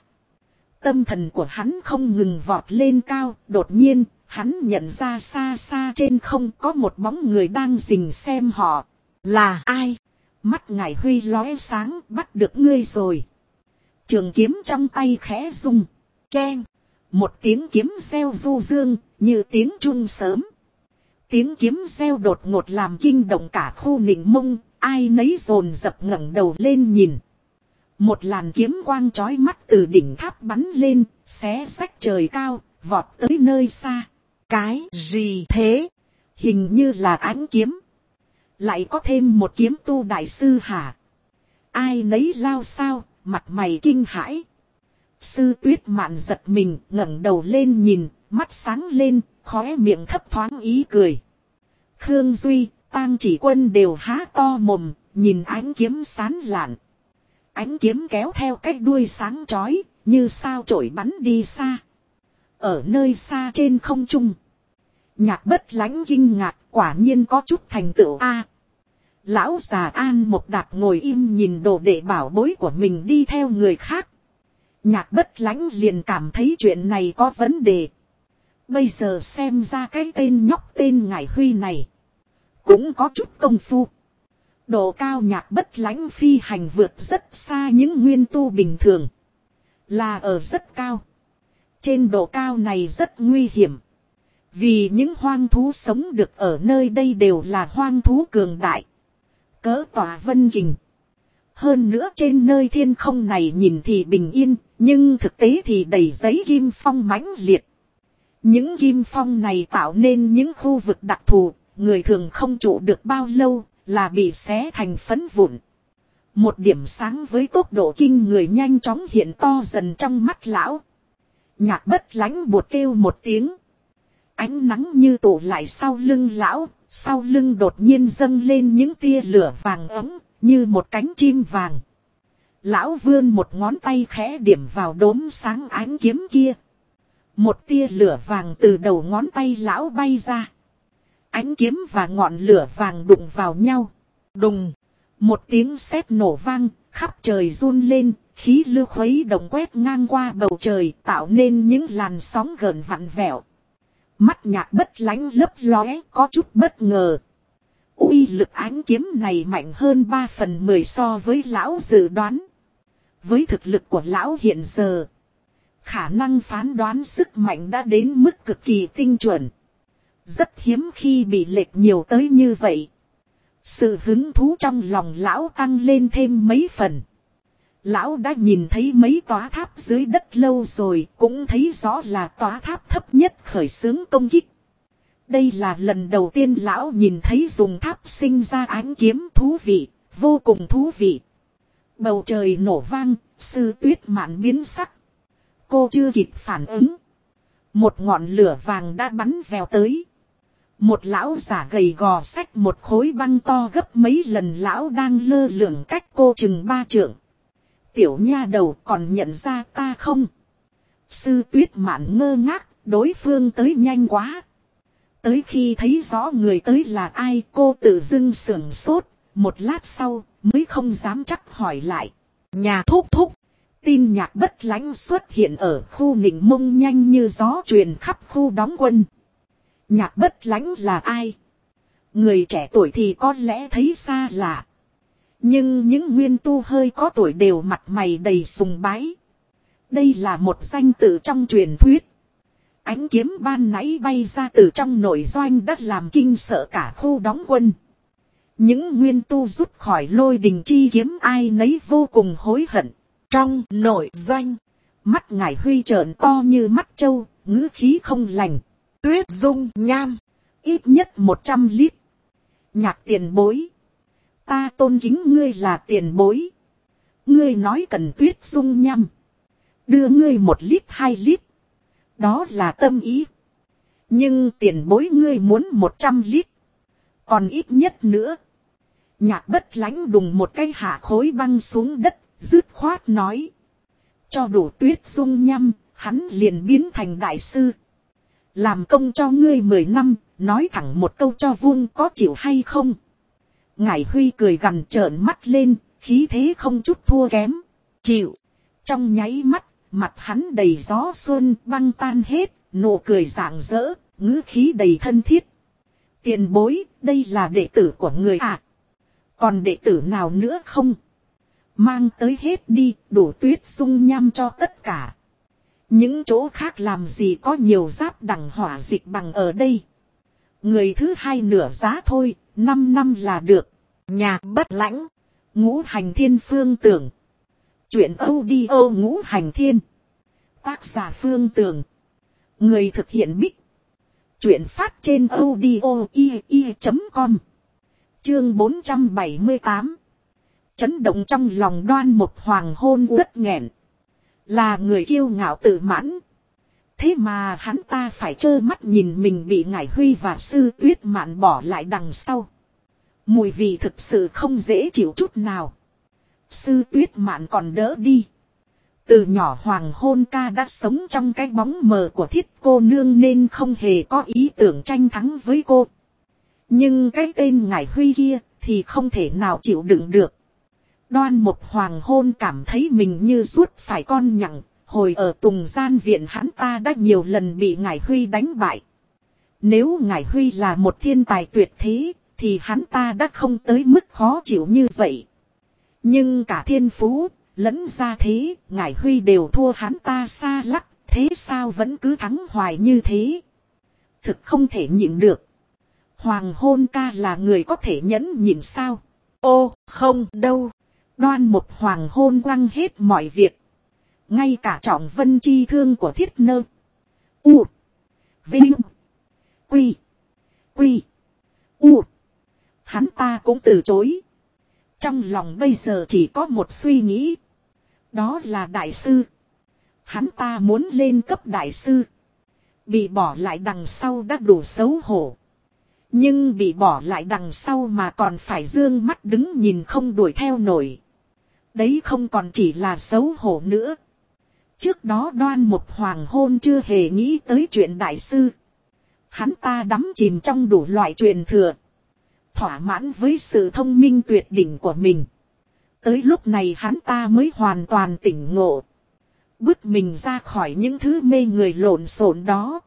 Tâm thần của hắn không ngừng vọt lên cao, đột nhiên hắn nhận ra xa xa trên không có một bóng người đang rình xem họ. Là ai? Mắt Ngải Huy lóe sáng, bắt được ngươi rồi. Trường kiếm trong tay khẽ rung. Keng. Một tiếng kiếm reo du dương, như tiếng chuông sớm. Tiếng kiếm reo đột ngột làm kinh động cả khu Nịnh Mông, ai nấy dồn dập ngẩng đầu lên nhìn. Một làn kiếm quang chói mắt từ đỉnh tháp bắn lên, xé rách trời cao, vọt tới nơi xa. Cái gì thế? Hình như là ánh kiếm. Lại có thêm một kiếm tu đại sư hả? Ai nấy lao sao, mặt mày kinh hãi. Sư Tuyết Mạn giật mình, ngẩng đầu lên nhìn, mắt sáng lên, khóe miệng thấp thoáng ý cười. Khương Duy, Tang Chỉ Quân đều há to mồm, nhìn ánh kiếm sán lạn. Ánh kiếm kéo theo cái đuôi sáng chói, như sao chổi bắn đi xa. Ở nơi xa trên không trung, Nhạc Bất Lãnh kinh ngạc, quả nhiên có chút thành tựu a. Lão già An Mộc Đạt ngồi im nhìn đồ đệ bảo bối của mình đi theo người khác. Nhạc Bất Lãnh liền cảm thấy chuyện này có vấn đề. Bây giờ xem ra cái tên nhóc tên Ngải Huy này cũng có chút công phu. Độ cao Nhạc Bất Lãnh phi hành vượt rất xa những nguyên tu bình thường. Là ở rất cao. Trên độ cao này rất nguy hiểm. Vì những hoang thú sống được ở nơi đây đều là hoang thú cường đại. Cỡ tỏa vân kình. Hơn nữa trên nơi thiên không này nhìn thì bình yên, nhưng thực tế thì đầy giấy kim phong mãnh liệt. Những kim phong này tạo nên những khu vực đặc thù, người thường không trụ được bao lâu, là bị xé thành phấn vụn. Một điểm sáng với tốc độ kinh người nhanh chóng hiện to dần trong mắt lão. Nhạc Bất Lãnh buột kêu một tiếng. Ánh nắng như tụ lại sau lưng lão, sau lưng đột nhiên dâng lên những tia lửa vàng ấm, như một cánh chim vàng. Lão vươn một ngón tay khẽ điểm vào đốm sáng ánh kiếm kia. Một tia lửa vàng từ đầu ngón tay lão bay ra. Ánh kiếm và ngọn lửa vàng đụng vào nhau. Đùng. Một tiếng sét nổ vang, khắp trời run lên, khí lưu khuấy động quét ngang qua bầu trời tạo nên những làn sóng gợn vặn vẹo. Mắt Nhạc Bất Lãnh lấp lóe có chút bất ngờ. Uy lực ánh kiếm này mạnh hơn 3/10 so với lão dự đoán. Với thực lực của lão hiện giờ, khả năng phán đoán sức mạnh đã đến mức cực kỳ tinh chuẩn. Rất hiếm khi bị lệch nhiều tới như vậy. Sự hứng thú trong lòng lão tăng lên thêm mấy phần. Lão đã nhìn thấy mấy tòa tháp dưới đất lâu rồi, cũng thấy rõ là tòa tháp thấp nhất khởi xướng công kích. Đây là lần đầu tiên lão nhìn thấy dùng tháp sinh ra ánh kiếm, thú vị, vô cùng thú vị. Bầu trời nổ vang, Sư Tuyết Mạn biến sắc. Cô chưa kịp phản ứng. Một ngọn lửa vàng đã bắn vèo tới. Một lão giả gầy gò xách một khối băng to gấp mấy lần lão đang lơ lửng cách cô chừng 3 trượng. Tiểu nha đầu còn nhận ra ta không? Sư Tuyết Mạn ngơ ngác, đối phương tới nhanh quá. Tới khi thấy rõ người tới là ai, cô tự dưng sửng sốt, một lát sau mới không dám chắc hỏi lại. Nhà thúc thúc. Tin nhạc Bất Lãnh xuất hiện ở khu Nịnh Mông nhanh như gió truyền khắp khu đóng quân. Nhạc Bất Lãnh là ai? Người trẻ tuổi thì có lẽ thấy xa lạ. Nhưng những nguyên tu hơi có tuổi đều mặt mày đầy sùng bái. Đây là một danh tự trong truyền thuyết. Ánh kiếm ban nãy bay ra từ trong nội doanh đã làm kinh sợ cả khu đóng quân. Những nguyên tu rút khỏi Lôi Đình chi kiếm ai nấy vô cùng hối hận. Trong nội doanh, mắt Ngải Huy trợn to như mắt trâu, ngữ khí không lành. Tuyết dung nham, ít nhất 100 lít. Nhạc tiền bối. Ta tôn kính ngươi là tiền bối. Ngươi nói cần tuyết dung nham. Đưa ngươi 1 lít 2 lít. Đó là tâm ý. Nhưng tiền bối ngươi muốn 100 lít. Còn ít nhất nữa. Nhạc Bất Lãnh đùng một cái hạ khối băng xuống đất, dứt khoát nói. Cho đủ tuyết dung nham, hắn liền biến thành đại sư. Làm công cho ngươi 10 năm, nói thẳng một câu cho vuông có chịu hay không? Ngải Huy cười gằn trợn mắt lên, khí thế không chút thua kém. Chịu. Trong nháy mắt, mặt hắn đầy gió xuân băng tan hết, nụ cười rạng rỡ, ngữ khí đầy thân thiết. Tiền bối, đây là đệ tử của người à? Còn đệ tử nào nữa không? Mang tới hết đi, đủ tuyết dung nham cho tất cả. Những chỗ khác làm gì có nhiều giáp đẳng hỏa dịch bằng ở đây. Người thứ hai nửa giá thôi, 5 năm là được. Nhạc Bất Lãnh. Ngũ Hành Thiên Phương Tưởng. Chuyện audio Ngũ Hành Thiên. Tác giả Phương Tưởng. Người thực hiện Bích. Chuyện phát trên audio.com. Chương 478. Chấn động trong lòng Đoan Mục Hoàng hôn uất nghẹn. Là người kiêu ngạo tự mãn. Thế mà hắn ta phải trơ mắt nhìn mình bị Ngải Huy và Sư Tuyết Mạn bỏ lại đằng sau. Mùi vị thực sự không dễ chịu chút nào. Sư Tuyết Mạn còn đỡ đi. Từ nhỏ Hoàng hôn ca đã sống trong cái bóng mờ của Thiết cô nương nên không hề có ý tưởng tranh thắng với cô. Nhưng cái tên Ngải Huy kia thì không thể nào chịu đựng được. Đoan Mục Hoàng hôn cảm thấy mình như ruốt phải con nhặng. Hồi ở Tùng Gian Viện hắn ta đã nhiều lần bị Ngải Huy đánh bại. Nếu Ngải Huy là một thiên tài tuyệt thế thì hắn ta đã không tới mức khó chịu như vậy. Nhưng cả thiên phú lẫn gia thế, Ngải Huy đều thua hắn ta xa lắc. Thế sao vẫn cứ thắng hoài như thế? Thực không thể nhịn được. Hoàng hôn ca là người có thể nhẫn nhịn sao? Ô không đâu. Đoan Mục Hoàng hôn quăng hết mọi việc. Ngay cả trọng vân chi thương của Thiết Nơ. U. Vinh. Quy. Quy. U. Hắn ta cũng từ chối. Trong lòng bây giờ chỉ có một suy nghĩ. Đó là đại sư. Hắn ta muốn lên cấp đại sư. Bị bỏ lại đằng sau đã đủ xấu hổ. Nhưng bị bỏ lại đằng sau mà còn phải dương mắt đứng nhìn không đuổi theo nổi. Đấy không còn chỉ là xấu hổ nữa. Trước đó Đoan Mục Hoàng hôn chưa hề nghĩ tới chuyện đại sư. Hắn ta đắm chìm trong đủ loại truyền thừa. Thỏa mãn với sự thông minh tuyệt đỉnh của mình. Tới lúc này hắn ta mới hoàn toàn tỉnh ngộ. Bước mình ra khỏi những thứ mê người lộn xộn đó.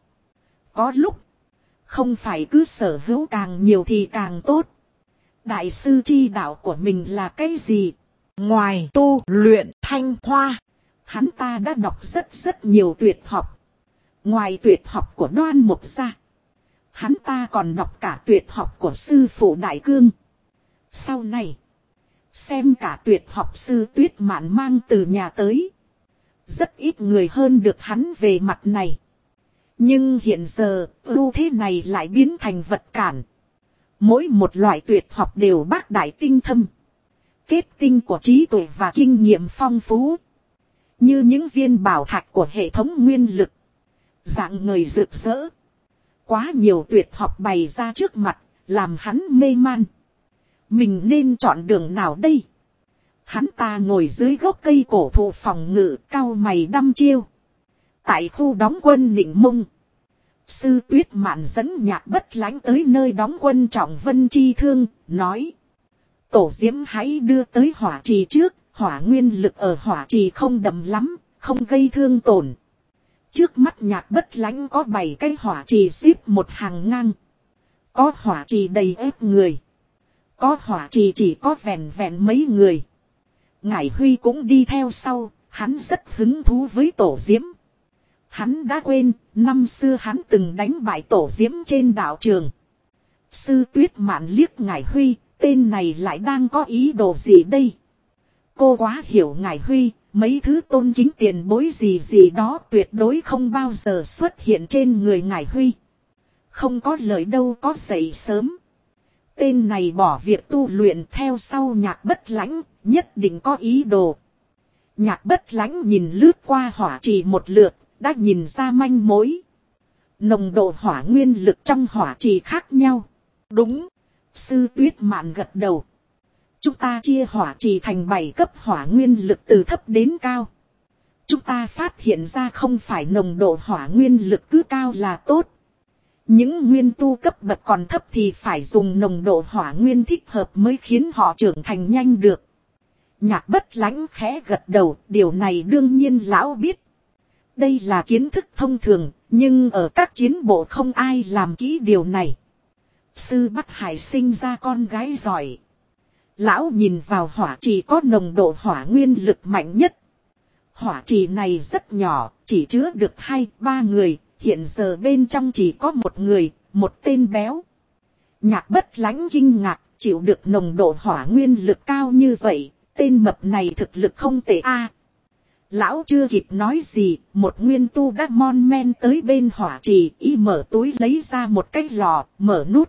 Có lúc. Không phải cứ sở hữu càng nhiều thì càng tốt. Đại sư chi đạo của mình là cái gì? Ngoài tu luyện thanh hoa. Hắn ta đã đọc rất nhiều tuyệt học. Ngoài tuyệt học của Đoan Mục ra. Hắn ta còn đọc cả tuyệt học của sư phụ Đại Cương. Sau này, xem cả tuyệt học sư Tuyết Mạn mang từ nhà tới. Rất ít người hơn được hắn về mặt này. Nhưng hiện giờ, ưu thế này lại biến thành vật cản. Mỗi một loại tuyệt học đều bác đại tinh thâm. Kết tinh của trí tuệ và kinh nghiệm phong phú. Như những viên bảo thạch của hệ thống nguyên lực. Dạng ngời rực rỡ. Quá nhiều tuyệt học bày ra trước mặt, làm hắn mê man. Mình nên chọn đường nào đây? Hắn ta ngồi dưới gốc cây cổ thụ phòng ngự, cau mày đăm chiêu. Tại khu đóng quân Nịnh Mông, sư Tuyết Mạn dẫn Nhạc Bất Lãnh tới nơi đóng quân Trọng Vân Chi Thương, nói: Tổ Diễm hãy đưa tới hỏa trì trước, hỏa nguyên lực ở hỏa trì không đậm lắm, không gây thương tổn. Trước mắt Nhạc Bất Lãnh có 7 cái hỏa trì xếp một hàng ngang. Có hỏa trì đầy ép người. Có hỏa trì chỉ có vẹn vẹn mấy người. Ngải Huy cũng đi theo sau, hắn rất hứng thú với Tổ Diễm. Hắn đã quên, năm xưa hắn từng đánh bại Tổ Diễm trên đạo trường. Sư Tuyết Mạn liếc Ngải Huy, tên này lại đang có ý đồ gì đây? Cô quá hiểu Ngải Huy, mấy thứ tôn kính tiền bối gì đó tuyệt đối không bao giờ xuất hiện trên người Ngải Huy. Không có lời đâu có dậy sớm. Tên này bỏ việc tu luyện theo sau Nhạc Bất Lãnh, nhất định có ý đồ. Nhạc Bất Lãnh nhìn lướt qua hỏa trì một lượt, đã nhìn ra manh mối. Nồng độ hỏa nguyên lực trong hỏa trì khác nhau. Đúng, sư Tuyết Mạn gật đầu. Chúng ta chia hỏa trì thành 7 cấp hỏa nguyên lực từ thấp đến cao. Chúng ta phát hiện ra không phải nồng độ hỏa nguyên lực cứ cao là tốt. Những nguyên tu cấp bậc còn thấp thì phải dùng nồng độ hỏa nguyên thích hợp mới khiến họ trưởng thành nhanh được. Nhạc Bất Lãnh khẽ gật đầu, điều này đương nhiên lão biết. Đây là kiến thức thông thường, nhưng ở các chiến bộ không ai làm kỹ điều này. Sư Bắc Hải sinh ra con gái giỏi. Lão nhìn vào hỏa trì có nồng độ hỏa nguyên lực mạnh nhất. Hỏa trì này rất nhỏ, chỉ chứa được 2-3 người. Hiện giờ bên trong chỉ có một người, một tên béo. Nhạc Bất Lãnh kinh ngạc, chịu được nồng độ hỏa nguyên lực cao như vậy, tên mập này thực lực không tệ a. Lão chưa kịp nói gì, một nguyên tu đã mon men tới bên hỏa trì, y mở túi lấy ra một cái lò, mở nút.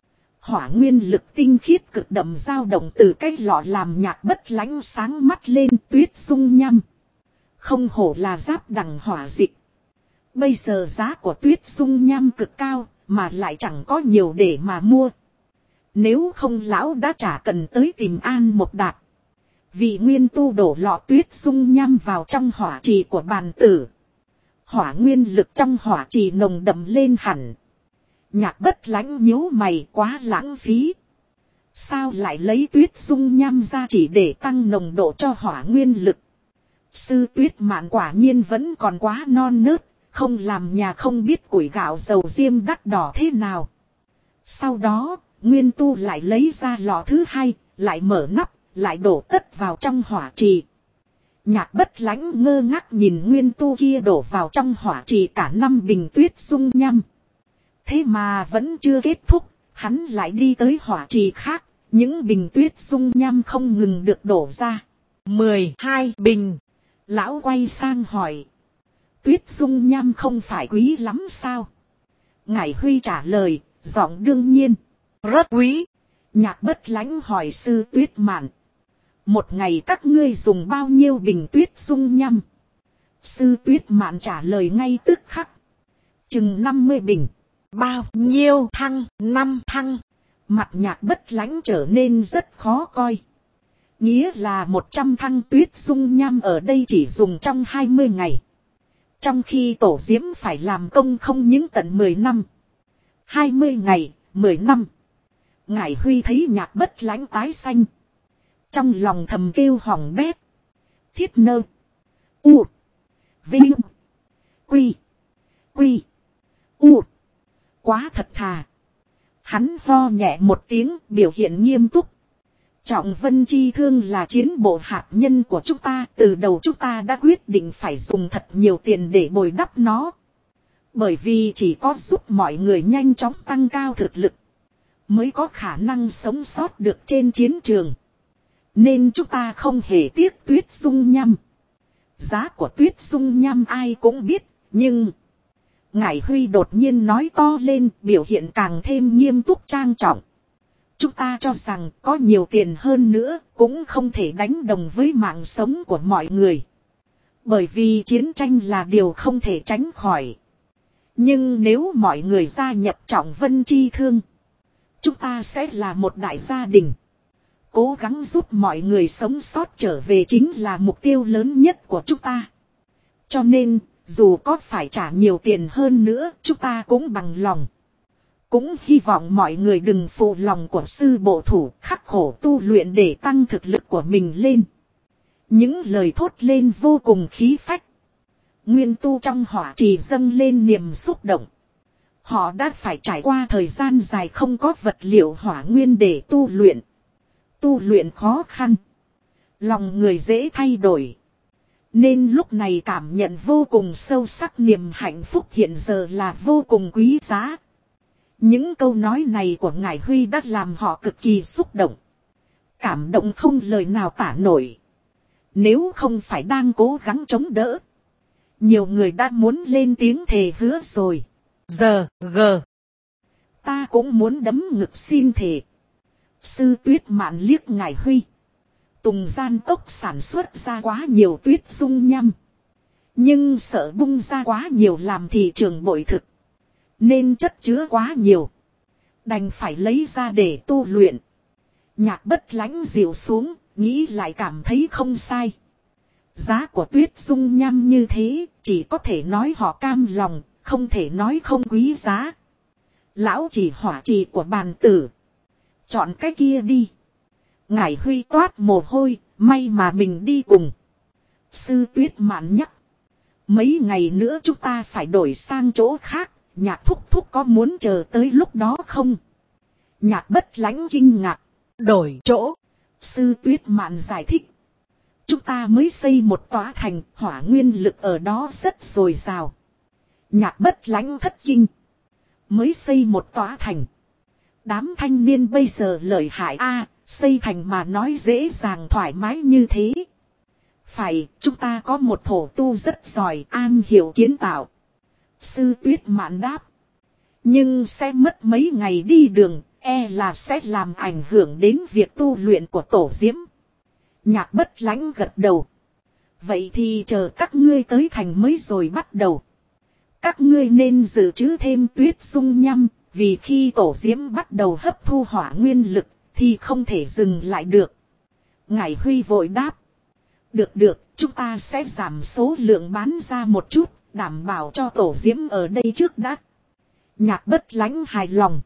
Hỏa nguyên lực tinh khiết cực đậm dao động từ cái lọ làm Nhạc Bất Lãnh sáng mắt lên. Tuyết dung nhâm. Không hổ là giáp đằng hỏa dịch. Bây giờ giá của Tuyết dung nhâm cực cao, mà lại chẳng có nhiều để mà mua. Nếu không lão đã chả cần tới tìm An Một Đạt. Vị nguyên tu đổ lọ Tuyết dung nhâm vào trong hỏa trì của bàn tử. Hỏa nguyên lực trong hỏa trì nồng đậm lên hẳn. Nhạc Bất Lãnh nhíu mày, quá lãng phí. Sao lại lấy Tuyết dung nhâm ra chỉ để tăng nồng độ cho hỏa nguyên lực? Sư Tuyết Mạn quả nhiên vẫn còn quá non nớt, không làm nhà không biết củi gạo dầu diêm đắt đỏ thế nào. Sau đó, nguyên tu lại lấy ra lọ thứ hai, lại mở nắp, lại đổ tất vào trong hỏa trì. Nhạc Bất Lãnh ngơ ngác nhìn nguyên tu kia đổ vào trong hỏa trì cả 5 bình Tuyết dung nhâm. Thế mà vẫn chưa kết thúc, hắn lại đi tới hỏa trì khác, những bình Tuyết dung nhâm không ngừng được đổ ra. 12 bình. Lão quay sang hỏi. Tuyết dung nhâm không phải quý lắm sao? Ngải Huy trả lời, giọng đương nhiên. Rất quý. Nhạc Bất Lãnh hỏi sư Tuyết Mạn. Một ngày các ngươi dùng bao nhiêu bình Tuyết dung nhâm? Sư Tuyết Mạn trả lời ngay tức khắc. Chừng 50 bình. Bao nhiêu thăng? 5 thăng. Mặt Nhạc Bất Lãnh trở nên rất khó coi. Nghĩa là 100 thăng Tuyết dung nhâm ở đây chỉ dùng trong 20 ngày. Trong khi Tổ Diễm phải làm công không những tận 10 năm. 20 ngày, 10 năm. Ngải Huy thấy Nhạc Bất Lãnh tái xanh. Trong lòng thầm kêu hỏng bét. Thiết nơ. U. Vinh. Quy. Quy. U. Quá thật thà. Hắn ho nhẹ một tiếng, biểu hiện nghiêm túc. Trọng Vân Chi Thương là chiến bộ hạt nhân của chúng ta. Từ đầu chúng ta đã quyết định phải dùng thật nhiều tiền để bồi đắp nó. Bởi vì chỉ có giúp mọi người nhanh chóng tăng cao thực lực, mới có khả năng sống sót được trên chiến trường. Nên chúng ta không hề tiếc tuyết dung nham. Giá của tuyết dung nham ai cũng biết, nhưng Ngải Huy đột nhiên nói to lên, biểu hiện càng thêm nghiêm túc trang trọng. Chúng ta cho rằng có nhiều tiền hơn nữa cũng không thể đánh đồng với mạng sống của mọi người. Bởi vì chiến tranh là điều không thể tránh khỏi. Nhưng nếu mọi người gia nhập Trọng Vân Chi Thương, chúng ta sẽ là một đại gia đình. Cố gắng giúp mọi người sống sót trở về chính là mục tiêu lớn nhất của chúng ta. Cho nên, dù có phải trả nhiều tiền hơn nữa, chúng ta cũng bằng lòng. Cũng hy vọng mọi người đừng phụ lòng của sư bộ thủ, khắc khổ tu luyện để tăng thực lực của mình lên. Những lời thốt lên vô cùng khí phách. Nguyên tu trong hỏa trì dâng lên niềm xúc động. Họ đã phải trải qua thời gian dài không có vật liệu hỏa nguyên để tu luyện. Tu luyện khó khăn. Lòng người dễ thay đổi. Nên lúc này cảm nhận vô cùng sâu sắc niềm hạnh phúc hiện giờ là vô cùng quý giá. Những câu nói này của Ngải Huy đã làm họ cực kỳ xúc động. Cảm động không lời nào tả nổi. Nếu không phải đang cố gắng chống đỡ, nhiều người đã muốn lên tiếng thề hứa rồi. Giờ, ta cũng muốn đấm ngực xin thề. Sư Tuyết Mạn liếc Ngải Huy. Tùng Gian Cốc sản xuất ra quá nhiều tuyết dung nham. Nhưng sợ bung ra quá nhiều làm thị trường bội thực. Nên chất chứa quá nhiều. Đành phải lấy ra để tu luyện. Nhạc Bất Lãnh dịu xuống, nghĩ lại cảm thấy không sai. Giá của tuyết dung nham như thế, chỉ có thể nói họ cam lòng, không thể nói không quý giá. Lão chỉ hỏa trì của bàn tử. Chọn cái kia đi. Ngải Huy toát mồ hôi, may mà mình đi cùng. Sư Tuyết Mạn nhắc. Mấy ngày nữa chúng ta phải đổi sang chỗ khác, Nhạc thúc thúc có muốn chờ tới lúc đó không? Nhạc Bất Lãnh kinh ngạc. đổi chỗ. Sư Tuyết Mạn giải thích. Chúng ta mới xây một tòa thành, hỏa nguyên lực ở đó rất dồi dào. Nhạc Bất Lãnh thất kinh. Mới xây một tòa thành. Đám thanh niên bây giờ lợi hại xây thành mà nói dễ dàng thoải mái như thế. Phải, chúng ta có một thổ tu rất giỏi, an hiểu kiến tạo. Sư Tuyết Mạn đáp. Nhưng sẽ mất mấy ngày đi đường, là sẽ làm ảnh hưởng đến việc tu luyện của tổ diễm. Nhạc Bất Lãnh gật đầu. Vậy thì chờ các ngươi tới thành mới rồi bắt đầu. Các ngươi nên dự trữ thêm tuyết dung nham, vì khi tổ diễm bắt đầu hấp thu hỏa nguyên lực, thì không thể dừng lại được. Ngải Huy vội đáp. Được, chúng ta sẽ giảm số lượng bán ra một chút, đảm bảo cho tổ diễm ở đây trước đã. Nhạc Bất Lãnh hài lòng.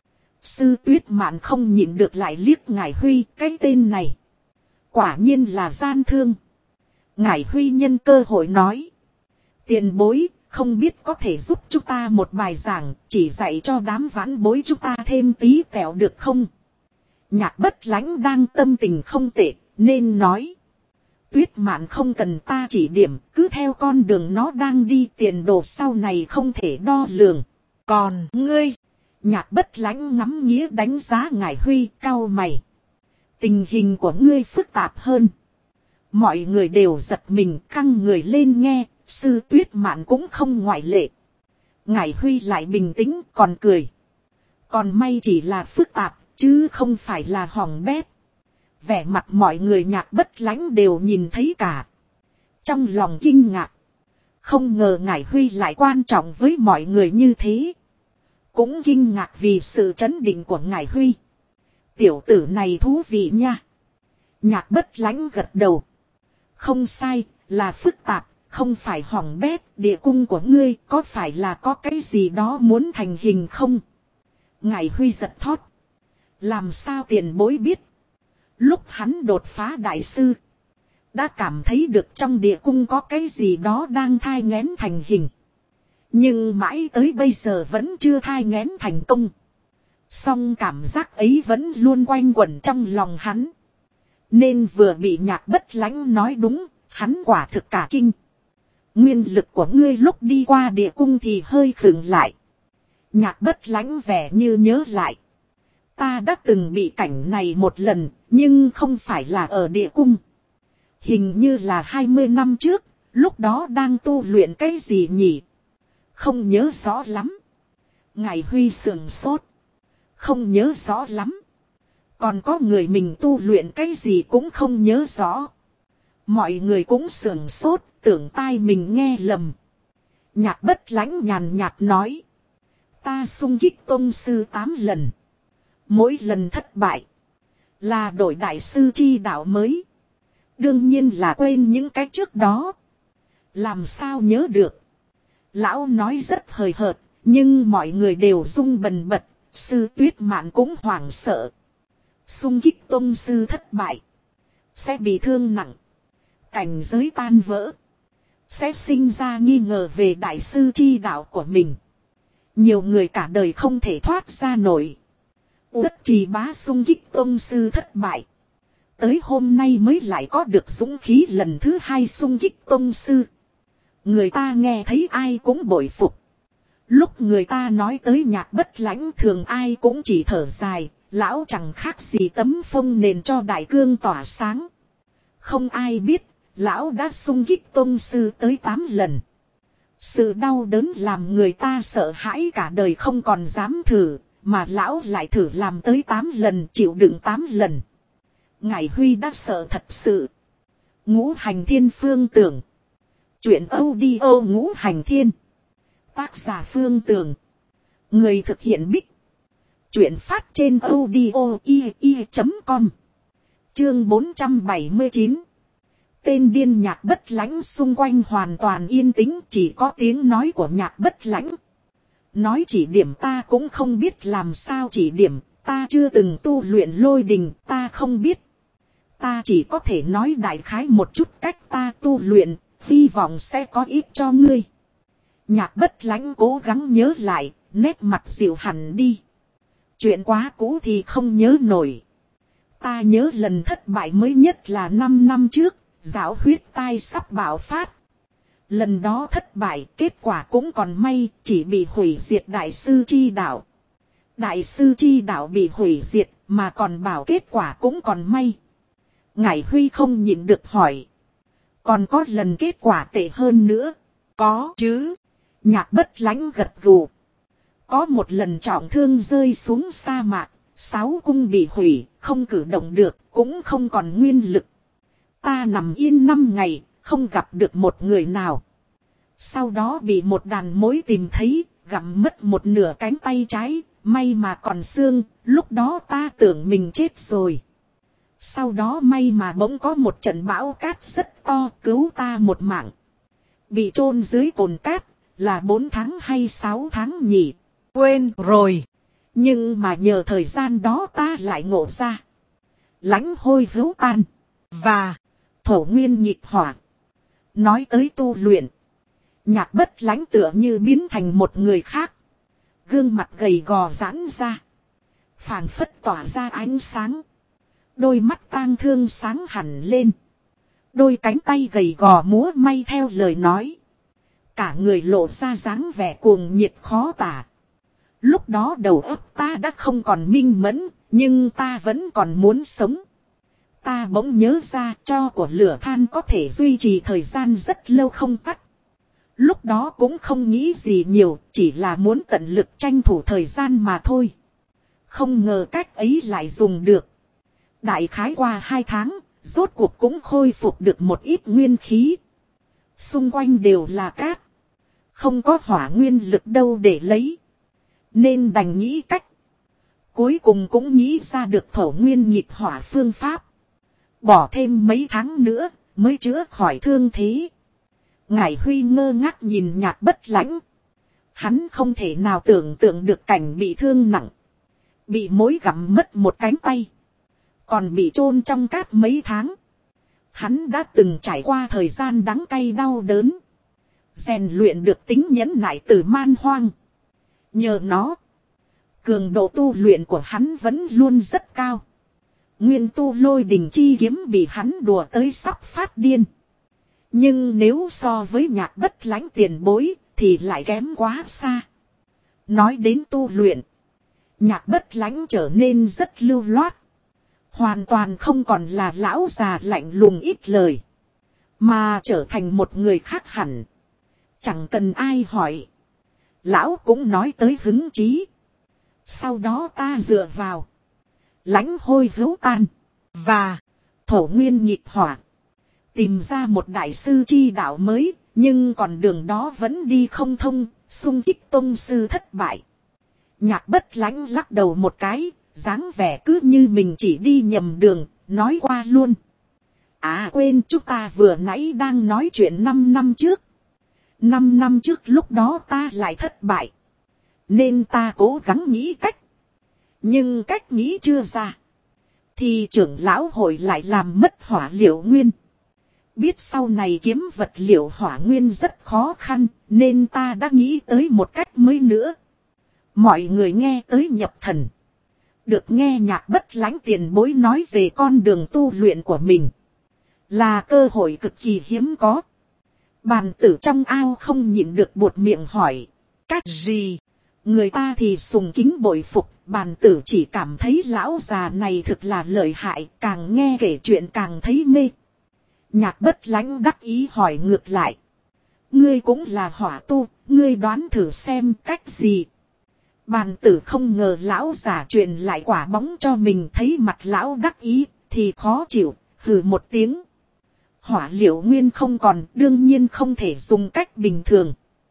Sư Tuyết Mạn không nhịn được lại liếc Ngải Huy, cái tên này quả nhiên là gian thương. Ngải Huy nhân cơ hội nói. Tiền bối, không biết có thể giúp chúng ta một bài giảng, chỉ dạy cho đám vãn bối chúng ta thêm tí tẹo được không? Nhạc Bất Lãnh đang tâm tình không tệ, nên nói. Tuyết Mạn không cần ta chỉ điểm, cứ theo con đường nó đang đi, tiền đồ sau này không thể đo lường. Còn ngươi? Nhạc Bất Lãnh ngắm nghía đánh giá Ngải Huy, cau mày. Tình hình của ngươi phức tạp hơn. Mọi người đều giật mình căng người lên nghe, Sư Tuyết Mạn cũng không ngoại lệ. Ngải Huy lại bình tĩnh còn cười. Còn may chỉ là phức tạp, chứ không phải là hỏng bét. Vẻ mặt mọi người Nhạc Bất Lãnh đều nhìn thấy cả. Trong lòng kinh ngạc. Không ngờ Ngải Huy lại quan trọng với mọi người như thế. Cũng kinh ngạc vì sự trấn định của Ngải Huy. Tiểu tử này thú vị nha. Nhạc Bất Lãnh gật đầu. Không sai, là phức tạp, không phải hỏng bét. Địa cung của ngươi có phải là có cái gì đó muốn thành hình không? Ngải Huy giật thót. Làm sao tiền bối biết? Lúc hắn đột phá đại sư, đã cảm thấy được trong địa cung có cái gì đó đang thai nghén thành hình. Nhưng mãi tới bây giờ vẫn chưa thai nghén thành công. Song cảm giác ấy vẫn luôn quanh quẩn trong lòng hắn. Nên vừa bị Nhạc Bất Lãnh nói đúng, hắn quả thực cả kinh. Nguyên lực của ngươi lúc đi qua địa cung thì hơi khựng lại. Nhạc Bất Lãnh vẻ như nhớ lại. Ta đã từng bị cảnh này một lần, nhưng không phải là ở địa cung. Hình như là 20 năm trước, lúc đó đang tu luyện cái gì nhỉ? Không nhớ rõ lắm. Ngài Huy sườn sốt. Không nhớ rõ lắm. Còn có người mình tu luyện cái gì cũng không nhớ rõ. Mọi người cũng sườn sốt, tưởng tai mình nghe lầm. Nhạc Bất Lãnh nhàn nhạt nói. Ta xung kích tông sư 8 lần. Mỗi lần thất bại. Là đổi đại sư chi đạo mới. Đương nhiên là quên những cái trước đó. Làm sao nhớ được. Lão nói rất hời hợt. Nhưng mọi người đều rung bần bật. Sư Tuyết Mạn cũng hoảng sợ. Xung kích tông sư thất bại. Sẽ bị thương nặng. Cảnh giới tan vỡ. Sẽ sinh ra nghi ngờ về đại sư chi đạo của mình. Nhiều người cả đời không thể thoát ra nổi. Tất Trì Bá xung kích tông sư thất bại. Tới hôm nay mới lại có được dũng khí lần thứ 2 xung kích tông sư. Người ta nghe thấy ai cũng bội phục. Lúc người ta nói tới Nhạc Bất Lãnh thường ai cũng chỉ thở dài. Lão chẳng khác gì tấm phông nền cho đại cương tỏa sáng. Không ai biết, lão đã xung kích tông sư tới 8 lần. Sự đau đớn làm người ta sợ hãi cả đời không còn dám thử, mà lão lại thử làm tới 8 lần, chịu đựng 8 lần. Ngải Huy đã sợ thật sự. Ngũ Hành Thiên Phương Tưởng. Chuyện audio Ngũ Hành Thiên. Tác giả Phương Tưởng. Người thực hiện Bích. Chuyện phát trên audio.com. Chương 479. Tên điên Nhạc Bất Lãnh. Xung quanh hoàn toàn yên tĩnh, chỉ có tiếng nói của Nhạc Bất Lãnh. Nói chỉ điểm ta cũng không biết làm sao chỉ điểm, ta chưa từng tu luyện lôi đình, ta không biết. Ta chỉ có thể nói đại khái một chút cách ta tu luyện, hy vọng sẽ có ích cho ngươi. Nhạc Bất Lãnh cố gắng nhớ lại, nét mặt dịu hẳn đi. Chuyện quá cũ thì không nhớ nổi. Ta nhớ lần thất bại mới nhất là 5 năm trước, Giảo Huyết Tai sắp bạo phát. Lần đó thất bại, kết quả cũng còn may, chỉ bị hủy diệt đại sư chi đạo. Đại sư chi đạo bị hủy diệt, mà còn bảo kết quả cũng còn may. Ngải Huy không nhịn được hỏi. Còn có lần kết quả tệ hơn nữa. Có chứ. Nhạc Bất Lãnh gật gù. Có một lần trọng thương rơi xuống sa mạc, 6 cung bị hủy, không cử động được, cũng không còn nguyên lực. Ta nằm yên 5 ngày, không gặp được một người nào. Sau đó bị một đàn mối tìm thấy, gặm mất một nửa cánh tay trái, may mà còn xương, lúc đó ta tưởng mình chết rồi. Sau đó may mà bỗng có một trận bão cát rất to cứu ta một mạng. Bị chôn dưới cồn cát, là 4 tháng hay 6 tháng nhỉ? Quên rồi. Nhưng mà nhờ thời gian đó ta lại ngộ ra. Lãnh hôi hữu tan. Và thổ nguyên nhịp hỏa. Nói tới tu luyện. Nhạc Bất Lãnh tựa như biến thành một người khác. Gương mặt gầy gò giãn ra. Phảng phất tỏa ra ánh sáng. Đôi mắt tang thương sáng hẳn lên. Đôi cánh tay gầy gò múa may theo lời nói. Cả người lộ ra dáng vẻ cuồng nhiệt khó tả. Lúc đó đầu óc ta đã không còn minh mẫn, nhưng ta vẫn còn muốn sống. Ta bỗng nhớ ra tro của lửa than có thể duy trì thời gian rất lâu không tắt. Lúc đó cũng không nghĩ gì nhiều, chỉ là muốn tận lực tranh thủ thời gian mà thôi. Không ngờ cách ấy lại dùng được. Đại khái qua 2 tháng, rốt cuộc cũng khôi phục được một ít nguyên khí. Xung quanh đều là cát. Không có hỏa nguyên lực đâu để lấy. Nên đành nghĩ cách. Cuối cùng cũng nghĩ ra được thổ nguyên nhịp hỏa phương pháp. Bỏ thêm mấy tháng nữa mới chữa khỏi thương thế. Ngải Huy ngơ ngác nhìn Nhạc Bất Lãnh. Hắn không thể nào tưởng tượng được cảnh bị thương nặng. Bị mối gặm mất một cánh tay. Còn bị chôn trong cát mấy tháng. Hắn đã từng trải qua thời gian đắng cay đau đớn. Rèn luyện được tính nhẫn nại từ man hoang. Nhờ nó, cường độ tu luyện của hắn vẫn luôn rất cao. Nguyên tu lôi đình chi kiếm bị hắn đùa tới sắp phát điên. Nhưng nếu so với Nhạc Bất Lãnh tiền bối thì lại kém quá xa. Nói đến tu luyện, Nhạc Bất Lãnh trở nên rất lưu loát. Hoàn toàn không còn là lão già lạnh lùng ít lời. Mà trở thành một người khác hẳn. Chẳng cần ai hỏi. Lão cũng nói tới hứng chí. Sau đó ta dựa vào. Lãnh hôi hữu tan. Và thổ nguyên nhịp hỏa. Tìm ra một đại sư chi đạo mới. Nhưng còn đường đó vẫn đi không thông. Xung kích tông sư thất bại. Nhạc Bất Lãnh lắc đầu một cái. Dáng vẻ cứ như mình chỉ đi nhầm đường. Nói qua luôn. À quên, chúng ta vừa nãy đang nói chuyện 5 năm trước. 5 năm trước lúc đó ta lại thất bại. Nên ta cố gắng nghĩ cách. Nhưng cách nghĩ chưa ra. Thì trưởng lão hội lại làm mất hỏa liệu nguyên. Biết sau này kiếm vật liệu hỏa nguyên rất khó khăn. Nên ta đã nghĩ tới một cách mới nữa. Mọi người nghe tới nhập thần. Được nghe Nhạc Bất Lãnh tiền bối nói về con đường tu luyện của mình. Là cơ hội cực kỳ hiếm có. Bàn tử trong ao không nhịn được buột miệng hỏi. Cách gì? Người ta thì sùng kính bội phục. Bàn tử chỉ cảm thấy lão già này thực là lợi hại. Càng nghe kể chuyện càng thấy mê. Nhạc Bất Lãnh đắc ý hỏi ngược lại. Ngươi cũng là hỏa tu. Ngươi đoán thử xem cách gì? Bàn tử không ngờ lão giả truyền lại quả bóng cho mình, thấy mặt lão đắc ý thì khó chịu, hừ một tiếng. Hỏa liệu nguyên không còn, đương nhiên không thể dùng cách bình thường.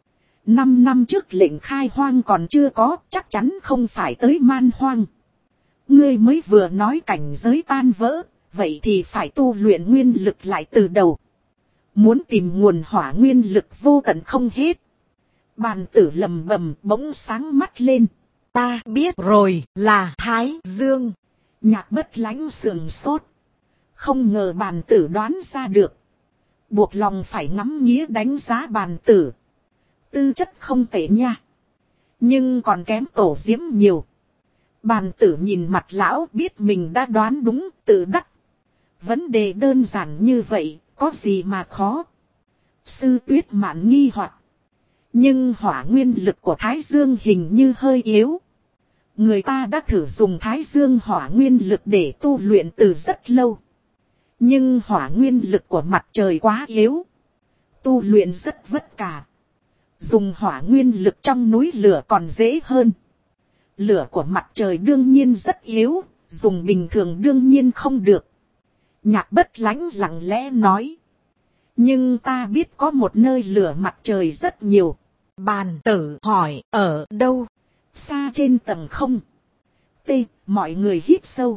5 năm trước lệnh khai hoang còn chưa có, chắc chắn không phải tới man hoang. Ngươi mới vừa nói cảnh giới tan vỡ, vậy thì phải tu luyện nguyên lực lại từ đầu. Muốn tìm nguồn hỏa nguyên lực vô tận không hết. Bàn tử lầm bầm bỗng sáng mắt lên. Ta biết rồi, là Thái Dương. Nhạc Bất Lãnh sườn sốt. Không ngờ bàn tử đoán ra được. Buộc lòng phải ngắm nghía đánh giá bàn tử. Tư chất không tệ nha. Nhưng còn kém tổ diễm nhiều. Bàn tử nhìn mặt lão biết mình đã đoán đúng, tự đắc. Vấn đề đơn giản như vậy, có gì mà khó. Sư Tuyết Mạn nghi hoặc. Nhưng hỏa nguyên lực của Thái Dương hình như hơi yếu. Người ta đã thử dùng Thái Dương hỏa nguyên lực để tu luyện từ rất lâu. Nhưng hỏa nguyên lực của mặt trời quá yếu. Tu luyện rất vất vả. Dùng hỏa nguyên lực trong núi lửa còn dễ hơn. Lửa của mặt trời đương nhiên rất yếu. Dùng bình thường đương nhiên không được. Nhạc Bất Lãnh lặng lẽ nói. Nhưng ta biết có một nơi lửa mặt trời rất nhiều. Bàn tử hỏi ở đâu? Xa trên tầng không. T. Mọi người hít sâu.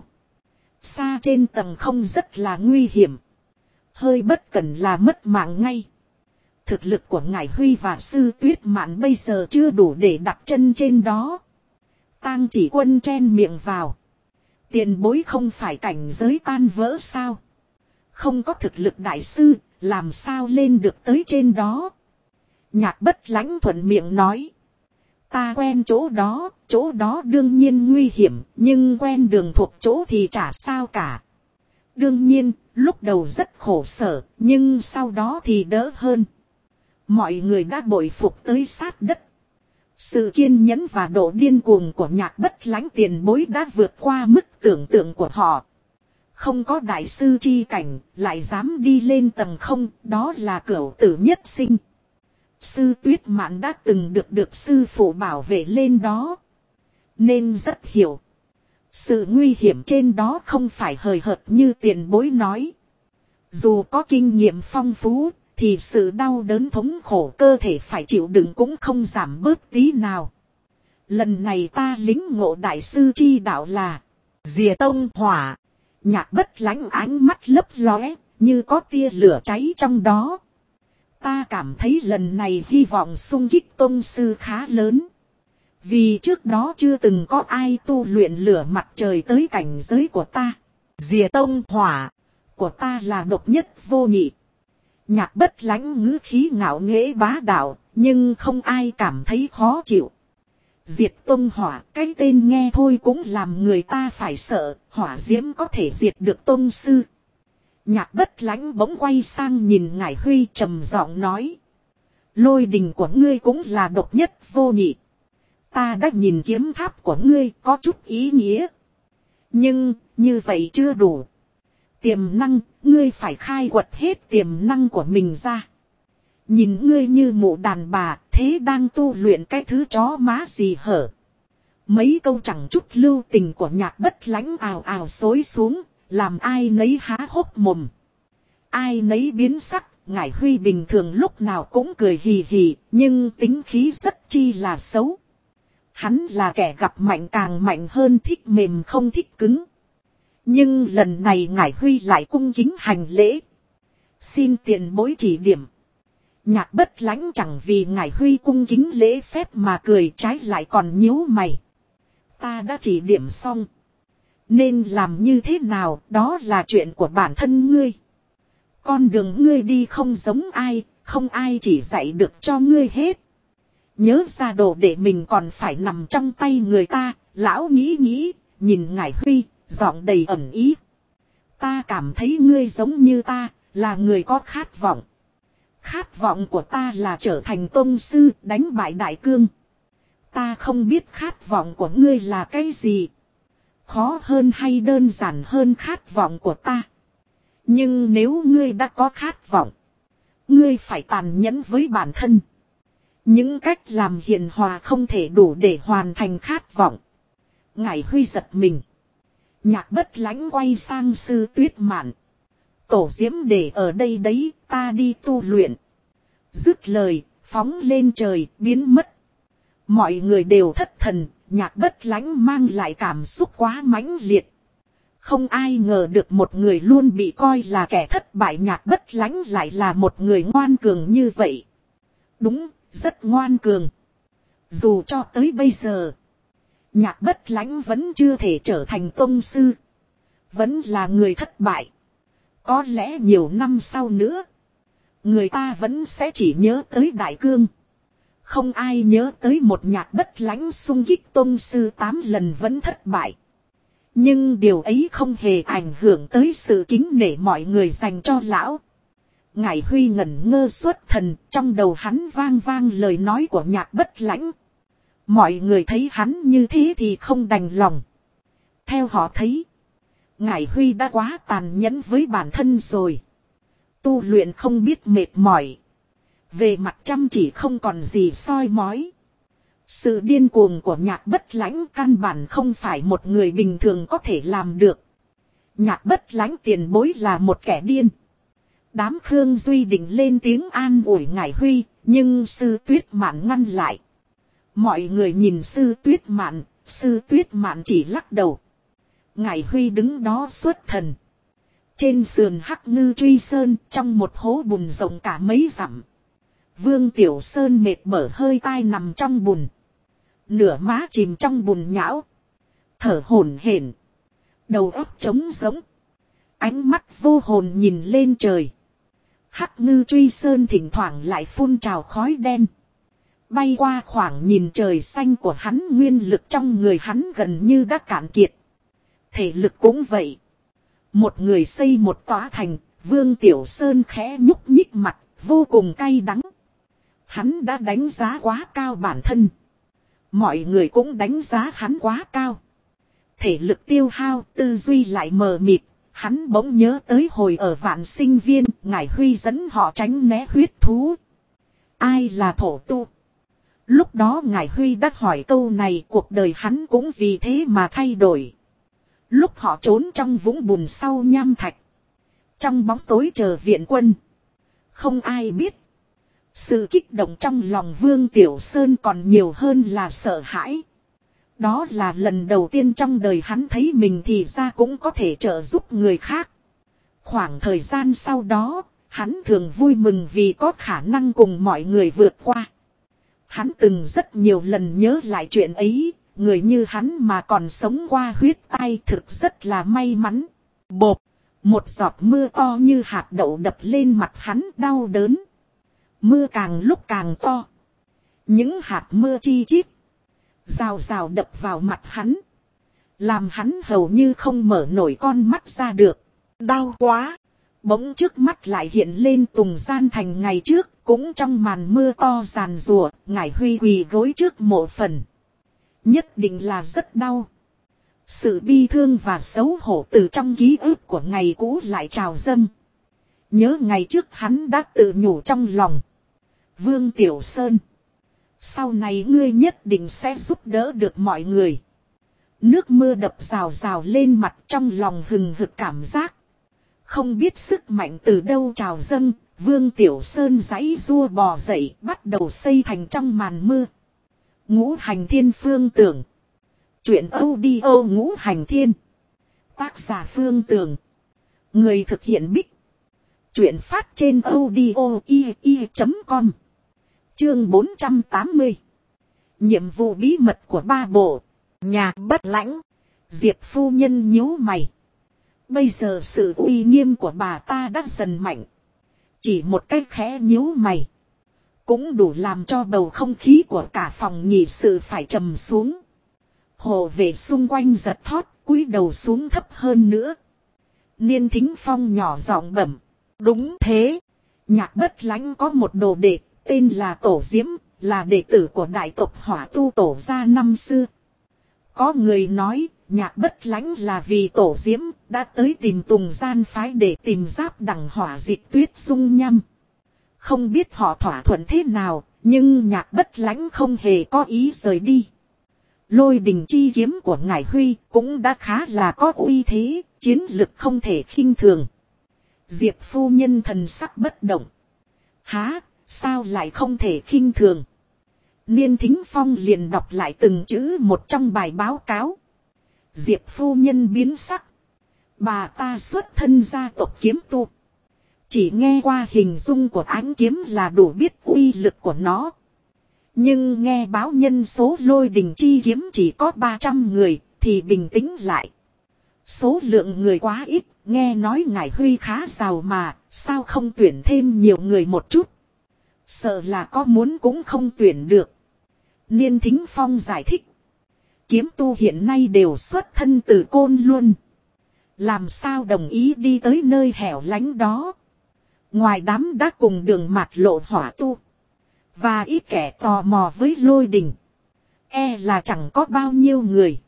Xa trên tầng không rất là nguy hiểm. Hơi bất cẩn là mất mạng ngay. Thực lực của Ngải Huy và Sư Tuyết Mạn bây giờ chưa đủ để đặt chân trên đó. Tang Chỉ Quân chen miệng vào. Tiền bối không phải cảnh giới tan vỡ sao? Không có thực lực đại sư, làm sao lên được tới trên đó? Nhạc Bất Lãnh thuận miệng nói. Ta quen chỗ đó đương nhiên nguy hiểm, nhưng quen đường thuộc chỗ thì chả sao cả. Đương nhiên, lúc đầu rất khổ sở, nhưng sau đó thì đỡ hơn. Mọi người đã bội phục tới sát đất. Sự kiên nhẫn và độ điên cuồng của Nhạc Bất Lãnh tiền bối đã vượt qua mức tưởng tượng của họ. Không có đại sư chi cảnh, lại dám đi lên tầng không, đó là cửu tử nhất sinh. Sư Tuyết Mạn đã từng được sư phụ bảo vệ lên đó. Nên rất hiểu. Sự nguy hiểm trên đó không phải hời hợt như tiền bối nói. Dù có kinh nghiệm phong phú, thì sự đau đớn thống khổ cơ thể phải chịu đựng cũng không giảm bớt tí nào. Lần này ta lính ngộ đại sư chi đạo là Dìa Tông Hỏa. Nhạc Bất Lãnh ánh mắt lấp lóe, như có tia lửa cháy trong đó. Ta cảm thấy lần này hy vọng xung kích tông sư khá lớn. Vì trước đó chưa từng có ai tu luyện lửa mặt trời tới cảnh giới của ta. Dìa Tông Hỏa của ta là độc nhất vô nhị. Nhạc Bất Lãnh ngữ khí ngạo nghễ bá đạo, nhưng không ai cảm thấy khó chịu. Diệt Tông Hỏa, cái tên nghe thôi cũng làm người ta phải sợ, hỏa diễm có thể diệt được tông sư. Nhạc Bất Lãnh bỗng quay sang nhìn Ngải Huy trầm giọng nói. Lôi đình của ngươi cũng là độc nhất vô nhị. ta đã nhìn kiếm tháp của ngươi có chút ý nghĩa. Nhưng, như vậy chưa đủ. Tiềm năng, ngươi phải khai quật hết tiềm năng của mình ra. Nhìn ngươi như mụ đàn bà, thế đang tu luyện cái thứ chó má gì hở. Mấy câu chẳng chút lưu tình của Nhạc Bất Lãnh ào ào xối xuống, làm ai nấy há hốc mồm. Ai nấy biến sắc, Ngải Huy bình thường lúc nào cũng cười hì hì, nhưng tính khí rất chi là xấu. Hắn là kẻ gặp mạnh càng mạnh hơn, thích mềm không thích cứng. Nhưng lần này Ngải Huy lại cung kính hành lễ. Xin tiền bối chỉ điểm. Nhạc Bất Lãnh chẳng vì Ngải Huy cung kính lễ phép mà cười, trái lại còn nhíu mày. Ta đã chỉ điểm xong. Nên làm như thế nào, đó là chuyện của bản thân ngươi. Con đường ngươi đi không giống ai, không ai chỉ dạy được cho ngươi hết. Nhớ ra đồ để mình còn phải nằm trong tay người ta, lão nghĩ, nhìn Ngải Huy, giọng đầy ẩn ý. Ta cảm thấy ngươi giống như ta, là người có khát vọng. Khát vọng của ta là trở thành tông sư, đánh bại đại cương. Ta không biết khát vọng của ngươi là cái gì. Khó hơn hay đơn giản hơn khát vọng của ta. Nhưng nếu ngươi đã có khát vọng, ngươi phải tàn nhẫn với bản thân. Những cách làm hiền hòa không thể đủ để hoàn thành khát vọng. Ngải Huy giật mình. Nhạc Bất Lãnh quay sang Sư Tuyết Mạn. Tổ diễm để ở đây đấy, ta đi tu luyện. Dứt lời, phóng lên trời, biến mất. Mọi người đều thất thần, Nhạc Bất Lãnh mang lại cảm xúc quá mãnh liệt. Không ai ngờ được một người luôn bị coi là kẻ thất bại, Nhạc Bất Lãnh lại là một người ngoan cường như vậy. Đúng, rất ngoan cường. Dù cho tới bây giờ, Nhạc Bất Lãnh vẫn chưa thể trở thành tông sư. Vẫn là người thất bại. Có lẽ nhiều năm sau nữa, người ta vẫn sẽ chỉ nhớ tới Đại Cương. Không ai nhớ tới một Nhạc Bất Lãnh xung kích tông sư 8 lần vẫn thất bại. Nhưng điều ấy không hề ảnh hưởng tới sự kính nể mọi người dành cho lão. Ngải Huy ngẩn ngơ xuất thần, trong đầu hắn vang vang lời nói của Nhạc Bất Lãnh. Mọi người thấy hắn như thế thì không đành lòng. Theo họ thấy, Ngải Huy đã quá tàn nhẫn với bản thân rồi. Tu luyện không biết mệt mỏi. Về mặt chăm chỉ không còn gì soi mói. Sự điên cuồng của Nhạc Bất Lãnh căn bản không phải một người bình thường có thể làm được. Nhạc Bất Lãnh tiền bối là một kẻ điên. Đám Khương Duy định lên tiếng an ủi Ngải Huy, nhưng Sư Tuyết Mạn ngăn lại. Mọi người nhìn Sư Tuyết Mạn chỉ lắc đầu. Ngải Huy đứng đó xuất thần. Trên sườn Hắc Ngư Truy Sơn, trong một hố bùn rộng cả mấy dặm. Vương Tiểu Sơn mệt bở hơi tai nằm trong bùn. Nửa má chìm trong bùn nhão. Thở hổn hển. Đầu óc trống rỗng. Ánh mắt vô hồn nhìn lên trời. Hắc Ngư Truy Sơn thỉnh thoảng lại phun trào khói đen. Bay qua khoảng nhìn trời xanh của hắn, nguyên lực trong người hắn gần như đã cạn kiệt. Thể lực cũng vậy. Một người xây một tòa thành, Vương Tiểu Sơn khẽ nhúc nhích mặt, vô cùng cay đắng. Hắn đã đánh giá quá cao bản thân. Mọi người cũng đánh giá hắn quá cao. Thể lực tiêu hao, tư duy lại mờ mịt. Hắn bỗng nhớ tới hồi ở Vạn Sinh Viên, Ngải Huy dẫn họ tránh né huyết thú. Ai là thổ tu? Lúc đó Ngải Huy đã hỏi câu này, cuộc đời hắn cũng vì thế mà thay đổi. Lúc họ trốn trong vũng bùn sau nham thạch, trong bóng tối chờ viện quân, không ai biết. Sự kích động trong lòng Vương Tiểu Sơn còn nhiều hơn là sợ hãi. Đó là lần đầu tiên trong đời hắn thấy mình thì ra cũng có thể trợ giúp người khác. Khoảng thời gian sau đó, hắn thường vui mừng vì có khả năng cùng mọi người vượt qua. Hắn từng rất nhiều lần nhớ lại chuyện ấy, người như hắn mà còn sống qua huyết tai thực rất là may mắn. Bộp, một giọt mưa to như hạt đậu đập lên mặt hắn, đau đớn. Mưa càng lúc càng to. Những hạt mưa chi chít rào rào đập vào mặt hắn, làm hắn hầu như không mở nổi con mắt ra được. Đau quá. Bỗng trước mắt lại hiện lên Tùng Gian Thành ngày trước, cũng trong màn mưa to giàn rùa, Ngải Huy quỳ gối trước mộ phần. Nhất định là rất đau. Sự bi thương và xấu hổ từ trong ký ức của ngày cũ lại trào dâng. Nhớ ngày trước hắn đã tự nhủ trong lòng. Vương Tiểu Sơn, sau này ngươi nhất định sẽ giúp đỡ được mọi người. Nước mưa đập rào rào lên mặt, trong lòng hừng hực cảm giác. Không biết sức mạnh từ đâu trào dâng, Vương Tiểu Sơn giãy giụa bò dậy, bắt đầu xây thành trong màn mưa. Ngũ Hành Thiên Phương Tưởng. Truyện audio Ngũ Hành Thiên. Tác giả Phương Tưởng. Người thực hiện Bích. Truyện phát trên audio.com. Chương 480. Nhiệm vụ bí mật của ba bộ. Nhạc Bất Lãnh. Diệp phu nhân nhíu mày. Bây giờ sự uy nghiêm của bà ta đã dần mạnh. Chỉ một cái khẽ nhíu mày cũng đủ làm cho bầu không khí của cả phòng nghị sự phải trầm xuống. Hộ vệ xung quanh giật thót, cúi đầu xuống thấp hơn nữa. Niên Thính Phong nhỏ giọng bẩm. Đúng thế. Nhạc Bất Lãnh có một đồ đệ, tên là Tổ Diễm, là đệ tử của đại tộc Hỏa Tu Tổ gia năm xưa. Có người nói, Nhạc Bất Lãnh là vì Tổ Diễm đã tới tìm Tùng Gian phái để tìm giáp đẳng Hỏa Dịch Tuyết Dung Nhâm. Không biết họ thỏa thuận thế nào, nhưng Nhạc Bất Lãnh không hề có ý rời đi. Lôi đình chi kiếm của Ngải Huy cũng đã khá là có uy thế, chiến lực không thể khinh thường. Diệp phu nhân thần sắc bất động. Há, sao lại không thể khinh thường? Niên Thính Phong liền đọc lại từng chữ một trong bài báo cáo. Diệp phu nhân biến sắc. Bà ta xuất thân gia tộc kiếm tu. Chỉ nghe qua hình dung của ánh kiếm là đủ biết uy lực của nó. Nhưng nghe báo nhân số lôi đình chi kiếm chỉ có 300 người thì bình tĩnh lại. Số lượng người quá ít, nghe nói Ngải Huy khá giàu mà, sao không tuyển thêm nhiều người một chút? Sợ là có muốn cũng không tuyển được. Niên Thính Phong giải thích. Kiếm tu hiện nay đều xuất thân từ Côn Luân. Làm sao đồng ý đi tới nơi hẻo lánh đó? Ngoài đám đã cùng đường mạt lộ hỏa tu. Và ít kẻ tò mò với lôi đình. E là chẳng có bao nhiêu người.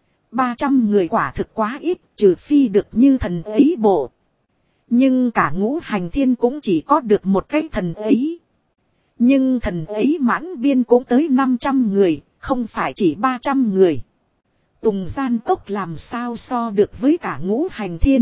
300 người quả thực quá ít, trừ phi được như thần ấy bộ. Nhưng cả Ngũ Hành Thiên cũng chỉ có được một cái thần ấy. Nhưng thần ấy mãn biên cũng tới 500 người, không phải chỉ 300 người. Tùng Gian Cốc làm sao so được với cả Ngũ Hành Thiên.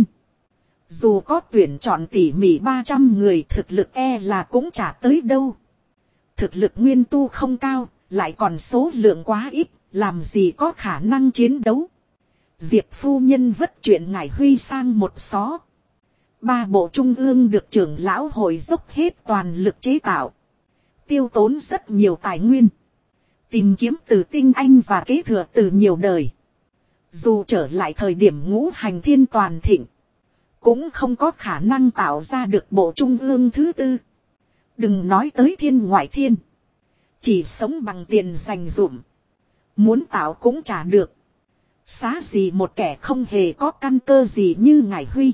Dù có tuyển chọn tỉ mỉ 300 người, thực lực e là cũng chả tới đâu. Thực lực nguyên tu không cao, lại còn số lượng quá ít, làm gì có khả năng chiến đấu. Diệp phu nhân vất chuyện Ngải Huy sang một xó. Ba bộ trung ương được trưởng lão hội dốc hết toàn lực chế tạo. Tiêu tốn rất nhiều tài nguyên. Tìm kiếm từ tinh anh và kế thừa từ nhiều đời. Dù trở lại thời điểm Ngũ Hành Thiên toàn thịnh, cũng không có khả năng tạo ra được bộ trung ương thứ tư. Đừng nói tới thiên ngoại thiên. Chỉ sống bằng tiền dành dụm. Muốn tạo cũng chả được. Xá gì một kẻ không hề có căn cơ gì như Ngải Huy.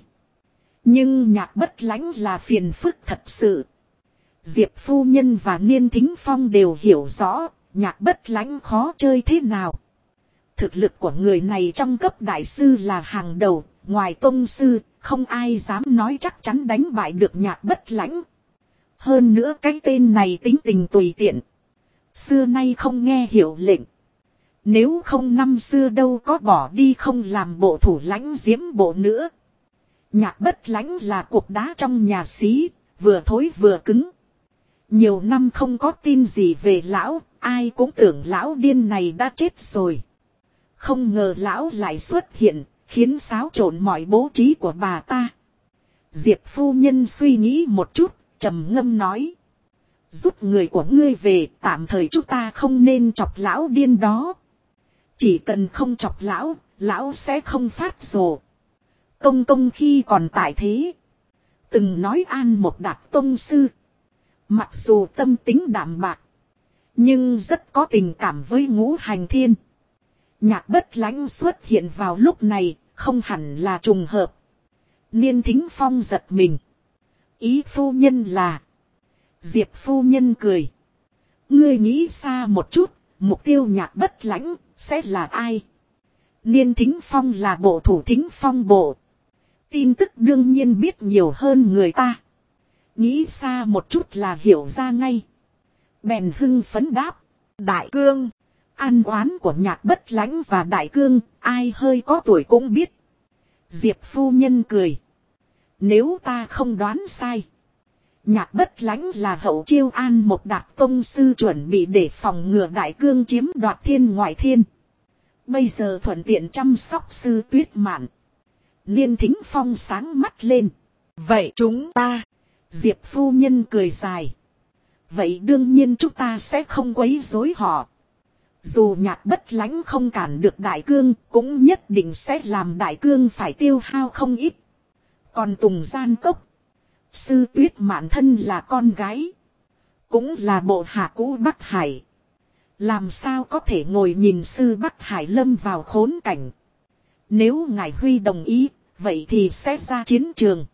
Nhưng Nhạc Bất Lãnh là phiền phức thật sự. Diệp phu nhân và Niên Thính Phong đều hiểu rõ Nhạc Bất Lãnh khó chơi thế nào. Thực lực của người này trong cấp đại sư là hàng đầu, ngoài tông sư, không ai dám nói chắc chắn đánh bại được Nhạc Bất Lãnh. Hơn nữa cái tên này tính tình tùy tiện. Xưa nay không nghe hiệu lệnh. Nếu không năm xưa đâu có bỏ đi không làm bộ thủ lãnh diễm bộ nữa. Nhạc Bất Lãnh là cục đá trong nhà xí, vừa thối vừa cứng. Nhiều năm không có tin gì về lão, ai cũng tưởng lão điên này đã chết rồi. Không ngờ lão lại xuất hiện, khiến xáo trộn mọi bố trí của bà ta. Diệp phu nhân suy nghĩ một chút, trầm ngâm nói. Rút người của ngươi về, tạm thời chúng ta không nên chọc lão điên đó. Chỉ cần không chọc lão, lão sẽ không phát rồ. Công công khi còn tại thế, từng nói an một đạt tông sư. Mặc dù tâm tính đạm bạc, nhưng rất có tình cảm với Ngũ Hành Thiên. Nhạc Bất Lãnh xuất hiện vào lúc này, không hẳn là trùng hợp. Niên Thính Phong giật mình. Ý phu nhân là... Diệp phu nhân cười. Ngươi nghĩ xa một chút, mục tiêu Nhạc Bất Lãnh, sẽ là ai? Niên Thính Phong là bộ thủ Thính Phong bộ. Tin tức đương nhiên biết nhiều hơn người ta. Nghĩ xa một chút là hiểu ra ngay. Bèn hưng phấn đáp. Đại cương. Ăn oán của Nhạc Bất Lãnh và Đại cương, ai hơi có tuổi cũng biết. Diệp phu nhân cười. Nếu ta không đoán sai, Nhạc Bất Lãnh là hậu Chiêu An một Đạt tông sư chuẩn bị để phòng ngừa Đại cương chiếm đoạt Thiên Ngoại Thiên. Bây giờ thuận tiện chăm sóc Sư Tuyết Mạn. Niên Thính Phong sáng mắt lên. Vậy chúng ta. Diệp phu nhân cười dài. Vậy đương nhiên chúng ta sẽ không quấy rối họ. Dù Nhạc Bất Lãnh không cản được Đại cương, cũng nhất định sẽ làm Đại cương phải tiêu hao không ít. Còn Tùng Gian Cốc, Sư Tuyết Mạn thân là con gái, cũng là bộ hạ cũ Bắc Hải. Làm sao có thể ngồi nhìn Sư Bắc Hải lâm vào khốn cảnh. Nếu ngài Huy đồng ý, vậy thì sẽ ra chiến trường.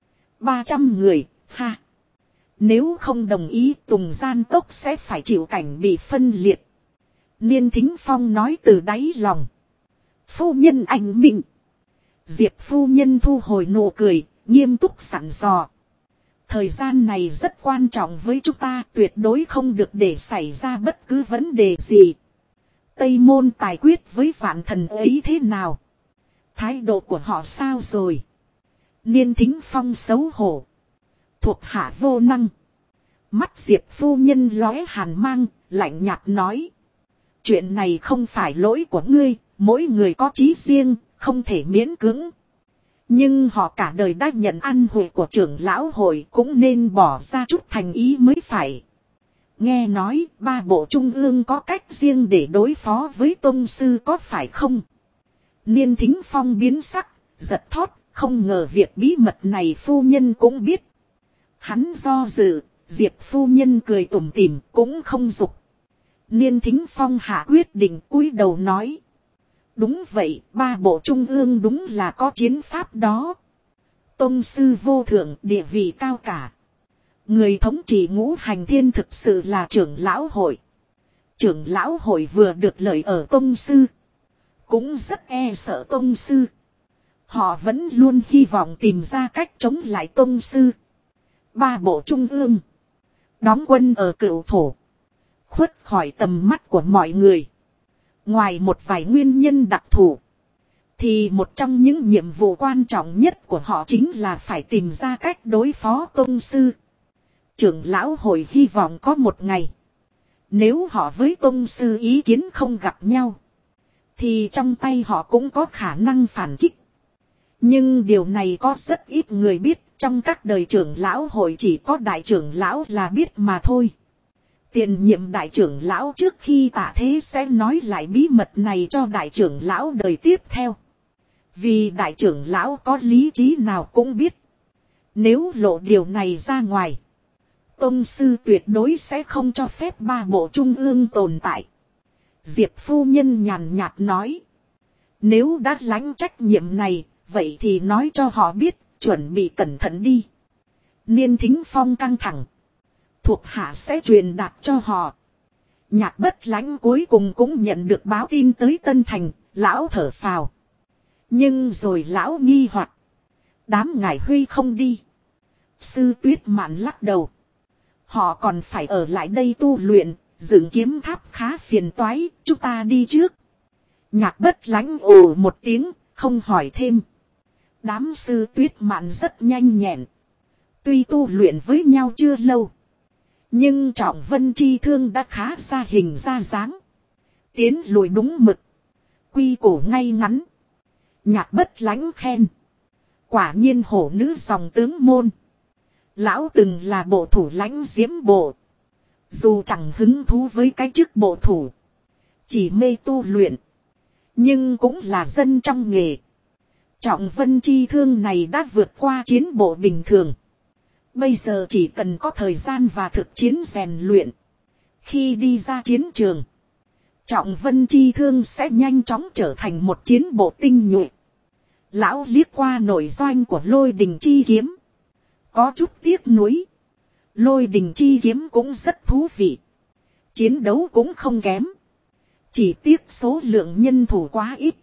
300 người, ha. Nếu không đồng ý, Tùng Gian Cốc sẽ phải chịu cảnh bị phân liệt. Niên Thính Phong nói từ đáy lòng. Phu nhân anh minh. Diệp phu nhân thu hồi nụ cười, nghiêm túc sẵn dò. Thời gian này rất quan trọng với chúng ta, tuyệt đối không được để xảy ra bất cứ vấn đề gì. Tây Môn tài quyết với Vạn Thần ấy thế nào? Thái độ của họ sao rồi? Niên Thính Phong xấu hổ. Thuộc hạ vô năng. Mắt Diệp phu nhân lóe hàn mang, lạnh nhạt nói. Chuyện này không phải lỗi của ngươi, mỗi người có chí riêng, không thể miễn cưỡng. Nhưng họ cả đời đã nhận ăn hội của trưởng lão hội, cũng nên bỏ ra chút thành ý mới phải. Nghe nói 3 bộ trung ương có cách riêng để đối phó với tông sư có phải không? Niên Thính Phong biến sắc, giật thót, không ngờ việc bí mật này phu nhân cũng biết. Hắn do dự, Diệp phu nhân cười tủm tỉm cũng không giục. Niên Thính Phong hạ quyết định cúi đầu nói. Đúng vậy, 3 bộ trung ương đúng là có chiến pháp đó. Tông sư vô thượng, địa vị cao cả. Người thống trị ngũ hành thiên thực sự là trưởng lão hội. Trưởng lão hội vừa được lợi ở tông sư, cũng rất e sợ tông sư. Họ vẫn luôn hy vọng tìm ra cách chống lại tông sư. 3 bộ trung ương đóng quân ở Cựu Thổ, khuất khỏi tầm mắt của mọi người. Ngoài một vài nguyên nhân đặc thù, thì một trong những nhiệm vụ quan trọng nhất của họ chính là phải tìm ra cách đối phó tông sư. Trưởng lão hội hy vọng có một ngày, nếu họ với tông sư ý kiến không gặp nhau, thì trong tay họ cũng có khả năng phản kích. Nhưng điều này có rất ít người biết, trong các đời trưởng lão hội chỉ có đại trưởng lão là biết mà thôi. Tiền nhiệm đại trưởng lão trước khi tạ thế sẽ nói lại bí mật này cho đại trưởng lão đời tiếp theo. Vì đại trưởng lão có lý trí nào cũng biết, nếu lộ điều này ra ngoài, tông sư tuyệt đối sẽ không cho phép 3 bộ trung ương tồn tại. Diệp phu nhân nhàn nhạt nói. Nếu đã lãnh trách nhiệm này, vậy thì nói cho họ biết, chuẩn bị cẩn thận đi. Niên Thính Phong căng thẳng. Thuộc hạ sẽ truyền đạt cho họ. Nhạc Bất Lãnh cuối cùng cũng nhận được báo tin tới Tân Thành, lão thở phào. Nhưng rồi lão nghi hoặc. Đám ngải Huy không đi. Sư Tuyết Mạn lắc đầu. Họ còn phải ở lại đây tu luyện, dựng kiếm tháp khá phiền toái, chúng ta đi trước. Nhạc Bất Lãnh ồ một tiếng, không hỏi thêm. Đám Sư Tuyết Mạn rất nhanh nhẹn. Tuy tu luyện với nhau chưa lâu, nhưng Trọng Vân Chi Thương đã khá ra hình ra dáng. Tiến lùi đúng mực, quy củ ngay ngắn. Nhạc Bất Lãnh khen. Quả nhiên hổ nữ dòng tướng môn. Lão từng là bộ thủ lãnh Diễm bộ. Dù chẳng hứng thú với cái chức bộ thủ, chỉ mê tu luyện, nhưng cũng là dân trong nghề. Trọng Vân Chi Thương này đã vượt qua chiến bộ bình thường. Bây giờ chỉ cần có thời gian và thực chiến rèn luyện. Khi đi ra chiến trường, Trọng Vân Chi Thương sẽ nhanh chóng trở thành một chiến bộ tinh nhuệ. Lão liếc qua nội doanh của Lôi Đình Chi Kiếm, có chút tiếc nuối. Lôi Đình Chi Kiếm cũng rất thú vị, chiến đấu cũng không kém. Chỉ tiếc số lượng nhân thủ quá ít.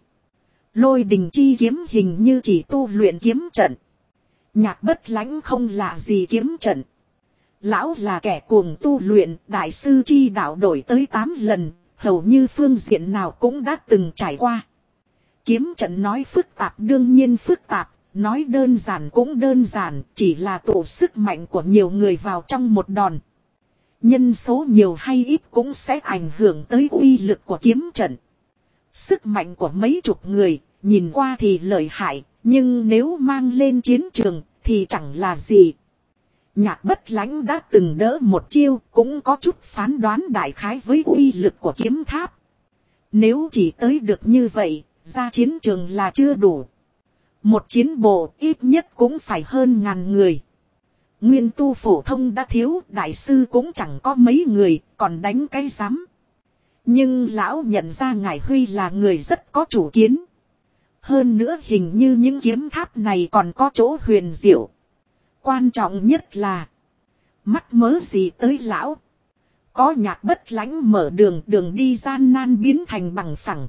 Lôi đình chi kiếm hình như chỉ tu luyện kiếm trận. Nhạc Bất Lãnh không lạ gì kiếm trận. Lão là kẻ cuồng tu luyện, đại sư chi đạo đổi tới 8 lần, hầu như phương diện nào cũng đã từng trải qua. Kiếm trận nói phức tạp đương nhiên phức tạp, nói đơn giản cũng đơn giản, chỉ là tụ sức mạnh của nhiều người vào trong một đòn. Nhân số nhiều hay ít cũng sẽ ảnh hưởng tới uy lực của kiếm trận. Sức mạnh của mấy chục người, nhìn qua thì lợi hại, nhưng nếu mang lên chiến trường thì chẳng là gì. Nhạc Bất Lãnh đã từng đỡ một chiêu, cũng có chút phán đoán đại khái với uy lực của kiếm tháp. Nếu chỉ tới được như vậy, ra chiến trường là chưa đủ. Một chiến bộ ít nhất cũng phải hơn 1000 người. Nguyên tu phổ thông đã thiếu, đại sư cũng chẳng có mấy người, còn đánh cái giám. Nhưng lão nhận ra Ngải Huy là người rất có chủ kiến. Hơn nữa hình như những kiếm tháp này còn có chỗ huyền diệu. Quan trọng nhất là mắc mớ gì tới lão. Có Nhạc Bất Lãnh mở đường, đường đi gian nan biến thành bằng phẳng.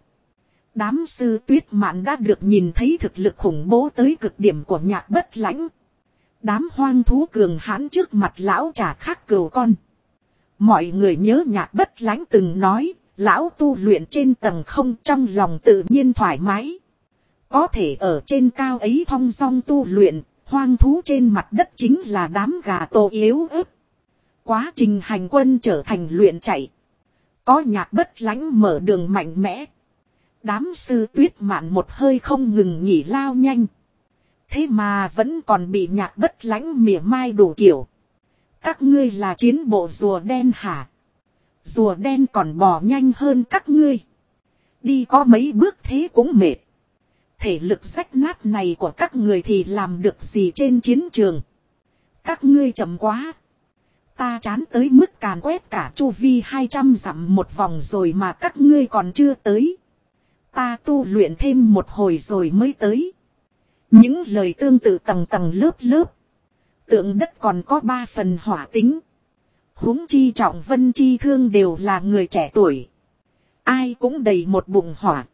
Đám sư Tuyết Mạn đã được nhìn thấy thực lực khủng bố tới cực điểm của Nhạc Bất Lãnh. Đám hoang thú cường hãn trước mặt lão chả khác cừu con. Mọi người nhớ Nhạc Bất Lãnh từng nói, lão tu luyện trên tầng không, trong lòng tự nhiên thoải mái. Có thể ở trên cao ấy thong dong tu luyện, hoang thú trên mặt đất chính là đám gà tổ yếu ớt. Quá trình hành quân trở thành luyện chạy. Có Nhạc Bất Lãnh mở đường mạnh mẽ. Đám sư Tuyết Mạn một hơi không ngừng nghỉ lao nhanh. Thế mà vẫn còn bị Nhạc Bất Lãnh mỉa mai đủ kiểu. Các ngươi là chiến bộ rùa đen hả? Rùa đen còn bò nhanh hơn các ngươi. Đi có mấy bước thế cũng mệt. Thể lực rách nát này của các người thì làm được gì trên chiến trường? Các ngươi chậm quá. Ta chán tới mức càn quét cả chu vi 200 dặm một vòng rồi mà các ngươi còn chưa tới. Ta tu luyện thêm một hồi rồi mới tới. Những lời tương tự tầng tầng lớp lớp. Tượng đất còn có 3 phần hỏa tính. Huống chi Trọng Vân Chi Thương đều là người trẻ tuổi. Ai cũng đầy một bụng hỏa.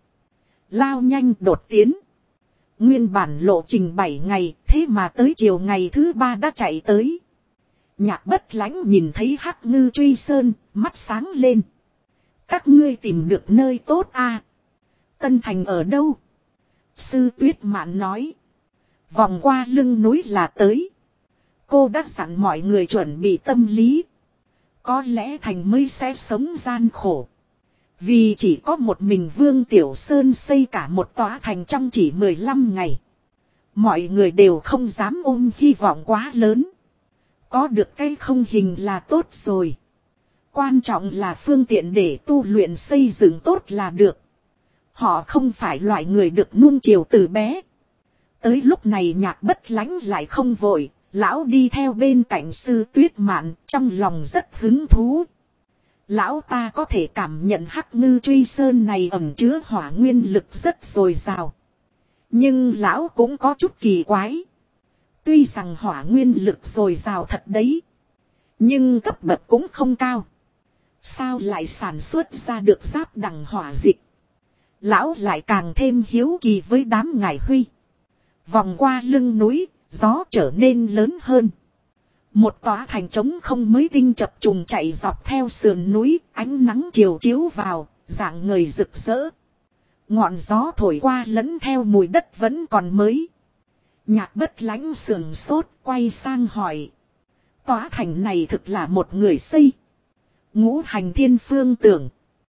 Lao nhanh đột tiến. Nguyên bản lộ trình 7 ngày, thế mà tới chiều ngày thứ 3 đã chạy tới. Nhạc Bất Lãnh nhìn thấy Hắc Ngư Truy Sơn, mắt sáng lên. Các ngươi tìm được nơi tốt à? Tân Thành ở đâu? Sư Tuyết Mạn nói. Vòng qua lưng núi là tới. Cô đã dặn mọi người chuẩn bị tâm lý. Có lẽ Thành mới sẽ sống gian khổ. Vì chỉ có một mình Vương Tiểu Sơn xây cả một tòa thành trong chỉ 15 ngày. Mọi người đều không dám ôm hy vọng quá lớn. Có được cái không hình là tốt rồi. Quan trọng là phương tiện để tu luyện xây dựng tốt là được. Họ không phải loại người được nuông chiều từ bé. Tới lúc này Nhạc Bất Lãnh lại không vội. Lão đi theo bên cạnh sư Tuyết Mạn, trong lòng rất hứng thú. Lão ta có thể cảm nhận Hắc Ngư Truy Sơn này ẩn chứa hỏa nguyên lực rất dồi dào. Nhưng lão cũng có chút kỳ quái. Tuy rằng hỏa nguyên lực dồi dào thật đấy. Nhưng cấp bậc cũng không cao. Sao lại sản xuất ra được giáp đằng hỏa dịch? Lão lại càng thêm hiếu kỳ với đám Ngải Huy. Vòng qua lưng núi, gió trở nên lớn hơn. Một tòa thành trống không mới tinh chập trùng chạy dọc theo sườn núi, ánh nắng chiều chiếu vào, rạng ngời rực rỡ. Ngọn gió thổi qua lẫn theo mùi đất vẫn còn mới. Nhạc Bất Lãnh sườn sốt, quay sang hỏi. Tòa thành này thực là một người xây. Ngũ Hành Thiên Phương tưởng.